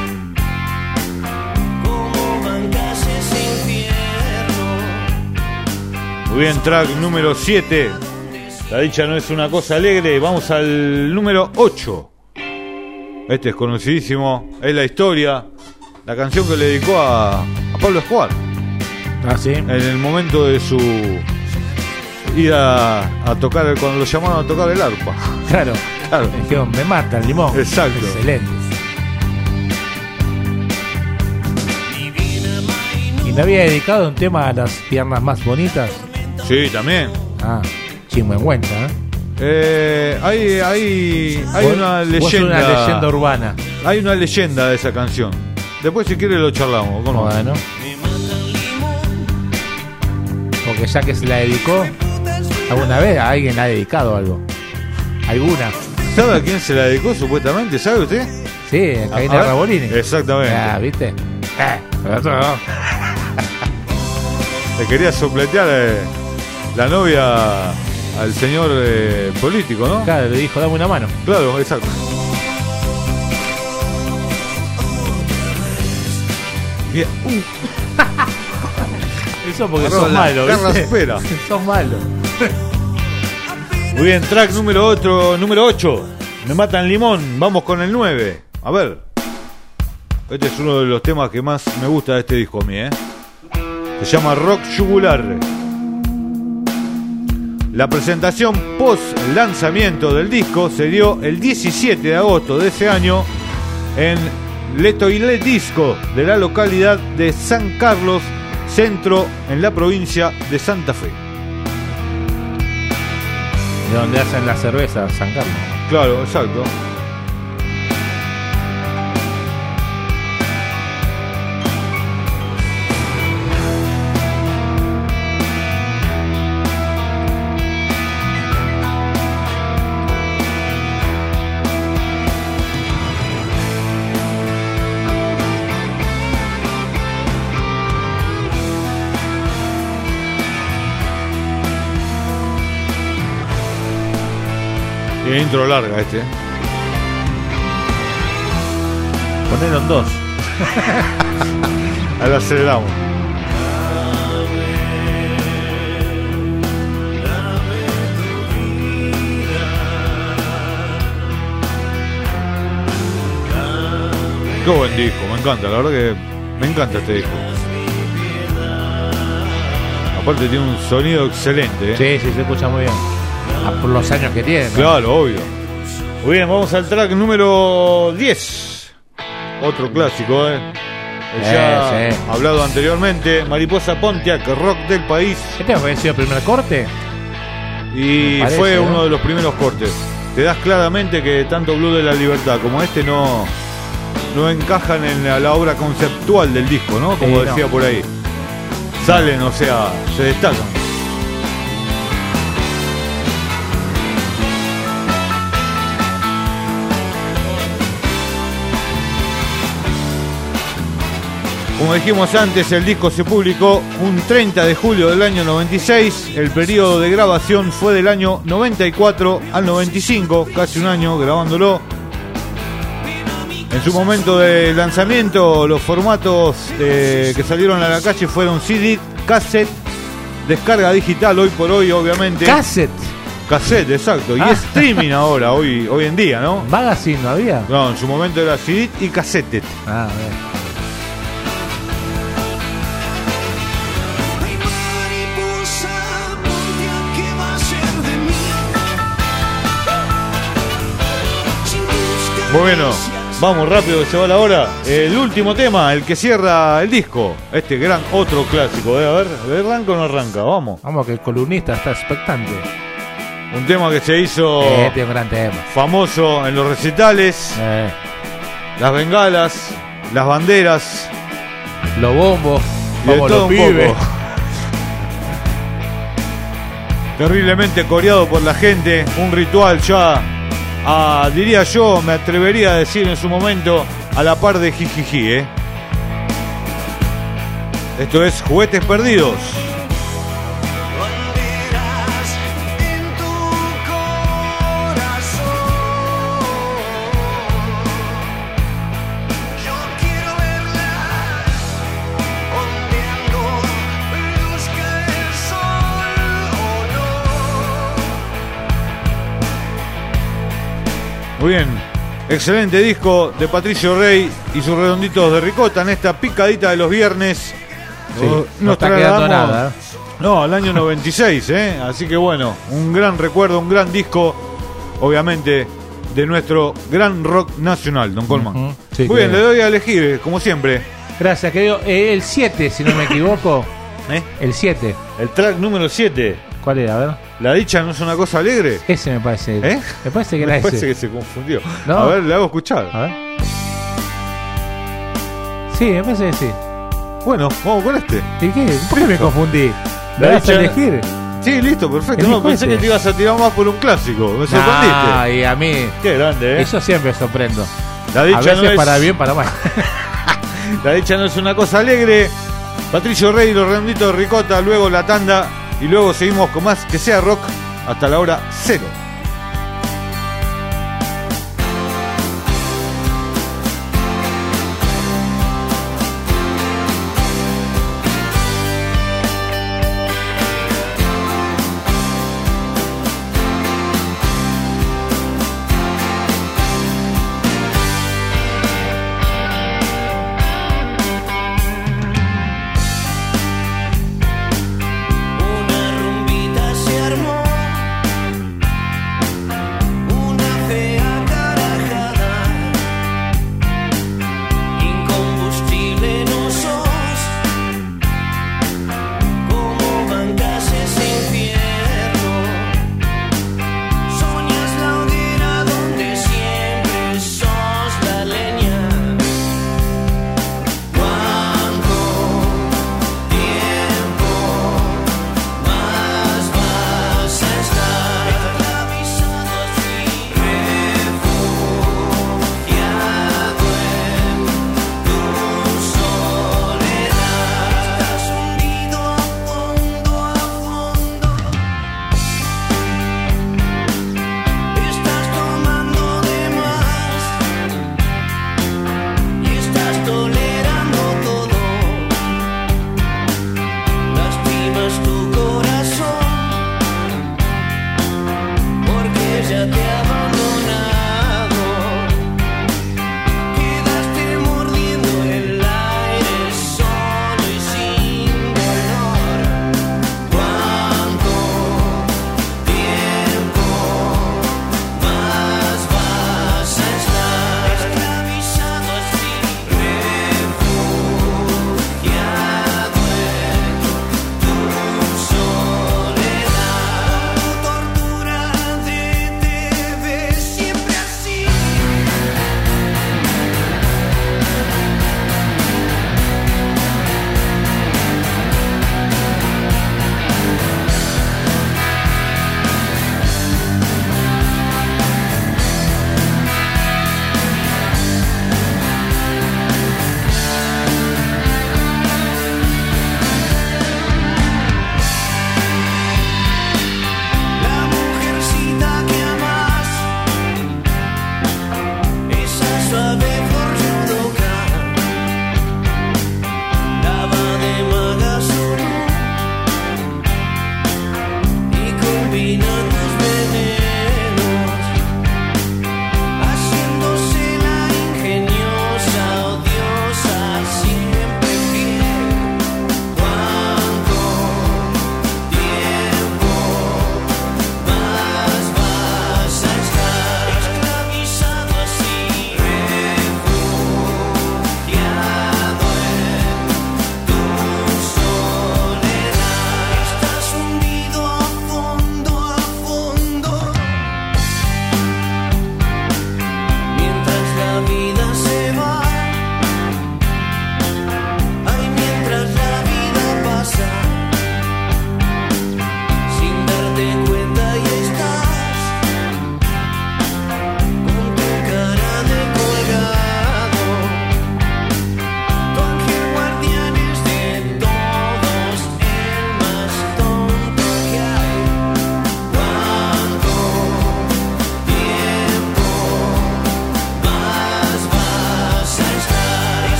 como bancas ese infierno. Muy bien, track número siete. La Dicha no es una cosa alegre. Vamos al número ocho. Este es conocidísimo, es La Historia, la canción que le dedicó a, a Pablo Escobar. Ah, sí. En el momento de su ida a tocar, cuando lo llamaron a tocar el arpa. Claro. Claro. Dijeron, me mata el limón. Exacto. Excelente. ¿Y no había dedicado un tema a las piernas más bonitas? Sí, también. Ah, chingüengüenza, ¿eh? Eh, hay hay, hay Vos- una vos leyenda. una leyenda urbana. Hay una leyenda de esa canción. Después, si quiere, lo charlamos. ¿Cómo no? Bueno. Porque ya que se la dedicó, alguna vez a alguien la ha dedicado algo. ¿Alguna? ¿Sabe a quién se la dedicó supuestamente? ¿Sabe usted? Sí, a Karina A ver. Rabolini. Exactamente. Ah, ¿viste? Eh, pero otro no. Le quería sopletear eh, la novia al señor eh, político, ¿no? Claro, le dijo, dame una mano. Claro, exacto. Bien. Uh. Eso porque Agarró sos la malo, garra ¿viste? espera. Sos malo. Muy bien, track número otro, número ocho. Me matan limón. Vamos con el nueve. A ver. Este es uno de los temas que más me gusta de este disco a mí, ¿eh? Se llama Rock Yugular. La presentación post lanzamiento del disco se dio el diecisiete de agosto de ese año en Le Toilet Disco de la localidad de San Carlos, centro en la provincia de Santa Fe. De donde hacen la cerveza, San Carlos. Claro, exacto. Tiene intro larga este. Ponelo en dos. Ahora aceleramos. Qué buen disco, me encanta, la verdad que me encanta este disco. Aparte tiene un sonido excelente, ¿eh? Sí, sí, se escucha muy bien. Ah, por los años que tiene, ¿no? Claro, obvio. Muy bien, vamos al track número diez. Otro clásico, ¿eh? Ya Eh, sí. hablado anteriormente, Mariposa Pontiac, rock del país. ¿Este había sido el primer corte? Y Me parece, fue ¿no? uno de los primeros cortes. Te das claramente que tanto Blue de la Libertad como este no, no encajan en la, la obra conceptual del disco, ¿no? Como Sí, decía no. por ahí. Salen, o sea, se destacan. Como dijimos antes, el disco se publicó un treinta de julio del año noventa y seis. El periodo de grabación fue del año noventa y cuatro al noventa y cinco, casi un año grabándolo. En su momento de lanzamiento, los formatos eh, que salieron a la calle fueron C D, cassette, descarga digital, hoy por hoy, obviamente. ¿Cassette? Cassette, exacto. Y Ah. streaming ahora, hoy, hoy en día, ¿no? ¿Magazine no había? No, en su momento era C D y cassette. Ah, bien. Bueno, vamos rápido que se va la hora. El último tema, el que cierra el disco. Este gran otro clásico. ¿eh? A ver, ¿a ver, ¿arranca o no arranca? Vamos. Vamos, que el columnista está expectante. Un tema que se hizo Este es un gran tema. famoso en los recitales. Eh. Las bengalas, las banderas, los bombos, y de vamos todo los un pibes. poco. Terriblemente coreado por la gente. Un ritual ya, a, diría yo, me atrevería a decir en su momento, a la par de Jijiji, ¿eh? Esto es Juguetes Perdidos. Muy bien, excelente disco de Patricio Rey y sus redonditos de ricota en esta picadita de los viernes. Sí, Uh, no está quedando trasladamos- nada, ¿eh? No, al año noventa y seis, ¿eh? Así que bueno, un gran recuerdo, un gran disco, obviamente, de nuestro gran rock nacional, Don Colman. Ujú, sí, Muy bien, que- le doy a elegir, eh, como siempre. Gracias, querido. Eh, el siete, si no me equivoco. ¿Eh? El siete. El track número siete. ¿Cuál era? A ver. ¿La dicha no es una cosa alegre? Ese me parece. ¿Eh? Me parece que era Me ese. parece que se confundió. No. A ver, le hago escuchar. A ver. Sí, me parece que sí. Bueno, vamos con este. ¿Y qué? ¿Por qué me confundí? La ¿Me vas a dicha- elegir? Sí, listo, perfecto. Elijo No, pensé ese. que te ibas a tirar más por un clásico. Me sorprendiste. Ah, y a mí. Qué grande, ¿eh? Eso siempre sorprendo. La dicha a veces no es- para bien, para mal. La dicha no es una cosa alegre. Patricio Rey, los redonditos de ricota, luego la tanda y luego seguimos con más que sea rock hasta la hora cero. Una rumbita se armó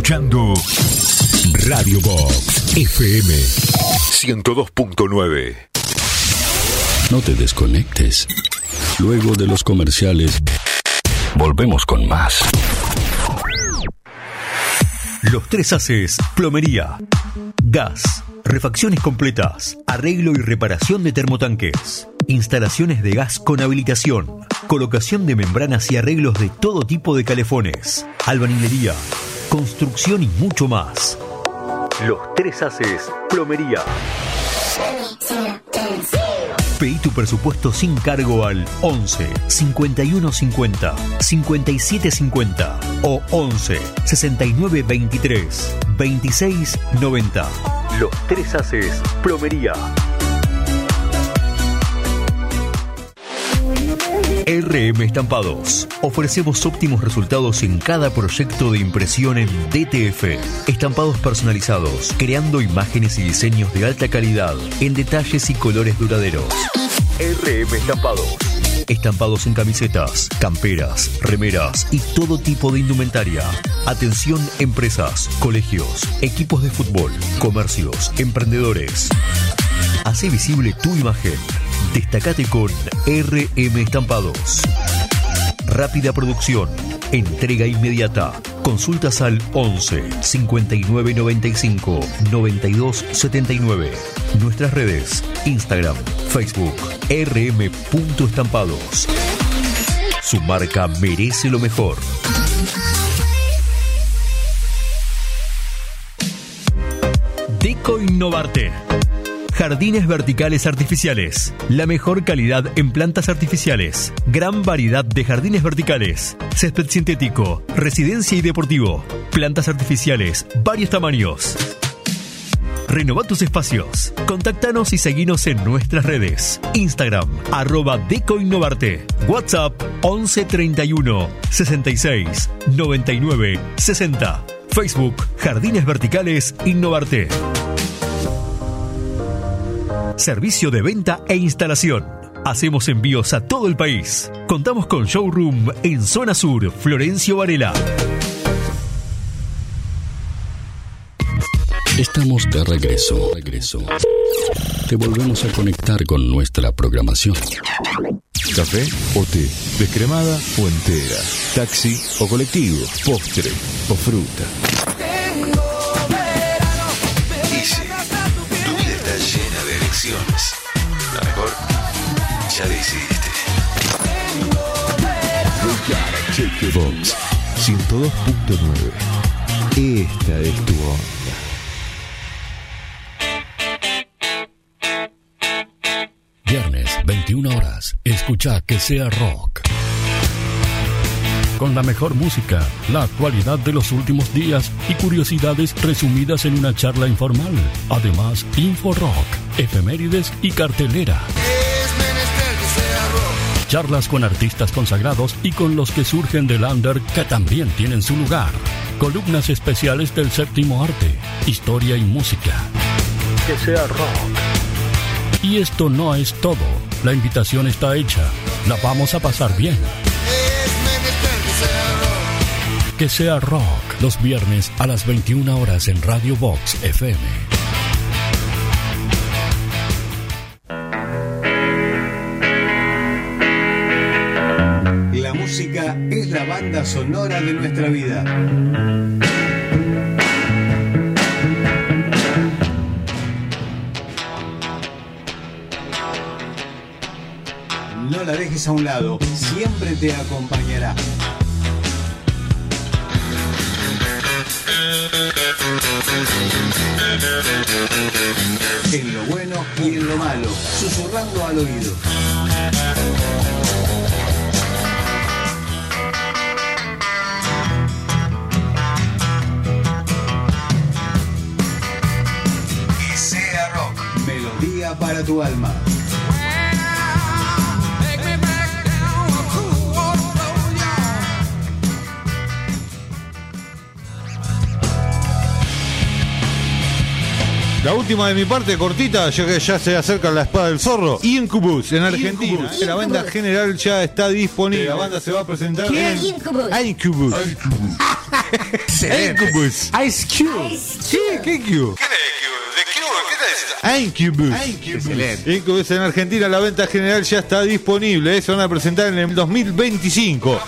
escuchando Radio Box F M ciento dos punto nueve. No te desconectes. Luego de los comerciales, volvemos con más. Los Tres Haces, plomería, gas, refacciones completas, arreglo y reparación de termotanques, instalaciones de gas con habilitación, colocación de membranas y arreglos de todo tipo de calefones, albañilería, construcción y mucho más. Los Tres Haces, plomería. Pedí tu presupuesto sin cargo al once cincuenta y uno cincuenta cincuenta y siete cincuenta o once sesenta y nueve veintitrés veintiséis noventa. Los Tres Haces, plomería. R M Estampados. Ofrecemos óptimos resultados en cada proyecto de impresión en D T F. Estampados personalizados, creando imágenes y diseños de alta calidad en detalles y colores duraderos. R M Estampados. Estampados en camisetas, camperas, remeras y todo tipo de indumentaria. Atención empresas, colegios, equipos de fútbol, comercios, emprendedores. Hace visible tu imagen. Destacate con R M Estampados. Rápida producción. Entrega inmediata. Consultas al once cincuenta y nueve noventa y cinco noventa y dos setenta y nueve. Nuestras redes: Instagram, Facebook, R M punto estampados. Su marca merece lo mejor. Deco Innovarte. Jardines verticales artificiales. La mejor calidad en plantas artificiales. Gran variedad de jardines verticales. Césped sintético, residencia y deportivo. Plantas artificiales, varios tamaños. Renova tus espacios. Contáctanos y seguinos en nuestras redes. Instagram, arroba Deco Innovarte. WhatsApp, once treinta y uno sesenta y seis noventa y nueve sesenta. Facebook, Jardines Verticales Innovarte. Servicio de venta e instalación. Hacemos envíos a todo el país. Contamos con showroom en Zona Sur, Florencio Varela. Estamos de regreso. regreso. Te volvemos a conectar con nuestra programación. Café o té, descremada o entera, taxi o colectivo, postre o fruta. Easy. Tu vida está llena de elecciones. Lo mejor, ya decidiste. Box ciento dos punto nueve. Esta es tu onda. Viernes, veintiuna horas. Escucha Que Sea Rock. Con la mejor música, la actualidad de los últimos días y curiosidades resumidas en una charla informal. Además, Info Rock, efemérides y cartelera. Charlas con artistas consagrados y con los que surgen del under que también tienen su lugar. Columnas especiales del séptimo arte, historia y música. Que Sea Rock. Y esto no es todo. La invitación está hecha. La vamos a pasar bien. Que Sea Rock, los viernes a las veintiuna horas en Radio Box F M. La música es la banda sonora de nuestra vida. No la dejes a un lado, siempre te acompañará. En lo bueno y en lo malo, susurrando al oído. Que sea rock, melodía para tu alma. La última de mi parte, cortita, ya que ya se acerca la espada del zorro. Incubus, en Argentina. Incubus. La banda general ya está disponible. La banda se va a presentar ¿Quién? en Incubus. Incubus. Incubus. Ice Cube. Sí, ¿qué Cube? Incubus. Excelente. Incubus en Argentina, la venta general ya está disponible. eh, Se van a presentar en el dos mil veinticinco.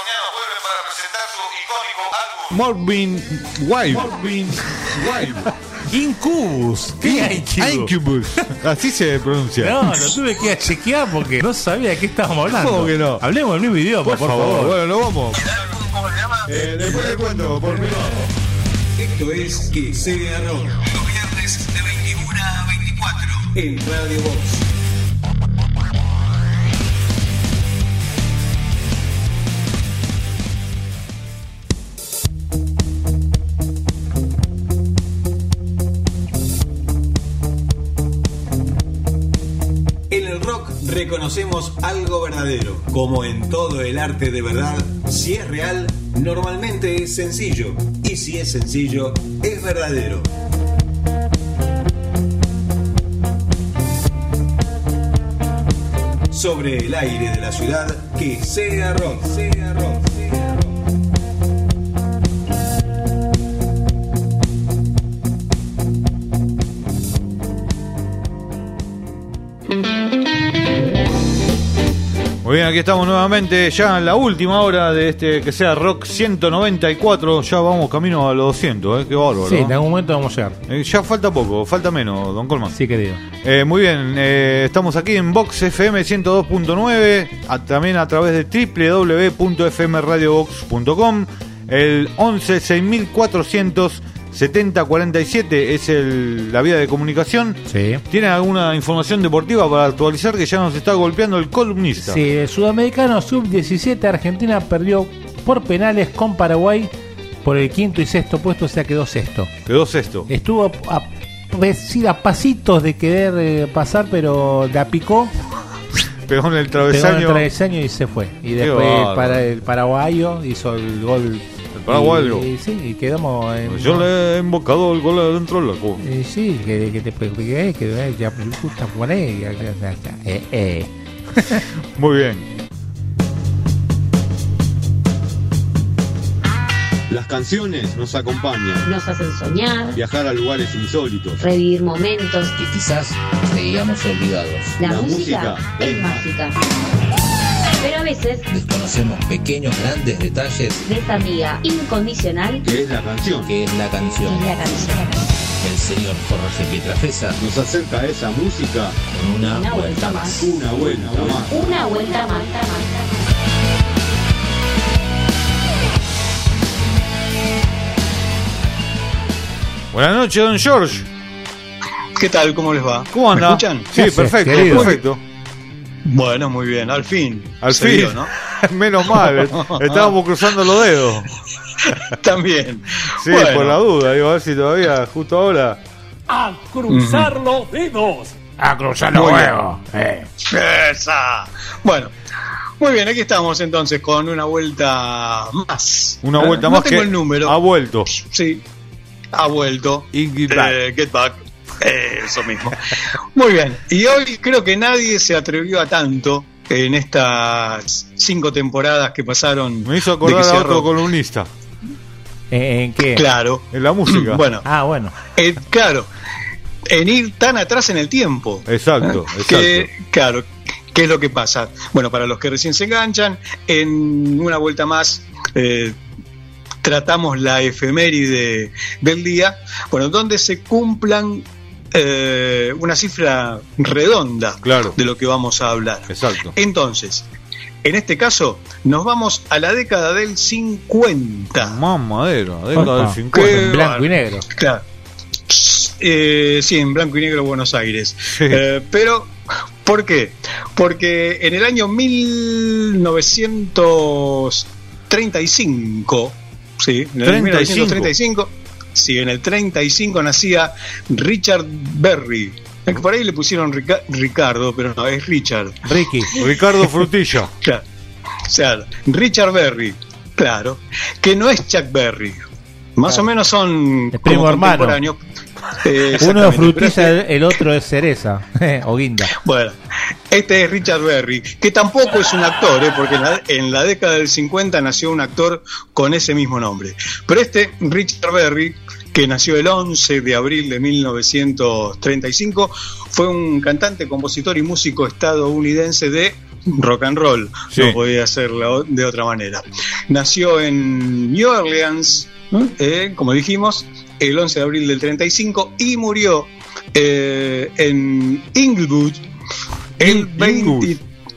Morbin Wild. Morbin Wild. Incubus. ¿Qué Incubus? Así se pronuncia. No, lo tuve que chequear porque no sabía de qué estábamos hablando. ¿Cómo que no? Hablemos el mismo idioma, por, Por favor. favor, bueno, lo vamos. Eh, después le cuento, por mi Esto es Que Sea Rock. Los viernes de veintiuna a veinticuatro en Radio Box. En el rock reconocemos algo verdadero. Como en todo el arte de verdad, si es real, normalmente es sencillo. Y si es sencillo, es verdadero. Sobre el aire de la ciudad, que sea rock, sea rock, sea rock. Muy bien, aquí estamos nuevamente ya en la última hora de este Que Sea Rock ciento noventa y cuatro. Ya vamos camino a los doscientos, ¿eh? Qué bárbaro. Sí, en algún momento vamos a llegar. Eh, ya falta poco, falta menos, don Colman. Sí, querido. Eh, muy bien, eh, estamos aquí en Vox F M ciento dos punto nueve, a, también a través de doble u doble u doble u punto f m radio box punto com. El once seis mil cuatrocientos setenta cuarenta y siete es el, la vía de comunicación. Sí. ¿Tiene alguna información deportiva para actualizar, que ya nos está golpeando el columnista? Sí, el sudamericano sub diecisiete Argentina perdió por penales con Paraguay por el quinto y sexto puesto, o sea quedó sexto. Quedó sexto. Estuvo a, a, a pasitos de querer eh, pasar, pero la picó. Pegó en el Pegó travesaño. en el travesaño y se fue. Y Qué después bárbaro. para el paraguayo hizo el gol. El paraguayo. Y, y sí, y quedamos en, Yo le he invocado el gol adentro del lago. y sí, que, que te pegué, que que ya me gusta poner. ya, ya, ya, ya. Eh, eh. Muy bien. Las canciones nos acompañan. Nos hacen soñar, Viajar a lugares insólitos. revivir momentos. que quizás creíamos olvidados. La, La música, música es es mágica. Pero a veces, Desconocemos pequeños grandes detalles de esta amiga incondicional, Que es la canción. que es la canción. es la canción. El señor Jorge Pietrafesa Nos acerca a esa música con una, Una vuelta vuelta más. más. una vuelta más. Una vuelta más. Buenas noches, don George. ¿Qué tal? ¿Cómo les va? ¿Cómo anda? ¿Me escuchan? Sí, ¿Qué haces, perfecto, querido? perfecto. Bueno, muy bien, al fin. Al Se fin. dio, ¿no? Menos mal, estábamos cruzando los dedos. También. Sí, Bueno. por la duda, digo, a ver si todavía, justo ahora. A cruzar los dedos. A cruzar Muy los bien. huevos. Eh. Esa. Bueno, muy bien, aquí estamos entonces con una vuelta más. Una ¿Eh? vuelta No más tengo que el número. ha vuelto. Sí, ha vuelto. Y get back. Eh, get back. Eh, eso mismo. Muy bien. Y hoy creo que nadie se atrevió a tanto en estas cinco temporadas que pasaron. Me hizo de acordar que a sea otro rock. columnista. ¿En, en qué? Claro. En la música. Bueno, Ah, bueno. eh, claro. En ir tan atrás en el tiempo. Exacto, ¿Eh? exacto. Que, claro, ¿qué es lo que pasa? Bueno, para los que recién se enganchan, en una vuelta más eh, tratamos la efeméride del día, bueno, donde se cumplan eh, una cifra redonda Claro. de lo que vamos a hablar. Exacto. Entonces, en este caso, nos vamos a la década del cincuenta. Más madera, década Opa, del cincuenta. qué En blanco y negro. Claro. Eh, sí, en blanco y negro Buenos Aires. Sí. Eh, pero, ¿por qué? Porque en el año mil novecientos treinta y cinco, sí, en el treinta y cinco. mil novecientos treinta y cinco, sí, en el treinta y cinco nacía Richard Berry. Es que por ahí le pusieron Rica- Ricardo, pero no, es Richard. Ricky. Ricardo Frutilla. Claro. O sea, Richard Berry, claro, que no es Chuck Berry. Más Claro. o menos son El primo como hermano. contemporáneos. Eh, Uno es frutilla, este, el otro es cereza o guinda. Bueno, este es Richard Berry, que tampoco es un actor, ¿eh? Porque en la, en la década del cincuenta nació un actor con ese mismo nombre. Pero este, Richard Berry, que nació el once de abril de mil novecientos treinta y cinco, fue un cantante, compositor y músico estadounidense de rock and roll. Sí. No podía hacerlo de otra manera. Nació en New Orleans, eh, como dijimos, el once de abril del treinta y cinco, y murió eh, en Inglewood el veinte...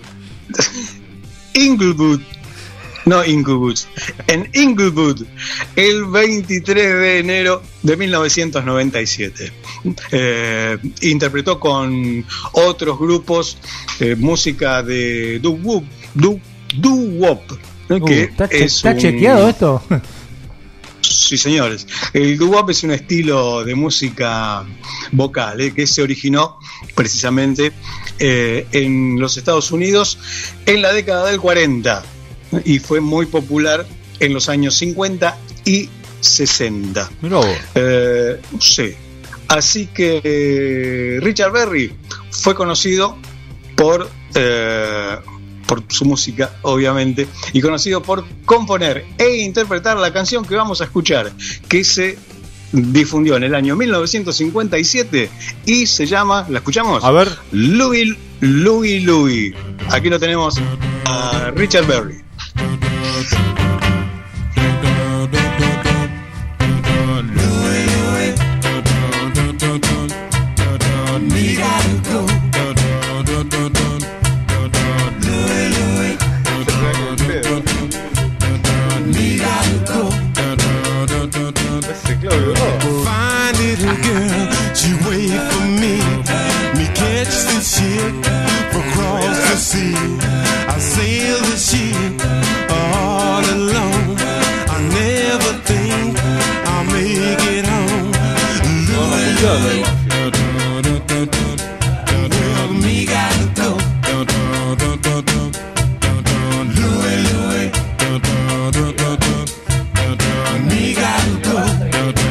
Inglewood no Inglewood en Inglewood el veintitrés de enero de mil novecientos noventa y siete. Eh, interpretó con otros grupos eh, música de doo-wop, doo, doo-wop, ¿no? Uh, que ¿Está, che- es ¿está un... chequeado esto? Sí, señores. El doo-wop es un estilo de música vocal eh, que se originó precisamente eh, en los Estados Unidos en la década del cuarenta y fue muy popular en los años cincuenta y sesenta. Mirá vos. Eh, sí. Así que eh, Richard Berry fue conocido por... Eh, por su música, obviamente, y conocido por componer e interpretar la canción que vamos a escuchar, que se difundió en el año mil novecientos cincuenta y siete y se llama, ¿la escuchamos? A ver. Louie, Louie, Louie. Aquí lo tenemos a Richard Berry. Find little girl, she wait for me. Me catch the ship across the sea. I sail the ship all alone. I never think I'll make it home. Louie, well, me gotta go. Louie, Louie, me gotta go.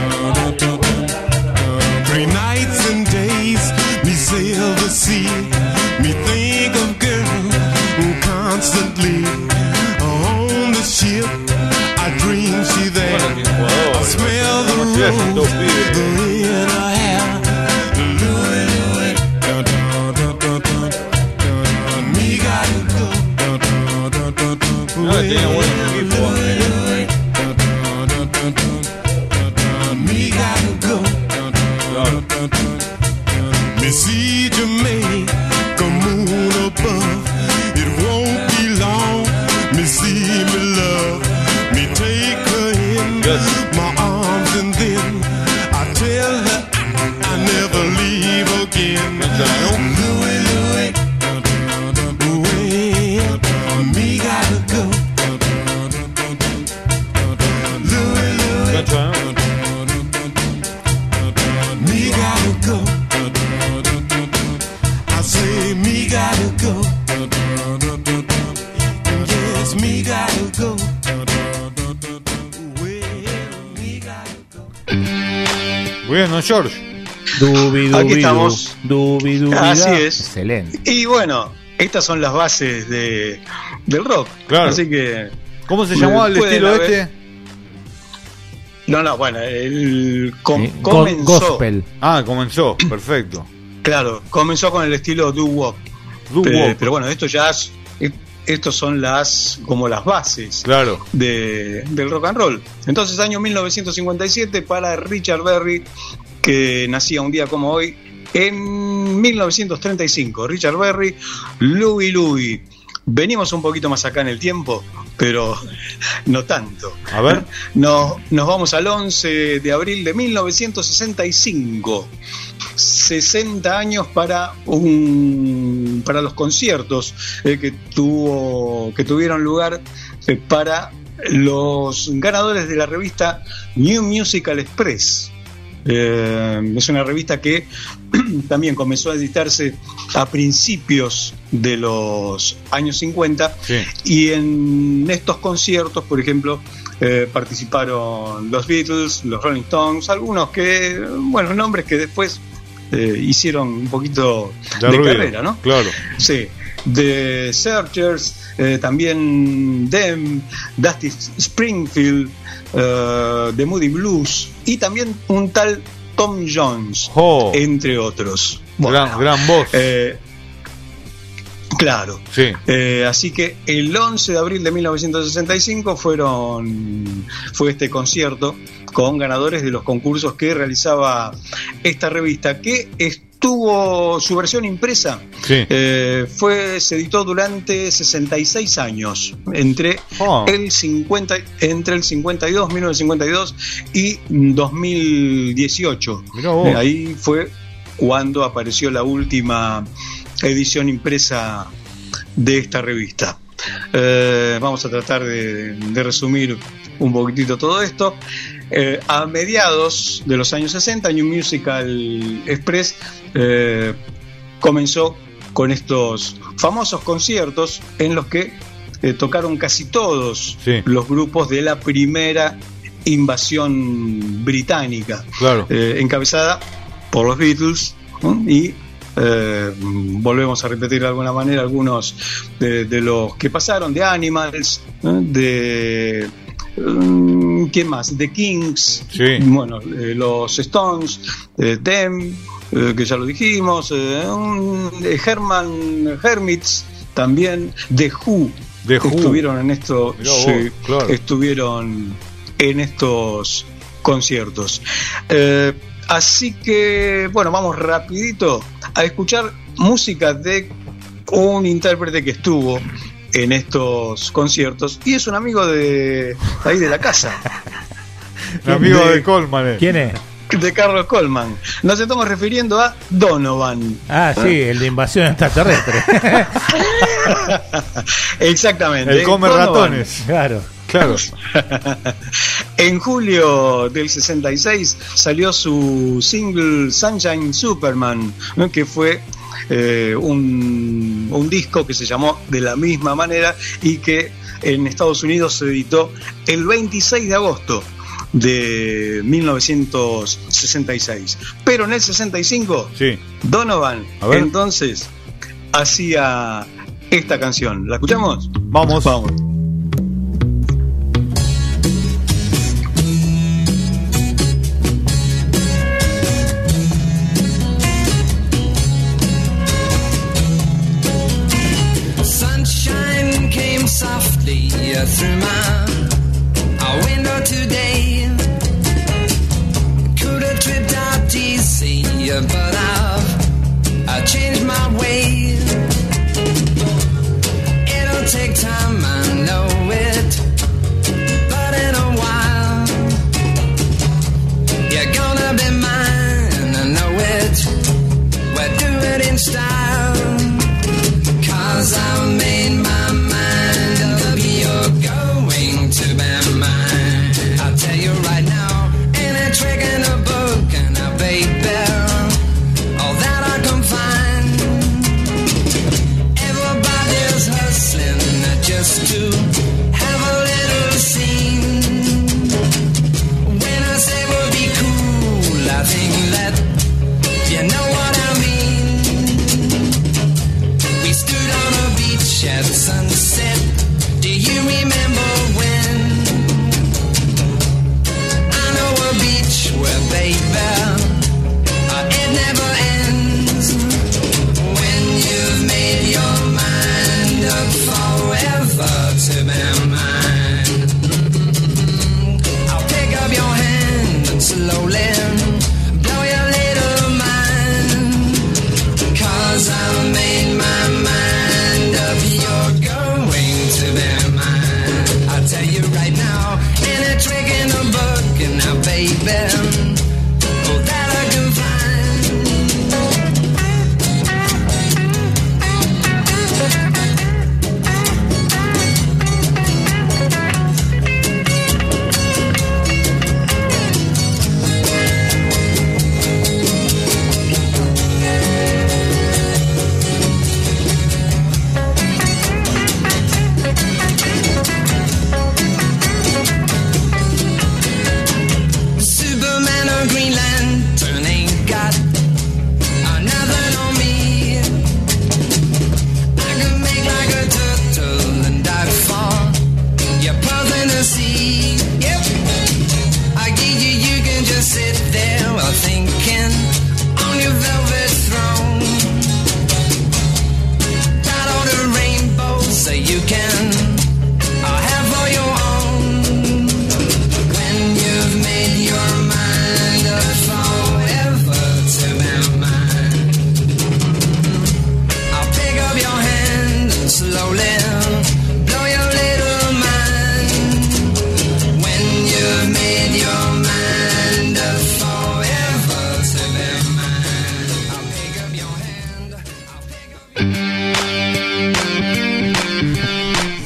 Three nights and days, me sail the sea. Me think of girl constantly. On the ship, I dream she there. I smell the rose, the in her hair. Louie, Louie, me gotta go. Louie, me gotta go. Me see Jamaica moon above. It won't be long. Me see me love. Me take her in my arms and then I tell her I never leave again. Louie, Louie, well, me gotta go. Louie, Louie, me gotta go. I say me gotta go. Yes, me gotta go. Bueno, George. Dubi, dubi, Aquí estamos. Dubi, dubi, Así da. es. Excelente. Y bueno, estas son las bases de, del rock. Claro. Así que... ¿Cómo se llamaba el pueden estilo haber- este? No, no, bueno, el com- Sí, go- comenzó... gospel. Ah, comenzó, perfecto. Claro, comenzó con el estilo doo-wop. Doo-wop. Pero, pero bueno, esto ya es, estos son las como las bases Claro. de, del rock and roll. Entonces, año mil novecientos cincuenta y siete para Richard Berry, que nacía un día como hoy en mil novecientos treinta y cinco. Richard Berry, Louie, Louie. Venimos un poquito más acá en el tiempo, pero no tanto. A ver. Nos, nos vamos al once de abril de mil novecientos sesenta y cinco. sesenta años para un para los conciertos eh, que tuvo que tuvieron lugar eh, para los ganadores de la revista New Musical Express. Eh, es una revista que también comenzó a editarse a principios de los años cincuenta, Sí. y en estos conciertos, por ejemplo, eh, participaron los Beatles, los Rolling Stones, algunos que, bueno, nombres que después eh, hicieron un poquito de, de carrera, ¿no? Claro. Sí. The Searchers, eh, también Them, Dusty Springfield, uh, The Moody Blues y también un tal Tom Jones, oh. entre otros. Bueno, gran, gran voz. Eh, claro. Sí. Eh, así que el once de abril de mil novecientos sesenta y cinco fueron fue este concierto con ganadores de los concursos que realizaba esta revista, que estuvo su versión impresa. Sí. Eh, fue se editó durante sesenta y seis años, entre oh. el cincuenta entre el cincuenta y dos, mil novecientos cincuenta y dos y dos mil dieciocho. Eh, ahí fue cuando apareció la última edición impresa de esta revista. Eh, vamos a tratar de, de resumir un poquitito todo esto. Eh, a mediados de los años sesenta, New Musical Express eh, comenzó con estos famosos conciertos en los que eh, tocaron casi todos sí. los grupos de la primera invasión británica, claro. eh, encabezada por los Beatles, ¿no? y eh, volvemos a repetir de alguna manera algunos de, de los que pasaron, de Animals, ¿no? de ¿quién más? The Kings, sí. bueno, eh, los Stones, eh, Them, eh, que ya lo dijimos, eh, um, Herman Hermits también, The Who, The Who. estuvieron en esto, sí, claro. estuvieron en estos conciertos. Eh, así que, bueno, vamos rapidito a escuchar música de un intérprete que estuvo en estos conciertos y es un amigo de ahí de la casa. Un amigo de, de Coleman. Eh. ¿Quién es? De Carlos Coleman. Nos estamos refiriendo a Donovan. Ah, sí, ¿Eh? el de Invasión Extraterrestre. Exactamente. El come Donovan. Ratones. Claro. Claro. En julio del sesenta y seis salió su single Sunshine Superman, ¿no? que fue eh, un, un disco que se llamó de la misma manera y que en Estados Unidos se editó el veintiséis de agosto de mil novecientos sesenta y seis. Pero en el sesenta y cinco, sí. Donovan entonces hacía esta canción. ¿La escuchamos? Vamos. Vamos. Softly through my window today. Could have tripped out easy, but I've I changed my way. It'll take time, I know it, but in a while you're gonna be mine. I know it. We'll do it in style, 'cause I've made my mind. To be mine, I'll tell you right now, ain't a trick in a book, and a baby, all that I can find. Everybody's hustling just to have a little scene. When I say we'll be cool, I think that you know what I mean.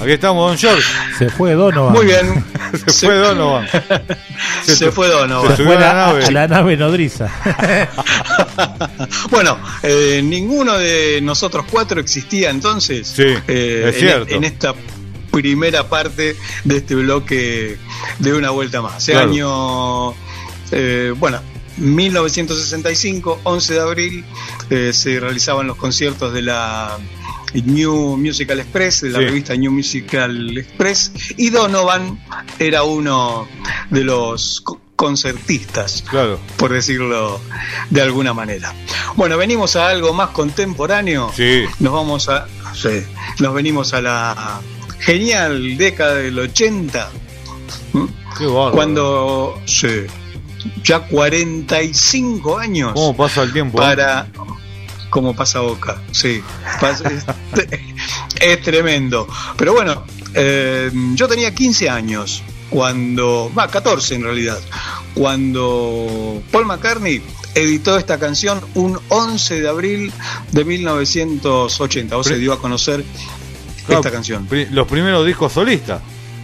Aquí estamos, don George. Se fue Donovan. Muy bien. Se, se fue Donovan. Se, se fue Donovan. Se fue a la, nave. a la nave nodriza. Bueno, eh, ninguno de nosotros cuatro existía entonces. Sí, eh, es cierto. En, en esta primera parte de este bloque de Una Vuelta Más. Ese claro. año, eh, bueno, mil novecientos sesenta y cinco, once de abril, eh, se realizaban los conciertos de la New Musical Express, de la sí. revista New Musical Express, y Donovan era uno de los concertistas, claro. por decirlo de alguna manera. Bueno, venimos a algo más contemporáneo. Sí. Nos vamos a, sí, nos venimos a la genial década del ochenta. Qué bárbaro. Cuando sí, ya cuarenta y cinco años. ¿Cómo pasa el tiempo? Para cómo pasa Boca, sí. Pasa, es, es tremendo. Pero bueno, eh, yo tenía quince años cuando, va, catorce en realidad, cuando Paul McCartney editó esta canción un once de abril de mil novecientos ochenta, o se dio a conocer claro, esta canción. Los primeros discos solistas.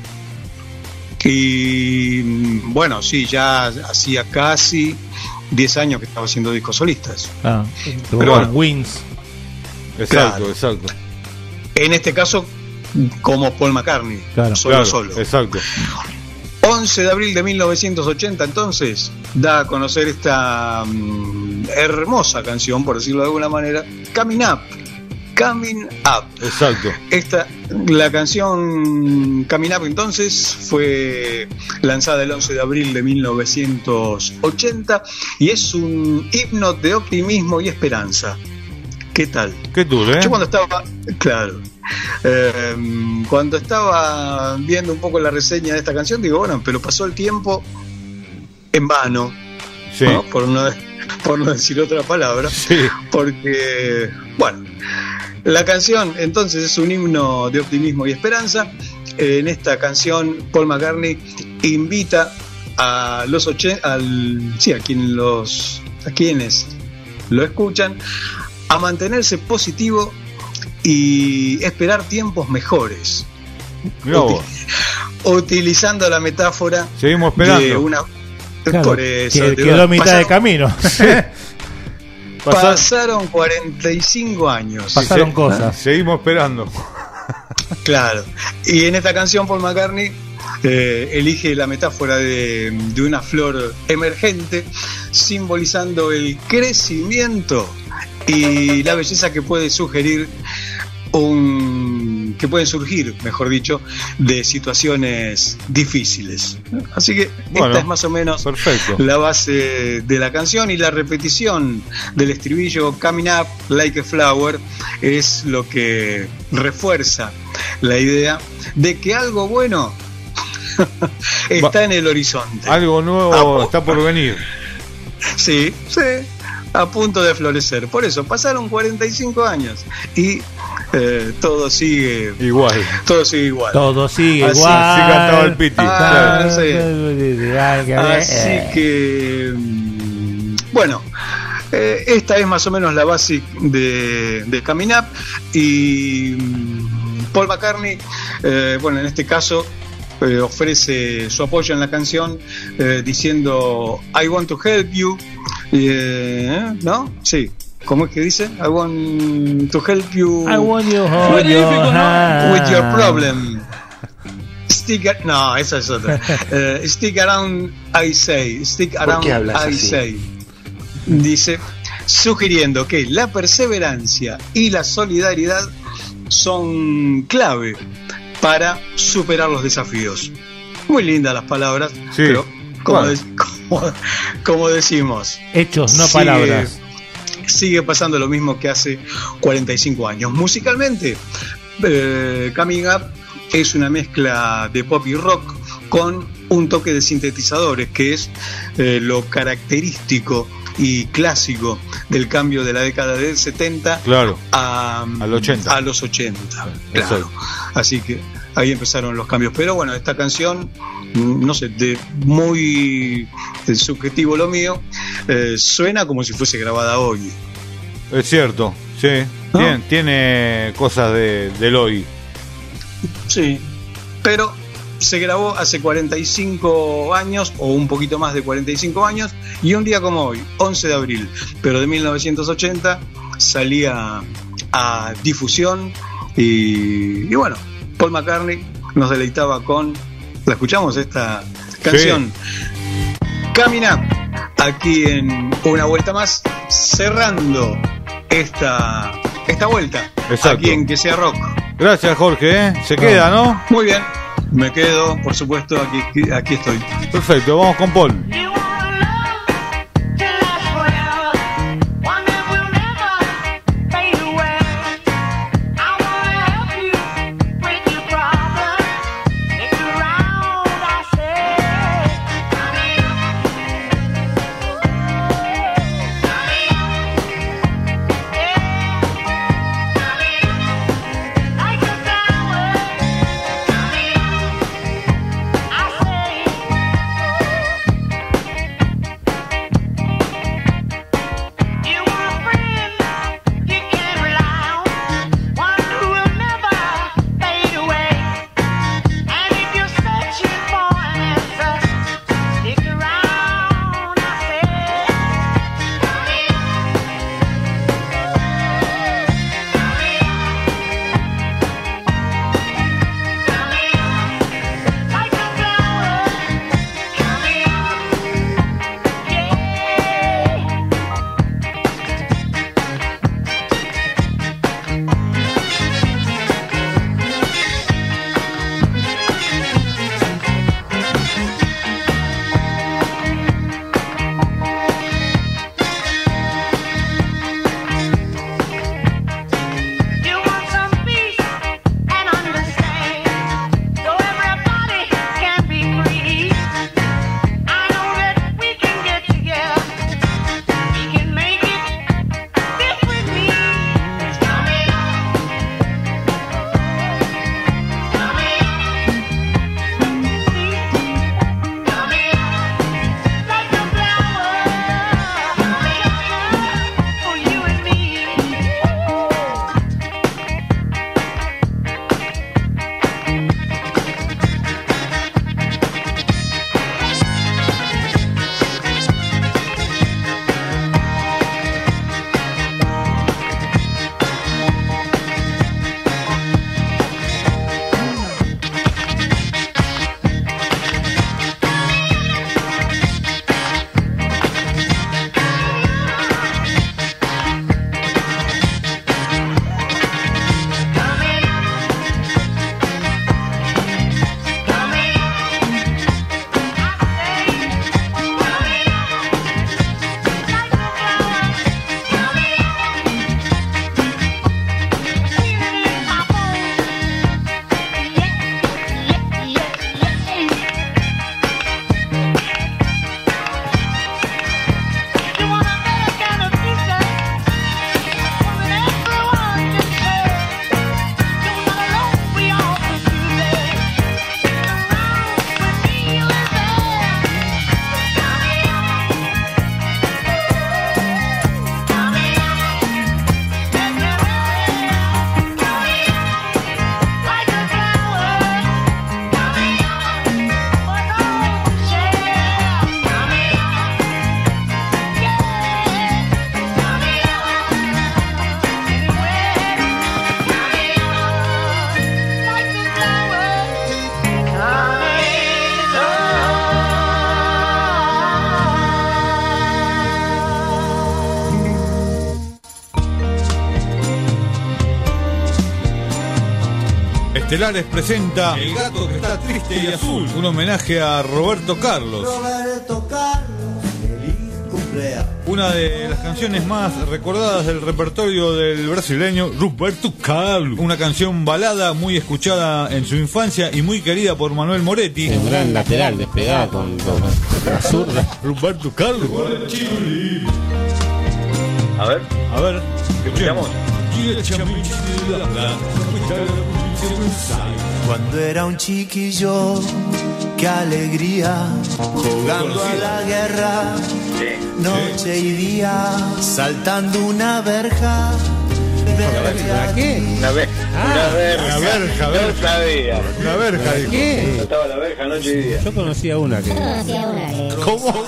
Y bueno, sí, ya hacía casi diez años que estaba haciendo discos solistas. Ah, pero bueno, Wings. Exacto, claro. exacto. En este caso, como Paul McCartney, claro, solo claro, solo. Exacto. once de abril de mil novecientos ochenta, entonces, da a conocer esta um, hermosa canción, por decirlo de alguna manera, Coming Up. Coming Up. Exacto. Esta, la canción Coming Up entonces fue lanzada el once de abril de mil novecientos ochenta y es un himno de optimismo y esperanza. ¿Qué tal? ¿Qué tú, eh? Yo cuando estaba, claro, eh, cuando estaba viendo un poco la reseña de esta canción, digo, bueno, pero pasó el tiempo en vano, sí. ¿no? Por no, por no decir otra palabra, sí. Porque, bueno, la canción entonces es un himno de optimismo y esperanza. En esta canción Paul McCartney invita a los ochen- al, sí, a quien los, a quienes lo escuchan a mantenerse positivo y esperar tiempos mejores. Util- utilizando la metáfora seguimos esperando de una claro, por eso que, quedó mitad pasaron, de camino. pasaron cuarenta y cinco años. Pasaron cosas. Seguimos esperando. Claro. Y en esta canción Paul McCartney eh, elige la metáfora de, de una flor emergente, simbolizando el crecimiento y la belleza que puede sugerir un que pueden surgir, mejor dicho, de situaciones difíciles. Así que bueno, esta es más o menos perfecto. La base de la canción, y la repetición del estribillo Coming Up Like a Flower es lo que refuerza la idea de que algo bueno está en el horizonte. Algo nuevo está por venir. Sí, sí, a punto de florecer. Por eso pasaron cuarenta y cinco años y eh, todo sigue igual. Todo sigue igual. Todo sigue así, igual. Así cantaba el Piti. Ah, claro. sí. Así que bueno, eh, esta es más o menos la base de, de Coming Up. Y Paul McCartney, eh, bueno, en este caso eh, ofrece su apoyo en la canción eh, diciendo I want to help you, eh, ¿no? Sí. ¿Cómo es que dice? I want to help you. I want you hold with, your hand. with your problem. Stick ar- no, esa es otra. Uh, stick around, I say. Stick around, qué hablas I así? say. Dice, sugiriendo que la perseverancia y la solidaridad son clave para superar los desafíos. Muy lindas las palabras, sí. pero como, bueno. de- como, como decimos, hechos, no sigue- palabras. Sigue pasando lo mismo que hace cuarenta y cinco años. Musicalmente, eh, Coming Up es una mezcla de pop y rock con un toque de sintetizadores, que es eh, lo característico y clásico del cambio de la década del setenta claro. a, Al ochenta. a los ochenta. Claro. Exacto. Así que ahí empezaron los cambios. Pero bueno, esta canción, no sé, de muy de subjetivo lo mío, eh, suena como si fuese grabada hoy. Es cierto, sí. ¿No? Tiene, tiene cosas de, del hoy. Sí, pero se grabó hace cuarenta y cinco años, o un poquito más de cuarenta y cinco años, y un día como hoy, once de abril, pero de mil novecientos ochenta, salía a difusión, y, y bueno, Paul McCartney nos deleitaba con, ¿la escuchamos esta canción? Sí. Coming Up, aquí en Una Vuelta Más, cerrando esta, esta vuelta. Exacto. Aquí en Que Sea Rock. Gracias, Jorge, ¿eh? Se queda, ¿no? Muy bien, me quedo, por supuesto, aquí, aquí estoy. Perfecto, vamos con Paul. Estelares presenta El gato que está triste y azul, un homenaje a Roberto Carlos. Roberto Carlos, feliz cumpleaños. Una de las canciones más recordadas del repertorio del brasileño Roberto Carlos. Una canción balada muy escuchada en su infancia y muy querida por Manuel Moretti. Un gran lateral despegado con la zurda. Roberto Carlos. A ver, a ver, escuchamos. Cuando era un chiquillo, qué alegría, jugando a la guerra, noche y día, saltando una verja. ¿Una qué? Una verja. Una verja. La verja, verja. No sabía. La verja, dijo. ¿Qué? No estaba la verja noche y día. Yo conocía una que. Yo conocía una que... ¿Cómo?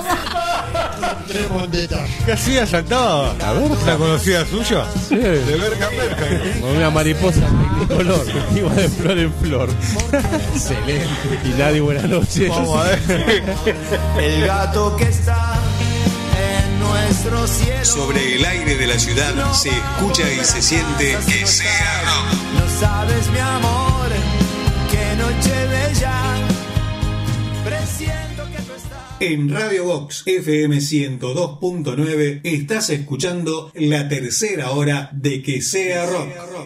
¿Qué hacía? ¿Saltaba? ¿La verja? ¿Una conocida suya? Sí. De verja a verja. Con una mariposa de color que iba de flor en flor. Excelente. Y nadie, buenas noches. Vamos a ver. El gato que está en nuestro cielo. Sobre el aire de la ciudad se escucha y se siente que sea rock. No sabes, mi amor, qué noche bella. Presiento que tú estás. En Radio Box F M ciento dos punto nueve estás escuchando la tercera hora de Que Sea Rock.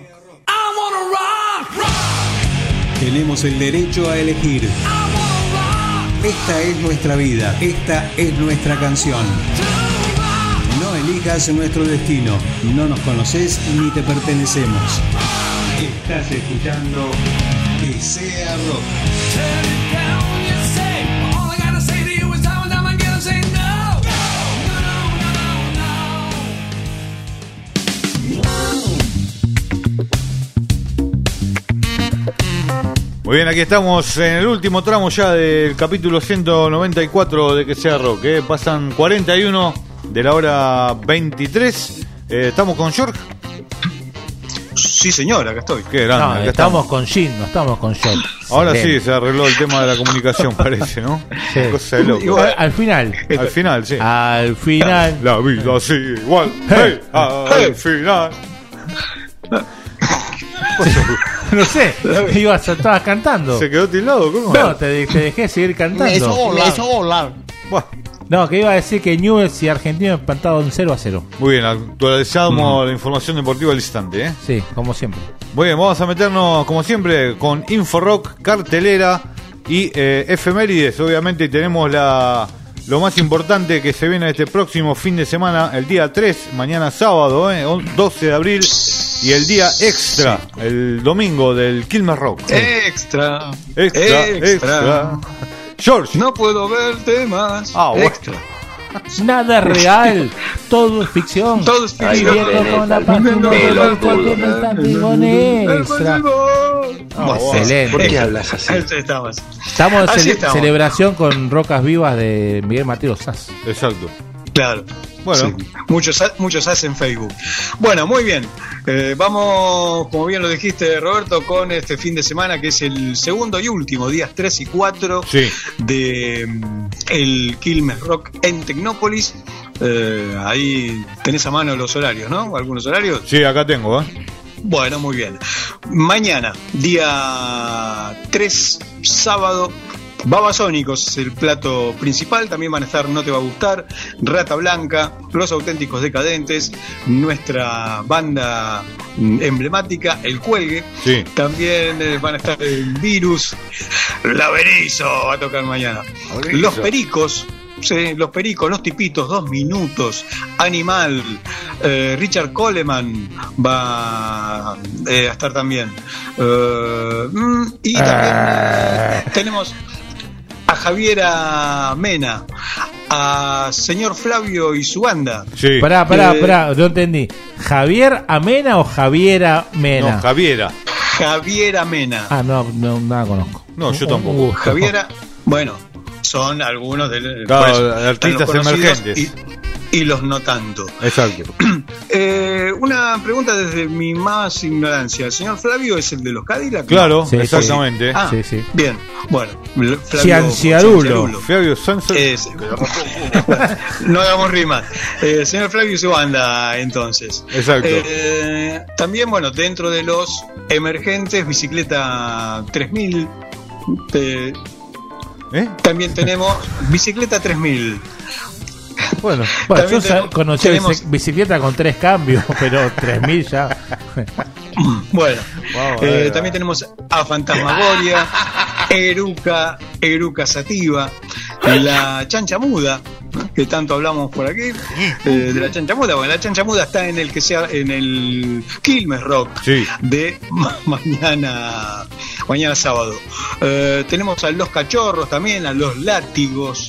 Tenemos el derecho a elegir. Esta es nuestra vida, esta es nuestra canción. No elijas nuestro destino, no nos conoces ni te pertenecemos. Estás escuchando Que Sea Rock. Muy bien, aquí estamos en el último tramo ya del capítulo ciento noventa y cuatro de Que Sea Rock. ¿eh? Pasan cuarenta y uno de la hora veintitrés. Eh, ¿Estamos con George? Sí, señor, acá estoy. Qué grande. No, acá estamos, estamos con Jin, no estamos con John. Ahora Excelente. sí, se arregló el tema de la comunicación, parece, ¿no? Sí. Cosa de loco. Igual, al final. Al final, sí. Al final. La vida sigue igual. Hey, al final. No sé, ibas, estabas cantando. ¿Se quedó tildado? ¿Cómo? No, te, te dejé seguir cantando. Me hizo volar. Me hizo volar. Buah. No, que iba a decir que Newell's y Argentina empataron cero a cero. Muy bien, actualizamos Mm. la información deportiva al instante, ¿eh? Sí, como siempre. Muy bien, vamos a meternos, como siempre, con Inforock, cartelera y eh, efemérides. Obviamente tenemos la lo más importante que se viene este próximo fin de semana, el día tres, mañana sábado, ¿eh? doce de abril, y el día extra, el domingo del Quilmes Rock. Extra. Extra, Extra. extra. George. No puedo verte más. Ah, bueno. Extra. Nada es real, todo es ficción. Todo es ficción. Viviendo con la pasión de cualquier instante con extra. Ah, excelente. ¿Por qué hablas así? Estamos. Estamos en Así cele- estamos. celebración con Rocas Vivas de Miguel Mateo Sass. Exacto. Claro. Bueno. Sí. Muchos, muchos hacen Facebook. Bueno, muy bien. Eh, vamos, como bien lo dijiste, Roberto, con este fin de semana que es el segundo y último, días tres y cuatro sí. de mm, el Quilmes Rock en Tecnópolis. Eh, ahí tenés a mano los horarios, ¿no? ¿Algunos horarios? Sí, acá tengo, ¿eh? Bueno, muy bien. Mañana, día tres, sábado, Babasónicos es el plato principal. También van a estar No Te Va a Gustar, Rata Blanca, Los Auténticos Decadentes, nuestra banda emblemática, El Cuelgue. Sí. También eh, van a estar El Virus, La Berizo va a tocar mañana. Los Pericos. Sí, Los Pericos, Los Tipitos, Dos Minutos, Animal, eh, Richard Coleman va eh, a estar también. Eh, mm, y también eh, tenemos a Javiera Mena, a señor Flavio y su banda. Sí. Pará, pará, Eh, pará, no entendí. ¿Javier Amena o Javiera Mena? No, Javiera. Javiera Mena. Ah, no, no, no la conozco. No, yo Un tampoco. gusto. Javiera, bueno, son algunos de Claro, por eso, artistas están los conocidos emergentes. y, y los no tanto. Exacto. Eh, una pregunta desde mi más ignorancia. ¿El señor Flavio es el de los Cadillac? Claro, Sí, exactamente. Ah, Sí, sí. bien. Bueno, Flavio Cianciarulo. Cianciarulo. Flavio Sánchez. Es- no hagamos rimas. Eh, señor Flavio y su banda, entonces. Exacto. Eh, también, bueno, dentro de los emergentes, Bicicleta tres mil. eh, ¿Eh? También tenemos Bicicleta tres mil. Bueno, Bueno, También yo sa- tenemos- conocí tenemos- bici- bicicleta con tres cambios, pero tres mil ya. Bueno, Vamos a eh, ver. también tenemos a Fantasmagoria, Eruca, Eruca Sativa, la Chancha Muda, ¿no? Que tanto hablamos por aquí, eh, de la Chancha Muda. Bueno, la Chancha Muda está en el que sea en el Quilmes Rock Sí. de ma- mañana mañana sábado. Eh, tenemos a Los Cachorros también, a Los Látigos,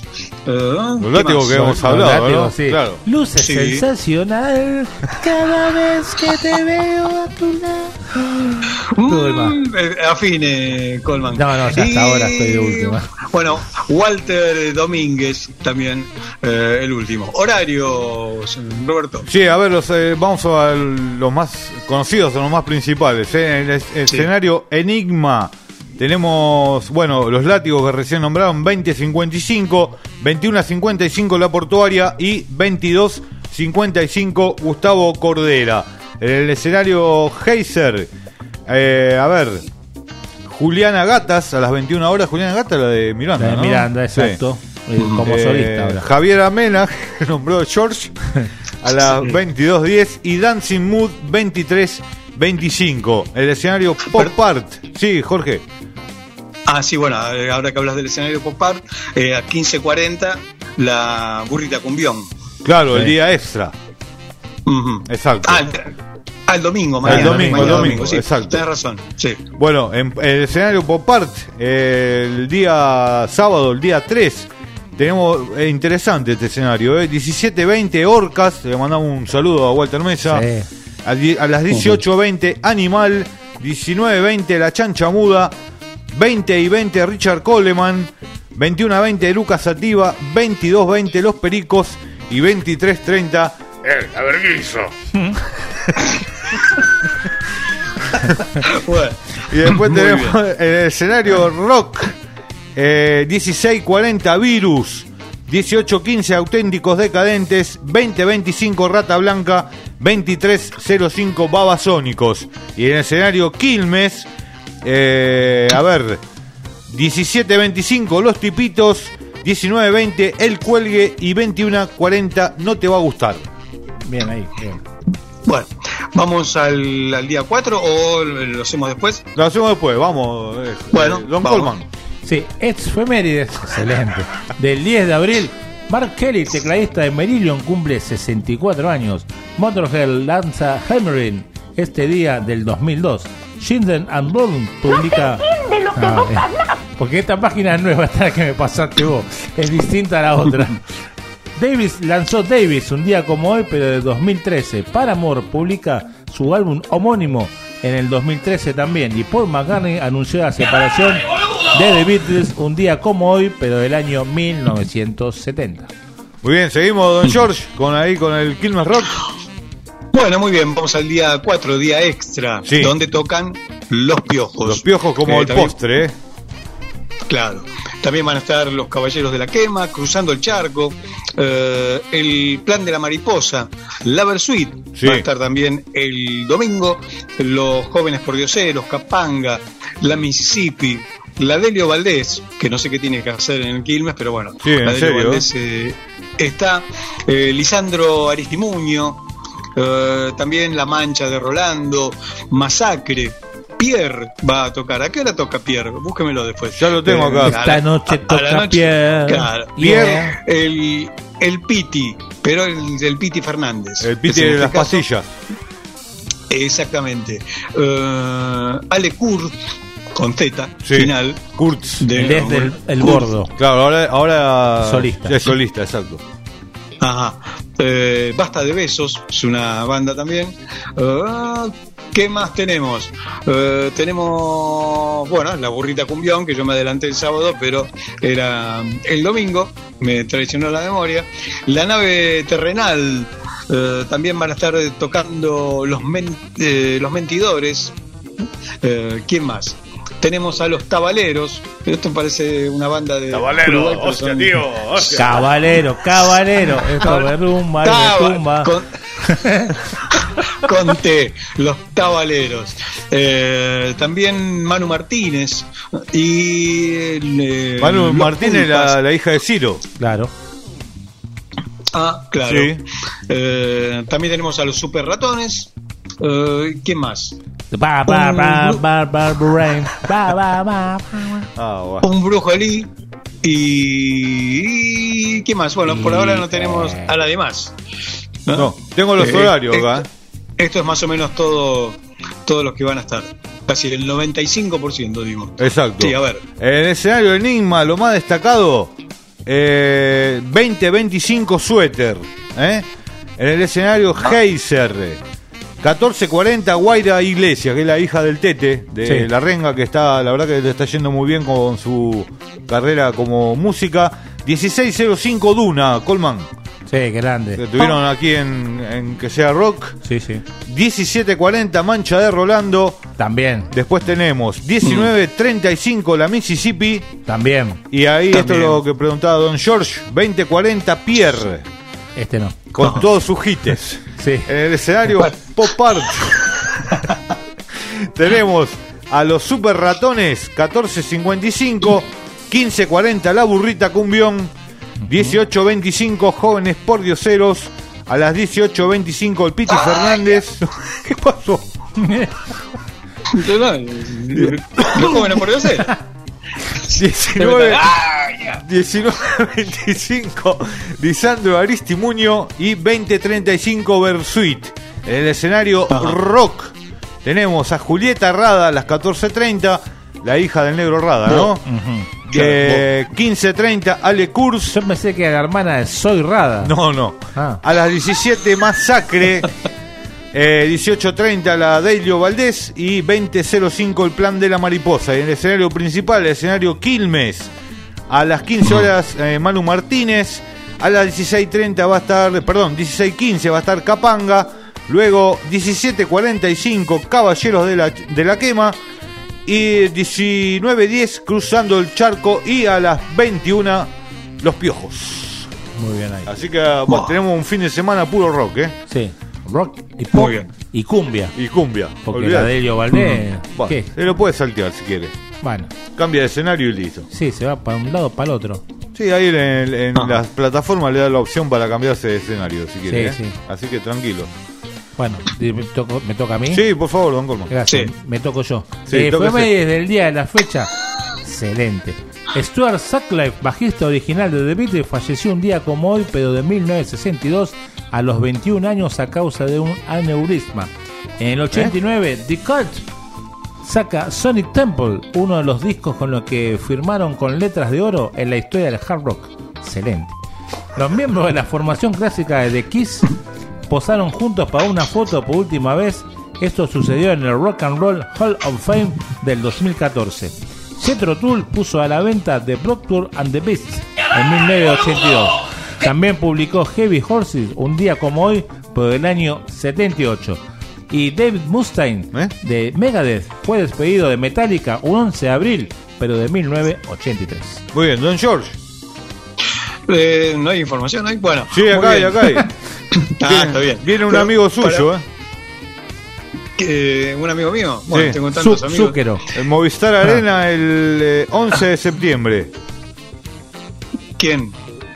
Uh, Los látigos que hemos hablado, Los látigos, ¿no? sí. Claro. Luces Sí. sensacional cada vez que te veo a tu lado. Todo el más. Mm, eh, afine, Colman. No, no, ya hasta Y, ahora estoy de última. Bueno, Walter Domínguez también, eh, el último. Horarios, Roberto. Sí, a ver, los, eh, vamos a los más conocidos, a los más principales. ¿eh? En el, el Sí. escenario Enigma tenemos, bueno, los látigos que recién nombraron, veinte cincuenta y cinco, veintiuno cincuenta y cinco La Portuaria y veintidós cincuenta y cinco Gustavo Cordera. En el escenario Heiser, eh, a ver, Juliana Gatas a las veintiuna horas, Juliana Gatas, la de Miranda, La de ¿no? Miranda, exacto. Sí. Eh, Como Eh, solista ahora. Javier Amena, que nombró George, a las Sí. veintidós diez y Dancing Mood veintitrés veinticinco. El escenario Pop Art. Sí, Jorge. Ah, sí, bueno, eh, ahora que hablas del escenario Pop Art, eh, a quince cuarenta, la burrita cumbión. Claro, el Sí. día extra. Ujú. Exacto. Ah, el, ah, el domingo, mañana. El domingo, mañana el domingo, sí, exacto. Tenés razón, sí. Bueno, en el escenario Pop Art, eh, el día sábado, el día tres, tenemos eh, interesante este escenario. Eh, diecisiete veinte Orcas, le mandamos un saludo a Walter Mesa. Sí. A, di- a las dieciocho veinte Animal, diecinueve veinte La Chancha Muda, veinte y veinte Richard Coleman, veintiuno veinte Lucas Sativa, veintidós veinte Los Pericos y veintitrés treinta El Averguizo. Bueno, Y después muy tenemos bien. el escenario Rock, eh, dieciséis cuarenta Virus, dieciocho quince Auténticos Decadentes, veinte veinticinco Rata Blanca, veintitrés cero cinco Babasónicos. Y en el escenario Quilmes, eh, a ver, diecisiete veinticinco Los Tipitos, diecinueve veinte El Cuelgue y veintiuno cuarenta No Te Va a Gustar. Bien ahí, bien. Bueno, ¿vamos al, al día cuatro o lo hacemos después? Lo hacemos después, vamos. eh, Bueno, Don vamos. Colman. Sí, efemérides, excelente. Del diez de abril, Mark Kelly, tecladista de Marillion, cumple sesenta y cuatro años. Motorhead lanza Hammering este día del dos mil dos. Shinden and Bone publica... De lo que Ah, vos eh, hablas. porque esta página es nueva, esta que me pasaste vos, es distinta a la otra. Davis lanzó Davis un día como hoy, pero de dos mil trece. Paramore publica su álbum homónimo en el dos mil trece también. Y Paul McCartney anunció la separación de The Beatles un día como hoy, pero del año mil novecientos setenta. Muy bien, seguimos, Don George, con ahí con el Quilmes Rock. Bueno, muy bien, vamos al día cuatro, día extra, Sí. donde tocan Los Piojos. Los Piojos como Eh, el también- postre, ¿eh? Claro. También van a estar los Caballeros de la Quema, Cruzando el Charco, eh, el Plan de la Mariposa, la Versuit, Sí. va a estar también el domingo, los Jóvenes Pordioseros, Capanga, la Mississippi, la Delio Valdés, que no sé qué tiene que hacer en el Quilmes, pero bueno, Sí, ¿en la Delio serio? Valdés eh, está, eh, Lisandro Aristimuño, eh, también La Mancha de Rolando, Masacre. Pierre va a tocar. ¿A qué hora toca Pierre? Búsquemelo después. Ya lo tengo acá. a Esta la- noche a- a toca la noche, Pierre. Claro. Yeah. El, el Piti, pero el, el Piti Fernández. El Piti Es en de este las caso- pastillas. Exactamente. Eh, Ale Kurz, con Z, Sí. final. Kurtz. De- El desde el, el Kurz. gordo. Claro, ahora, ahora Solista. es solista, exacto. Ajá. Eh, Basta de Besos, es una banda también. Eh, ¿Qué más tenemos? Eh, tenemos, bueno, la Burrita Cumbión, que yo me adelanté el sábado, pero era el domingo, me traicionó la memoria. La Nave Terrenal, eh, también van a estar tocando los, men- eh, los Mentidores. Eh, ¿Quién más? Tenemos a los Tabaleros, pero esto parece una banda de Tabalero, Uruguay, pero hostia, son- tío, hostia. Cabalero, cabalero. Esto me rumba y me Taba- tumba. con, con T, los Tabaleros. Eh, también Manu Martínez y eh, Manu los Martínez, Pulpas. la, la hija de Ciro. Claro. Ah, claro. Sí. Eh, también tenemos a los Super Ratones. Eh, ¿Quién más? Ba, ba, ba, ba, ba, brain. Ba, ba, ba, ba. Ah, bueno. Un Brujo Elí. Y, y ¿qué más? Bueno, por Y- ahora no tenemos a la demás. ¿no? No, tengo los Eh, horarios eh, acá. Esto es más o menos todo, todos los que van a estar. Casi el noventa y cinco por ciento, digo. Exacto. Sí, a ver. En el escenario Enigma, lo más destacado, eh, veinte veinticinco Suéter. ¿eh? En el escenario Heiser. catorce cuarenta Guaira Iglesias, que es la hija del Tete, de Sí. La Renga, que está, la verdad que le está yendo muy bien con su carrera como música. dieciséis cero cinco Duna, Colman. Sí, grande. Que estuvieron aquí en, en Que Sea Rock. Sí, sí. diecisiete cuarenta Mancha de Rolando. También. Después tenemos diecinueve treinta y cinco La Mississippi. También. Y ahí También. esto es lo que preguntaba Don George. veinte cuarenta Pierre. Este no. Con No. todos sus hits. Sí. En el escenario Pop Art. Tenemos a los Super Ratones. catorce cincuenta y cinco. quince cuarenta La Burrita Cumbión. dieciocho veinticinco Jóvenes por Dioseros. A las dieciocho veinticinco el Piti Fernández. ¿Qué pasó? Los jóvenes por Dios. diecinueve veinticinco Lisandro Aristimuño y veinte treinta y cinco Versuit. En el escenario Ajá. Rock tenemos a Julieta Rada a las catorce treinta, la hija del negro Rada, ¿no? Ujú. Eh, quince treinta Ale Kurz. Yo pensé que era la hermana de Soy Rada. No, no. Ah. A las diecisiete Masacre. Eh, dieciocho treinta la Delio Valdés y veinte cero cinco el Plan de la Mariposa. Y en el escenario principal, el escenario Quilmes, a las quince horas eh, Manu Martínez. A las dieciséis treinta va a estar, perdón, dieciséis quince va a estar Capanga. Luego diecisiete cuarenta y cinco Caballeros de la, de la Quema. Y diecinueve diez Cruzando el Charco. Y a las veintiuna Los Piojos. Muy bien ahí. Así que bueno, Oh. tenemos un fin de semana puro rock, ¿eh? Sí. Rock y pop. Muy bien. Y cumbia. Y cumbia. Porque Olvidate. la Delio Valdés. Bueno, ¿Qué? se lo puede saltear si quiere. Bueno. Cambia de escenario y listo. Sí, se va para un lado para el otro. Sí, ahí en, el- en Ah. las plataformas le da la opción para cambiarse de escenario si quiere. Sí, ¿eh? sí. Así que tranquilo. Bueno, y me, toco- ¿me toca a mí? Sí, por favor, don Colman. Gracias. Sí. Me toco yo. Sí, eh, tóquese. fue desde el día de la fecha. Excelente. Stuart Sutcliffe, bajista original de The Beatles, falleció un día como hoy, pero de mil novecientos sesenta y dos, a los veintiún años a causa de un aneurisma. En el ochenta y nueve, ¿Eh? The Cult saca Sonic Temple, uno de los discos con los que firmaron con letras de oro en la historia del hard rock. Excelente. Los miembros de la formación clásica de The Kiss posaron juntos para una foto por última vez. Esto sucedió en el Rock and Roll Hall of Fame del dos mil catorce. Jethro Tull puso a la venta The Proctor and the Beasts en mil novecientos ochenta y dos. También publicó Heavy Horses un día como hoy, por el año setenta y ocho. Y David Mustaine ¿Eh? de Megadeth fue despedido de Metallica un once de abril, pero de mil novecientos ochenta y tres. Muy bien, don George. Eh, no hay información, ¿no hay? Bueno. Sí, muy acá hay, bien. acá hay. Ah, está bien. Viene un Pero amigo suyo, para- ¿eh? Eh, un amigo mío. Bueno, Sí. tengo tantos Zu- amigos. Zúquero. En Movistar Ah. Arena el eh, once de septiembre. ¿Quién?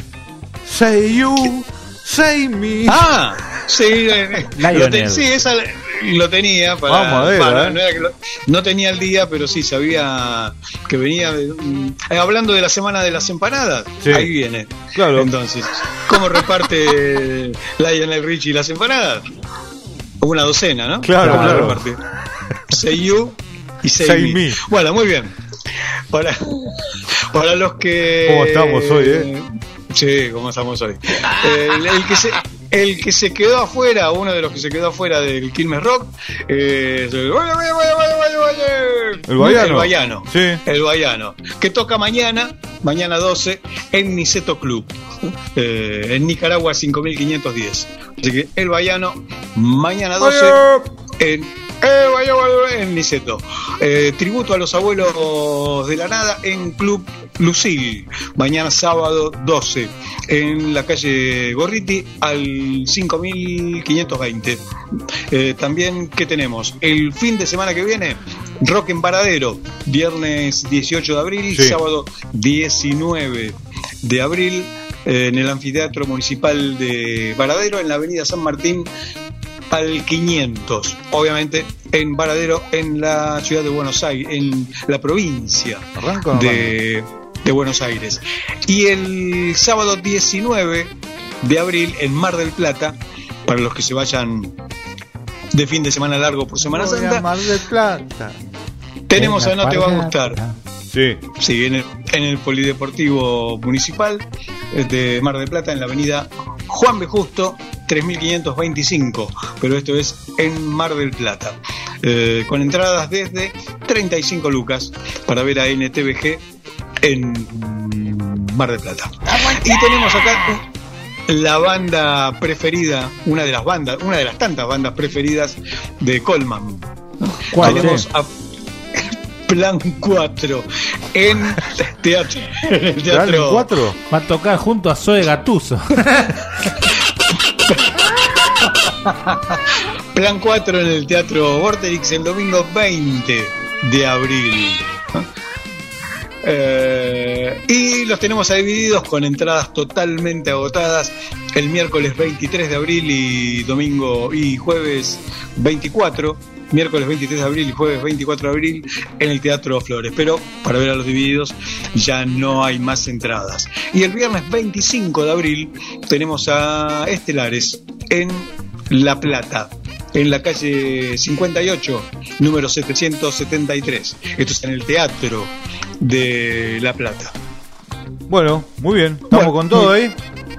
Say you, say me. Ah, sí, eh, Lionel. lo te- sí, esa lo tenía para, Vamos a ver, para- eh. no, era que lo- no tenía el día, pero sí sabía que venía de- mm, eh, hablando de la semana de las empanadas. Sí. Ahí viene. Claro. Entonces, ¿cómo reparte Lionel Richie las empanadas? Una docena, ¿no? Claro, ¿Cómo claro. reparte? Say you y say, Say me. me. Bueno, muy bien. Para, para los que ¿Cómo estamos hoy, eh? Sí, como estamos hoy. El, el que se, el que se quedó afuera, uno de los que se quedó afuera del Quilmes Rock, eh, es el, vaya, vaya, vaya, vaya, vaya, vaya. ¿El Baiano? El Baiano. Sí. El Baiano. Que toca mañana, mañana doce, en Niceto Club, eh, en Nicaragua cinco mil quinientos diez. Así que el Baiano, mañana doce, en Eh, vaya, vaya, en Niceto. Eh, tributo a los abuelos de la nada en Club Lucil. Mañana sábado doce. En la calle Gorriti al cinco mil quinientos veinte. Eh, también, ¿qué tenemos? El fin de semana que viene, Rock en Varadero. Viernes dieciocho de abril, Sí. sábado diecinueve de abril. eh, en el Anfiteatro Municipal de Varadero, en la avenida San Martín al quinientos, obviamente en Varadero, en la ciudad de Buenos Aires, en la provincia ¿Arranca o no de, de Buenos Aires. Y el sábado diecinueve de abril en Mar del Plata, para los que se vayan de fin de semana largo por Semana Voy a Santa, Mar del Plata. tenemos a En la No Te Va a Parada. Gustar. Sí. Sí, en el, en el Polideportivo Municipal de Mar del Plata, en la avenida Juan B. Justo, tres mil quinientos veinticinco, pero esto es en Mar del Plata. Eh, con entradas desde treinta y cinco lucas para ver a N T V G en Mar del Plata. Y tenemos acá la banda preferida, una de las bandas, una de las tantas bandas preferidas de Colman. ¿Cuál? Tenemos a Plan cuatro en teatro. En el teatro cuatro? Va a tocar junto a Zoe Gattuso. Plan cuatro en el Teatro Vorterix el domingo veinte de abril. Eh, y los tenemos ahí divididos con entradas totalmente agotadas el miércoles veintitrés de abril y domingo y jueves veinticuatro. Miércoles veintitrés de abril y jueves veinticuatro de abril en el Teatro Flores. Pero para ver a los divididos ya no hay más entradas. Y el viernes veinticinco de abril tenemos a Estelares en La Plata, en la calle cincuenta y ocho, número setecientos setenta y tres. Esto es en el Teatro de La Plata. Bueno, muy bien. ¿Estamos Bueno, con todo ahí?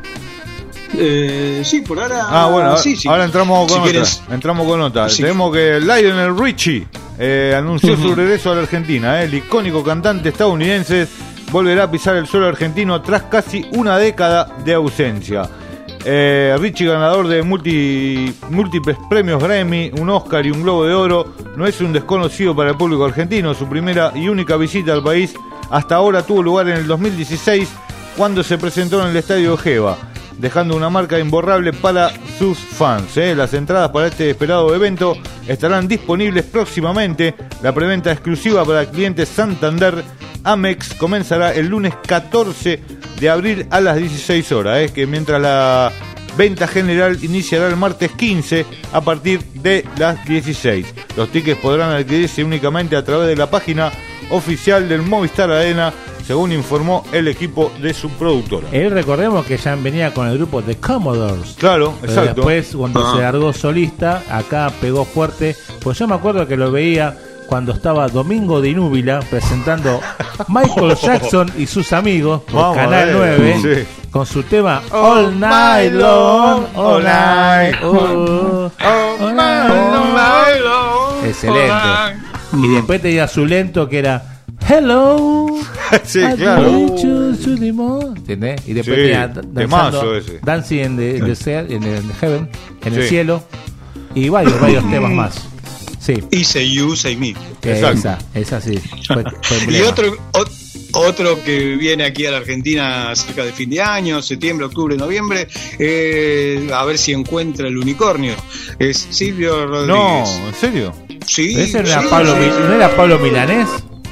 Eh, sí, por ahora. Ah, bueno, ahora, sí, sí. ahora entramos con Si otra. quieres. Entramos con otra. Sí. Tenemos que Lionel Richie eh, anunció Uh-huh. su regreso a la Argentina. Eh. El icónico cantante estadounidense volverá a pisar el suelo argentino tras casi una década de ausencia. Eh, Richie, ganador de multi, múltiples premios Grammy, un Oscar y un Globo de Oro, no es un desconocido para el público argentino. Su primera y única visita al país hasta ahora tuvo lugar en el dos mil dieciséis, cuando se presentó en el Estadio Geva, dejando una marca imborrable para sus fans. ¿eh? Las entradas para este esperado evento estarán disponibles próximamente. La preventa exclusiva para clientes Santander Amex comenzará el lunes catorce de abril a las dieciséis horas, ¿eh? que mientras la venta general iniciará el martes quince a partir de las dieciséis. Los tickets podrán adquirirse únicamente a través de la página oficial del Movistar Arena, según informó el equipo de su productora. Él, recordemos que ya venía con el grupo The Commodores. Claro, Pero exacto. después, cuando Ah. se largó solista, acá pegó fuerte. Pues yo me acuerdo que lo veía cuando estaba Domingo de Núbila presentando Michael Jackson y sus amigos por Vamos a Canal ver, nueve, sí. con su tema All Night Long, All Night, oh, All Night Long. Excelente. Y después tenía su lento que era Hello. Sí, I claro. need you to the moon. ¿Entendés? Y después Sí, tenía da- temazo danzando ese. Dancing in the, in the Cell- in the Heaven, en el Sí. cielo, y varios, varios temas más. Sí. Y Say You, Say Me. Esa, esa sí. Fue, fue Y emblema. otro, ot- otro que viene aquí a la Argentina cerca de fin de año, septiembre, octubre, noviembre, eh, a ver si encuentra el unicornio, es Silvio Rodríguez. No, ¿en serio? Sí, ¿Ese no era, sí, Pablo, sí. Mi- ¿no era Pablo Milanés?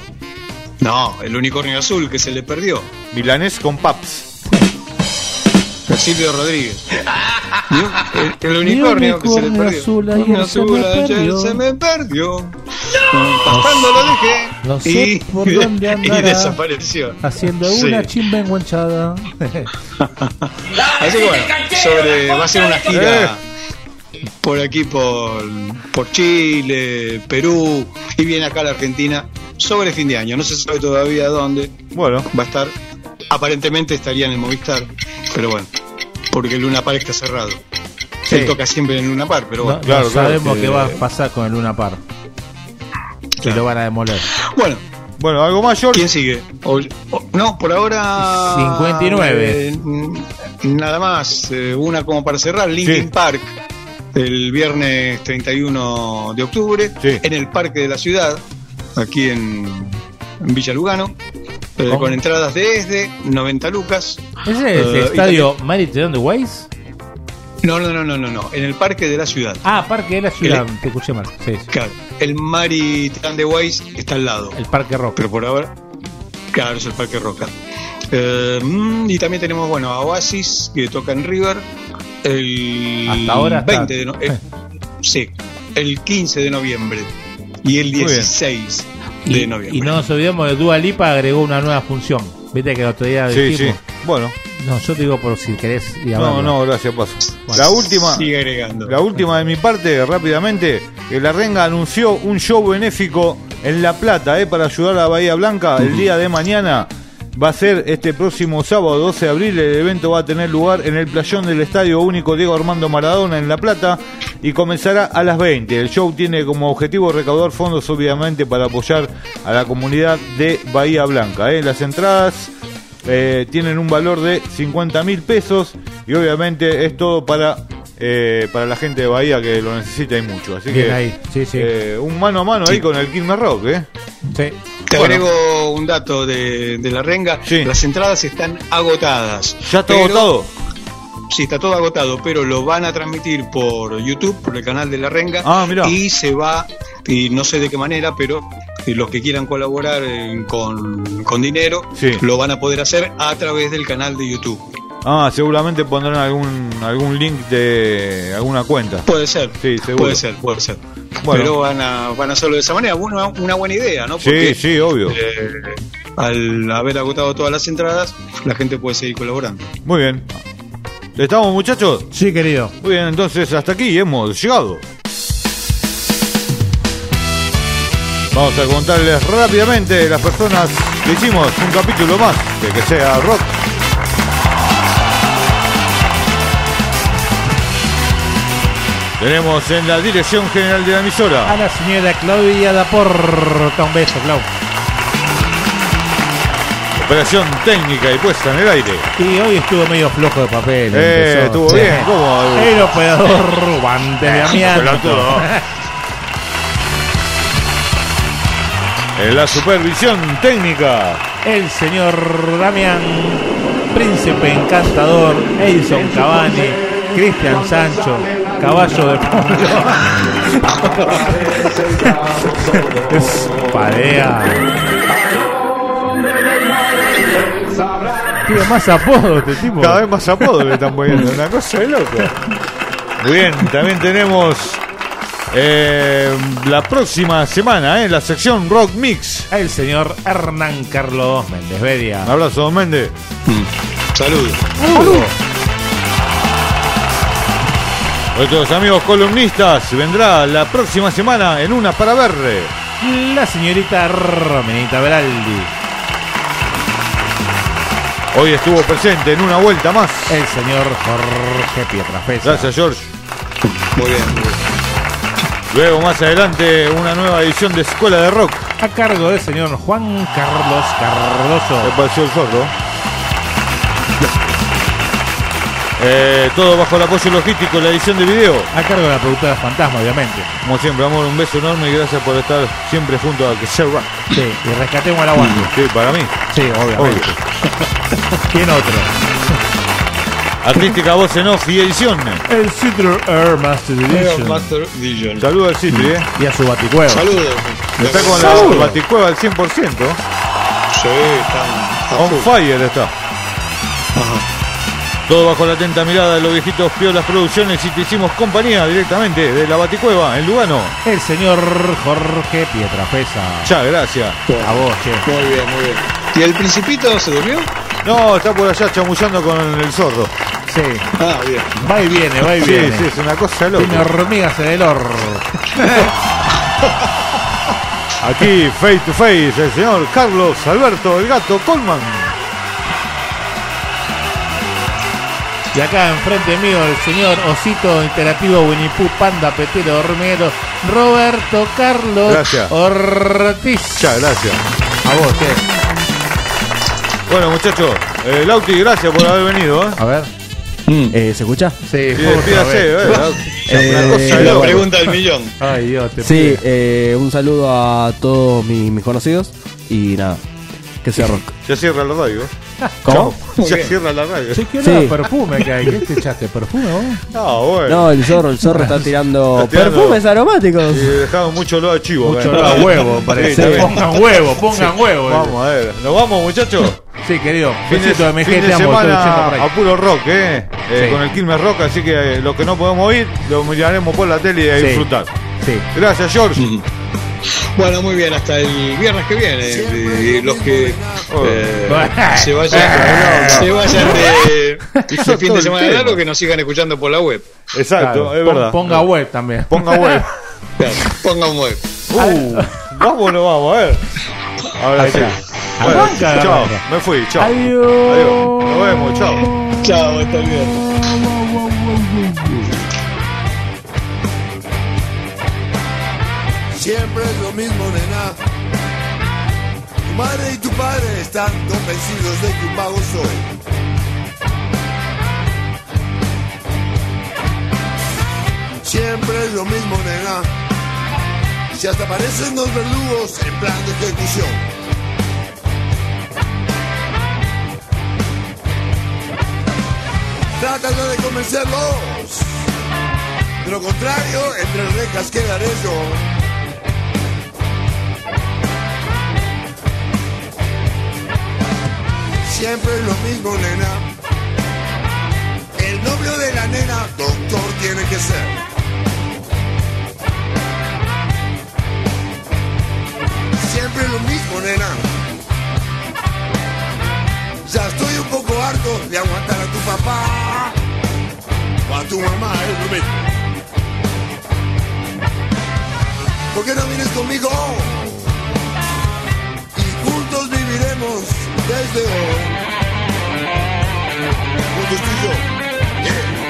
No, el unicornio azul que se le perdió. Milanés con Paps. Silvio Rodríguez. El, el unicornio que se le unicornio perdió. azul ayer Unicornio se me azul ayer perdió. se me perdió. Pasando lo dejé. No sé y, por dónde y andará, desapareció. haciendo Sí. una chimba enguanchada. Así que bueno, sobre, va a ser una gira por aquí, por, por Chile, Perú, y viene acá a la Argentina sobre fin de año. No se sabe todavía dónde. Bueno, va a estar. Aparentemente estaría en el Movistar, pero bueno, porque el Luna Park está cerrado. Sí. Él toca siempre en el Luna Park, pero bueno. No, no sabemos qué va a pasar con el Luna Park. Que lo van a demoler. Bueno. Bueno, ¿algo más, George? ¿Quién sigue? O- o- no, por ahora... cincuenta y nueve. eh, nada más. eh, una como para cerrar. Linkin Sí. Park. El viernes treinta y uno de octubre. Sí. En el Parque de la Ciudad. Aquí en, en Villa Lugano. eh, ¿Cómo? con entradas desde noventa lucas. ¿Ese es el Eh, y estadio Maritime de Ways? No, no, no, no, no, no. En el Parque de la Ciudad. Ah, Parque de la Ciudad. El- Te escuché mal. Sí, sí. Claro. El Maritime de Ways está al lado. El Parque Rock. Pero por ahora, claro, es el Parque Roca. Eh, mm, y también tenemos, bueno, a Oasis, que toca en River. El Hasta ahora está- veinte de no- eh, sí, el quince de noviembre. Y el bien. dieciséis de Y, noviembre. y no nos olvidemos de Dua Lipa, agregó una nueva función. Viste que el otro día Sí, dijimos. sí. Bueno, No, yo te digo por si querés no, llamarlo. no, gracias, paso. La última, Sigue agregando. la última de mi parte, rápidamente, que la Renga anunció un show benéfico en La Plata, eh, para ayudar a Bahía Blanca. El día de mañana va a ser este próximo sábado doce de abril. El evento va a tener lugar en el playón del Estadio Único Diego Armando Maradona en La Plata y comenzará a las veinte. El show tiene como objetivo recaudar fondos, obviamente, para apoyar a la comunidad de Bahía Blanca. Eh. Las entradas eh, tienen un valor de cincuenta mil pesos y obviamente es todo para... Eh, para la gente de Bahía que lo necesita y mucho. Así Bien que ahí. Sí, sí. Eh, un mano a mano Sí. ahí con el Quilmes Rock, ¿eh? Sí. Te Bueno. agrego un dato de, de la renga. Sí. Las entradas están agotadas. ¿Ya está Pero- agotado? Sí, está todo agotado, pero lo van a transmitir por YouTube, por el canal de La Renga. Ah, mirá. Y se va, y no sé de qué manera, pero eh, los que quieran colaborar eh, con, con dinero, Sí. lo van a poder hacer a través del canal de YouTube. Ah, seguramente pondrán algún algún link de alguna cuenta. Puede ser, Sí, seguro. puede ser, puede ser. Bueno. Pero van a, van a hacerlo de esa manera. Una, una buena idea, ¿no? Sí, sí, obvio. eh, al haber agotado todas las entradas, la gente puede seguir colaborando. Muy bien. ¿Estamos, muchachos? Sí, querido. Muy bien, entonces hasta aquí hemos llegado. Vamos a contarles rápidamente las personas que hicimos un capítulo más de Que Sea Rock. Tenemos en la dirección general de la emisora A la señora Claudia Daporta. Un beso, Clau. operación técnica y puesta en el aire. Y hoy estuvo medio flojo de papel. Eh, empezó. estuvo Sí. bien, ¿cómo? El operador guantes de amianto. Pelotudo. En la supervisión técnica, El señor Damián, Príncipe Encantador, Edison Cavani, Cristian Sancho, Caballo de Polo. Es Padea. Tiene más apodo este tipo. cada vez más apodos le están poniendo, una cosa de loco. Muy bien, también tenemos eh, la próxima semana, eh, la sección Rock Mix. El señor Hernán Carlos Méndez Bedia. Un abrazo, don Méndez. Saludos. Saludos. Nuestros amigos columnistas vendrá la próxima semana en Una para Ver. La señorita Romenita Beraldi. Hoy estuvo presente en Una Vuelta Más. El señor Jorge Pietrafesa. Gracias, George. Muy bien, muy bien. Luego, más adelante, una nueva edición de Escuela de Rock. A cargo del señor Juan Carlos Cardoso. Me pareció el sordo. Eh, todo bajo el apoyo logístico, la edición de video. A cargo de la productora Fantasma, obviamente. Como siempre, amor, un beso enorme y gracias por estar siempre junto a Que Sea Rock. Sí, y rescatemos al aguante. Sí, para mí. Sí, obviamente. ¿Quién otro? Artística, voz en off y edición. El Citrus Air Master Edition. Master Vision. Saludos al Citri, eh. Y a su baticueva. Saludos. Está con Saludos. la baticueva al cien por ciento. Sí, están On fire está. Ajá. Todo bajo la atenta mirada de los viejitos Piolas Producciones y te hicimos compañía directamente de la Baticueva en Lugano. El señor Jorge Pietrafesa. Ya, gracias. A vos, che. Muy bien, muy bien. ¿Y el Principito se durmió? No, está por allá chamullando con el zorro. Sí. Ah, bien. Va y viene, va y Sí, viene. sí, es una cosa Tiene loca. hormigas en el horno. Aquí, face to face, el señor Carlos Alberto, el gato Colman. Y acá enfrente mío el señor Osito Interactivo Winnie Pooh Panda Petero Hormiguero Roberto Carlos Gracias. Ortiz. Ya, gracias. A vos, che. Bueno, muchachos, eh, Lauti, gracias por haber venido. ¿eh? A ver. Eh, ¿Se escucha? Sí, Sí, despídase, eh, Eh, una cosa La loca. pregunta del millón. Ay, Dios, te Sí, pido. eh, un saludo a todos mis, mis conocidos y nada, que sea rock. Ya cierra la radio. ¿Cómo? Ya cierra la radio. Sí, ¿qué Sí. onda? Perfume que hay. ¿Qué te echaste? ¿Perfume vos? Ah, bueno. No, el zorro, el zorro está tirando Está tirando- perfumes aromáticos. Y dejamos mucho olor a chivo. Mucho acá. olor a huevo, parece. Sí, también. Pongan huevo, pongan huevo. Vamos a ver. ¿Nos vamos, muchachos? Sí, querido. Fin de, Besito de M G, fin de te amo, estoy yendo semana por ahí. a puro rock, ¿eh? eh Sí. Con el Quilmes Rock, así que eh, lo que no podemos oír, lo miraremos por la tele y a Sí. disfrutar. Sí. Gracias, George. Bueno, muy bien, hasta el viernes que viene. Y los que Oh. eh, Bueno. se vayan, Eh, se vayan de, Hizo de fin todo de el semana tema. largo, que nos sigan escuchando por la web. Exacto, Claro, es pon- verdad. Ponga web también. Ponga web. Claro, pongan web. Uh, vamos o no vamos, a ver. Ahora Allá. sí. Bueno, Arranca, chao, arranca. me fui, chao. Adiós. Adiós. Nos vemos, chao. Chao, hasta el viernes. Siempre es lo mismo, nena. Tu madre y tu padre están convencidos de que un vago soy. Siempre es lo mismo, nena. Si hasta aparecen dos verdugos en plan de ejecución. Trátalo de convencerlos. De lo contrario, entre rejas quedaré yo. Siempre es lo mismo, nena. El novio de la nena, doctor tiene que ser. Siempre es lo mismo, nena. Ya estoy un poco harto de aguantar a tu papá o a tu mamá, es lo mismo. ¿Por qué no vienes conmigo? Y juntos viviremos desde hoy. Juntos tú y yo. Yeah.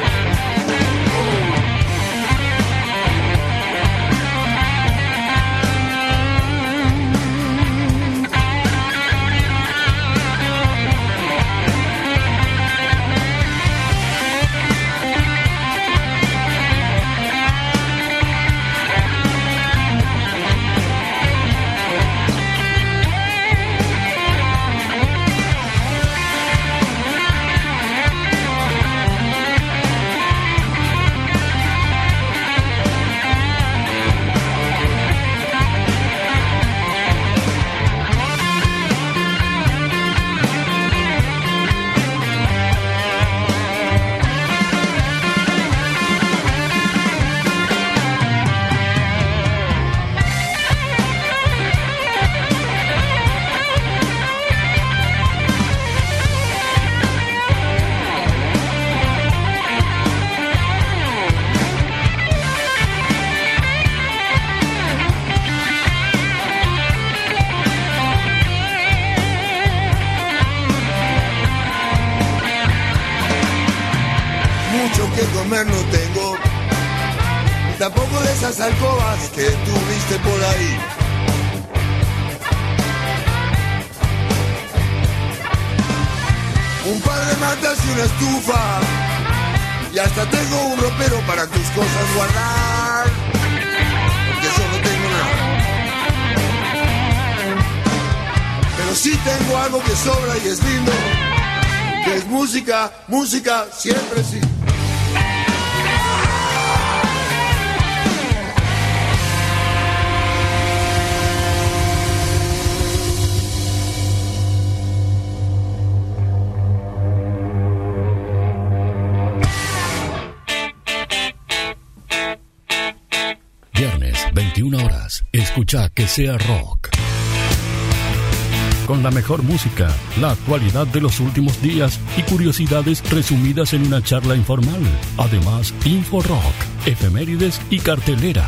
comer no tengo, tampoco de esas alcobas que tuviste por ahí. Un par de mantas y una estufa, y hasta tengo un ropero para tus cosas guardar, porque yo no tengo nada. Pero sí tengo algo que sobra y es lindo, que es música, música, siempre sí. veintiuna horas, escucha Que Sea Rock. Con la mejor música, la actualidad de los últimos días y curiosidades resumidas en una charla informal. Además, Info Rock, efemérides y cartelera.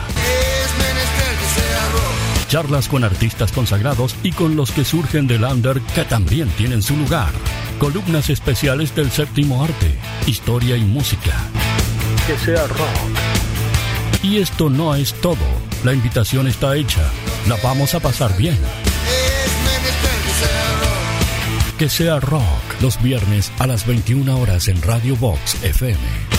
Charlas con artistas consagrados y con los que surgen del under que también tienen su lugar. Columnas especiales del séptimo arte, historia y música. Que Sea Rock. Y esto no es todo. La invitación está hecha. La vamos a pasar bien. Que Sea Rock. Los viernes a las veintiuna horas en Radio Vox F M.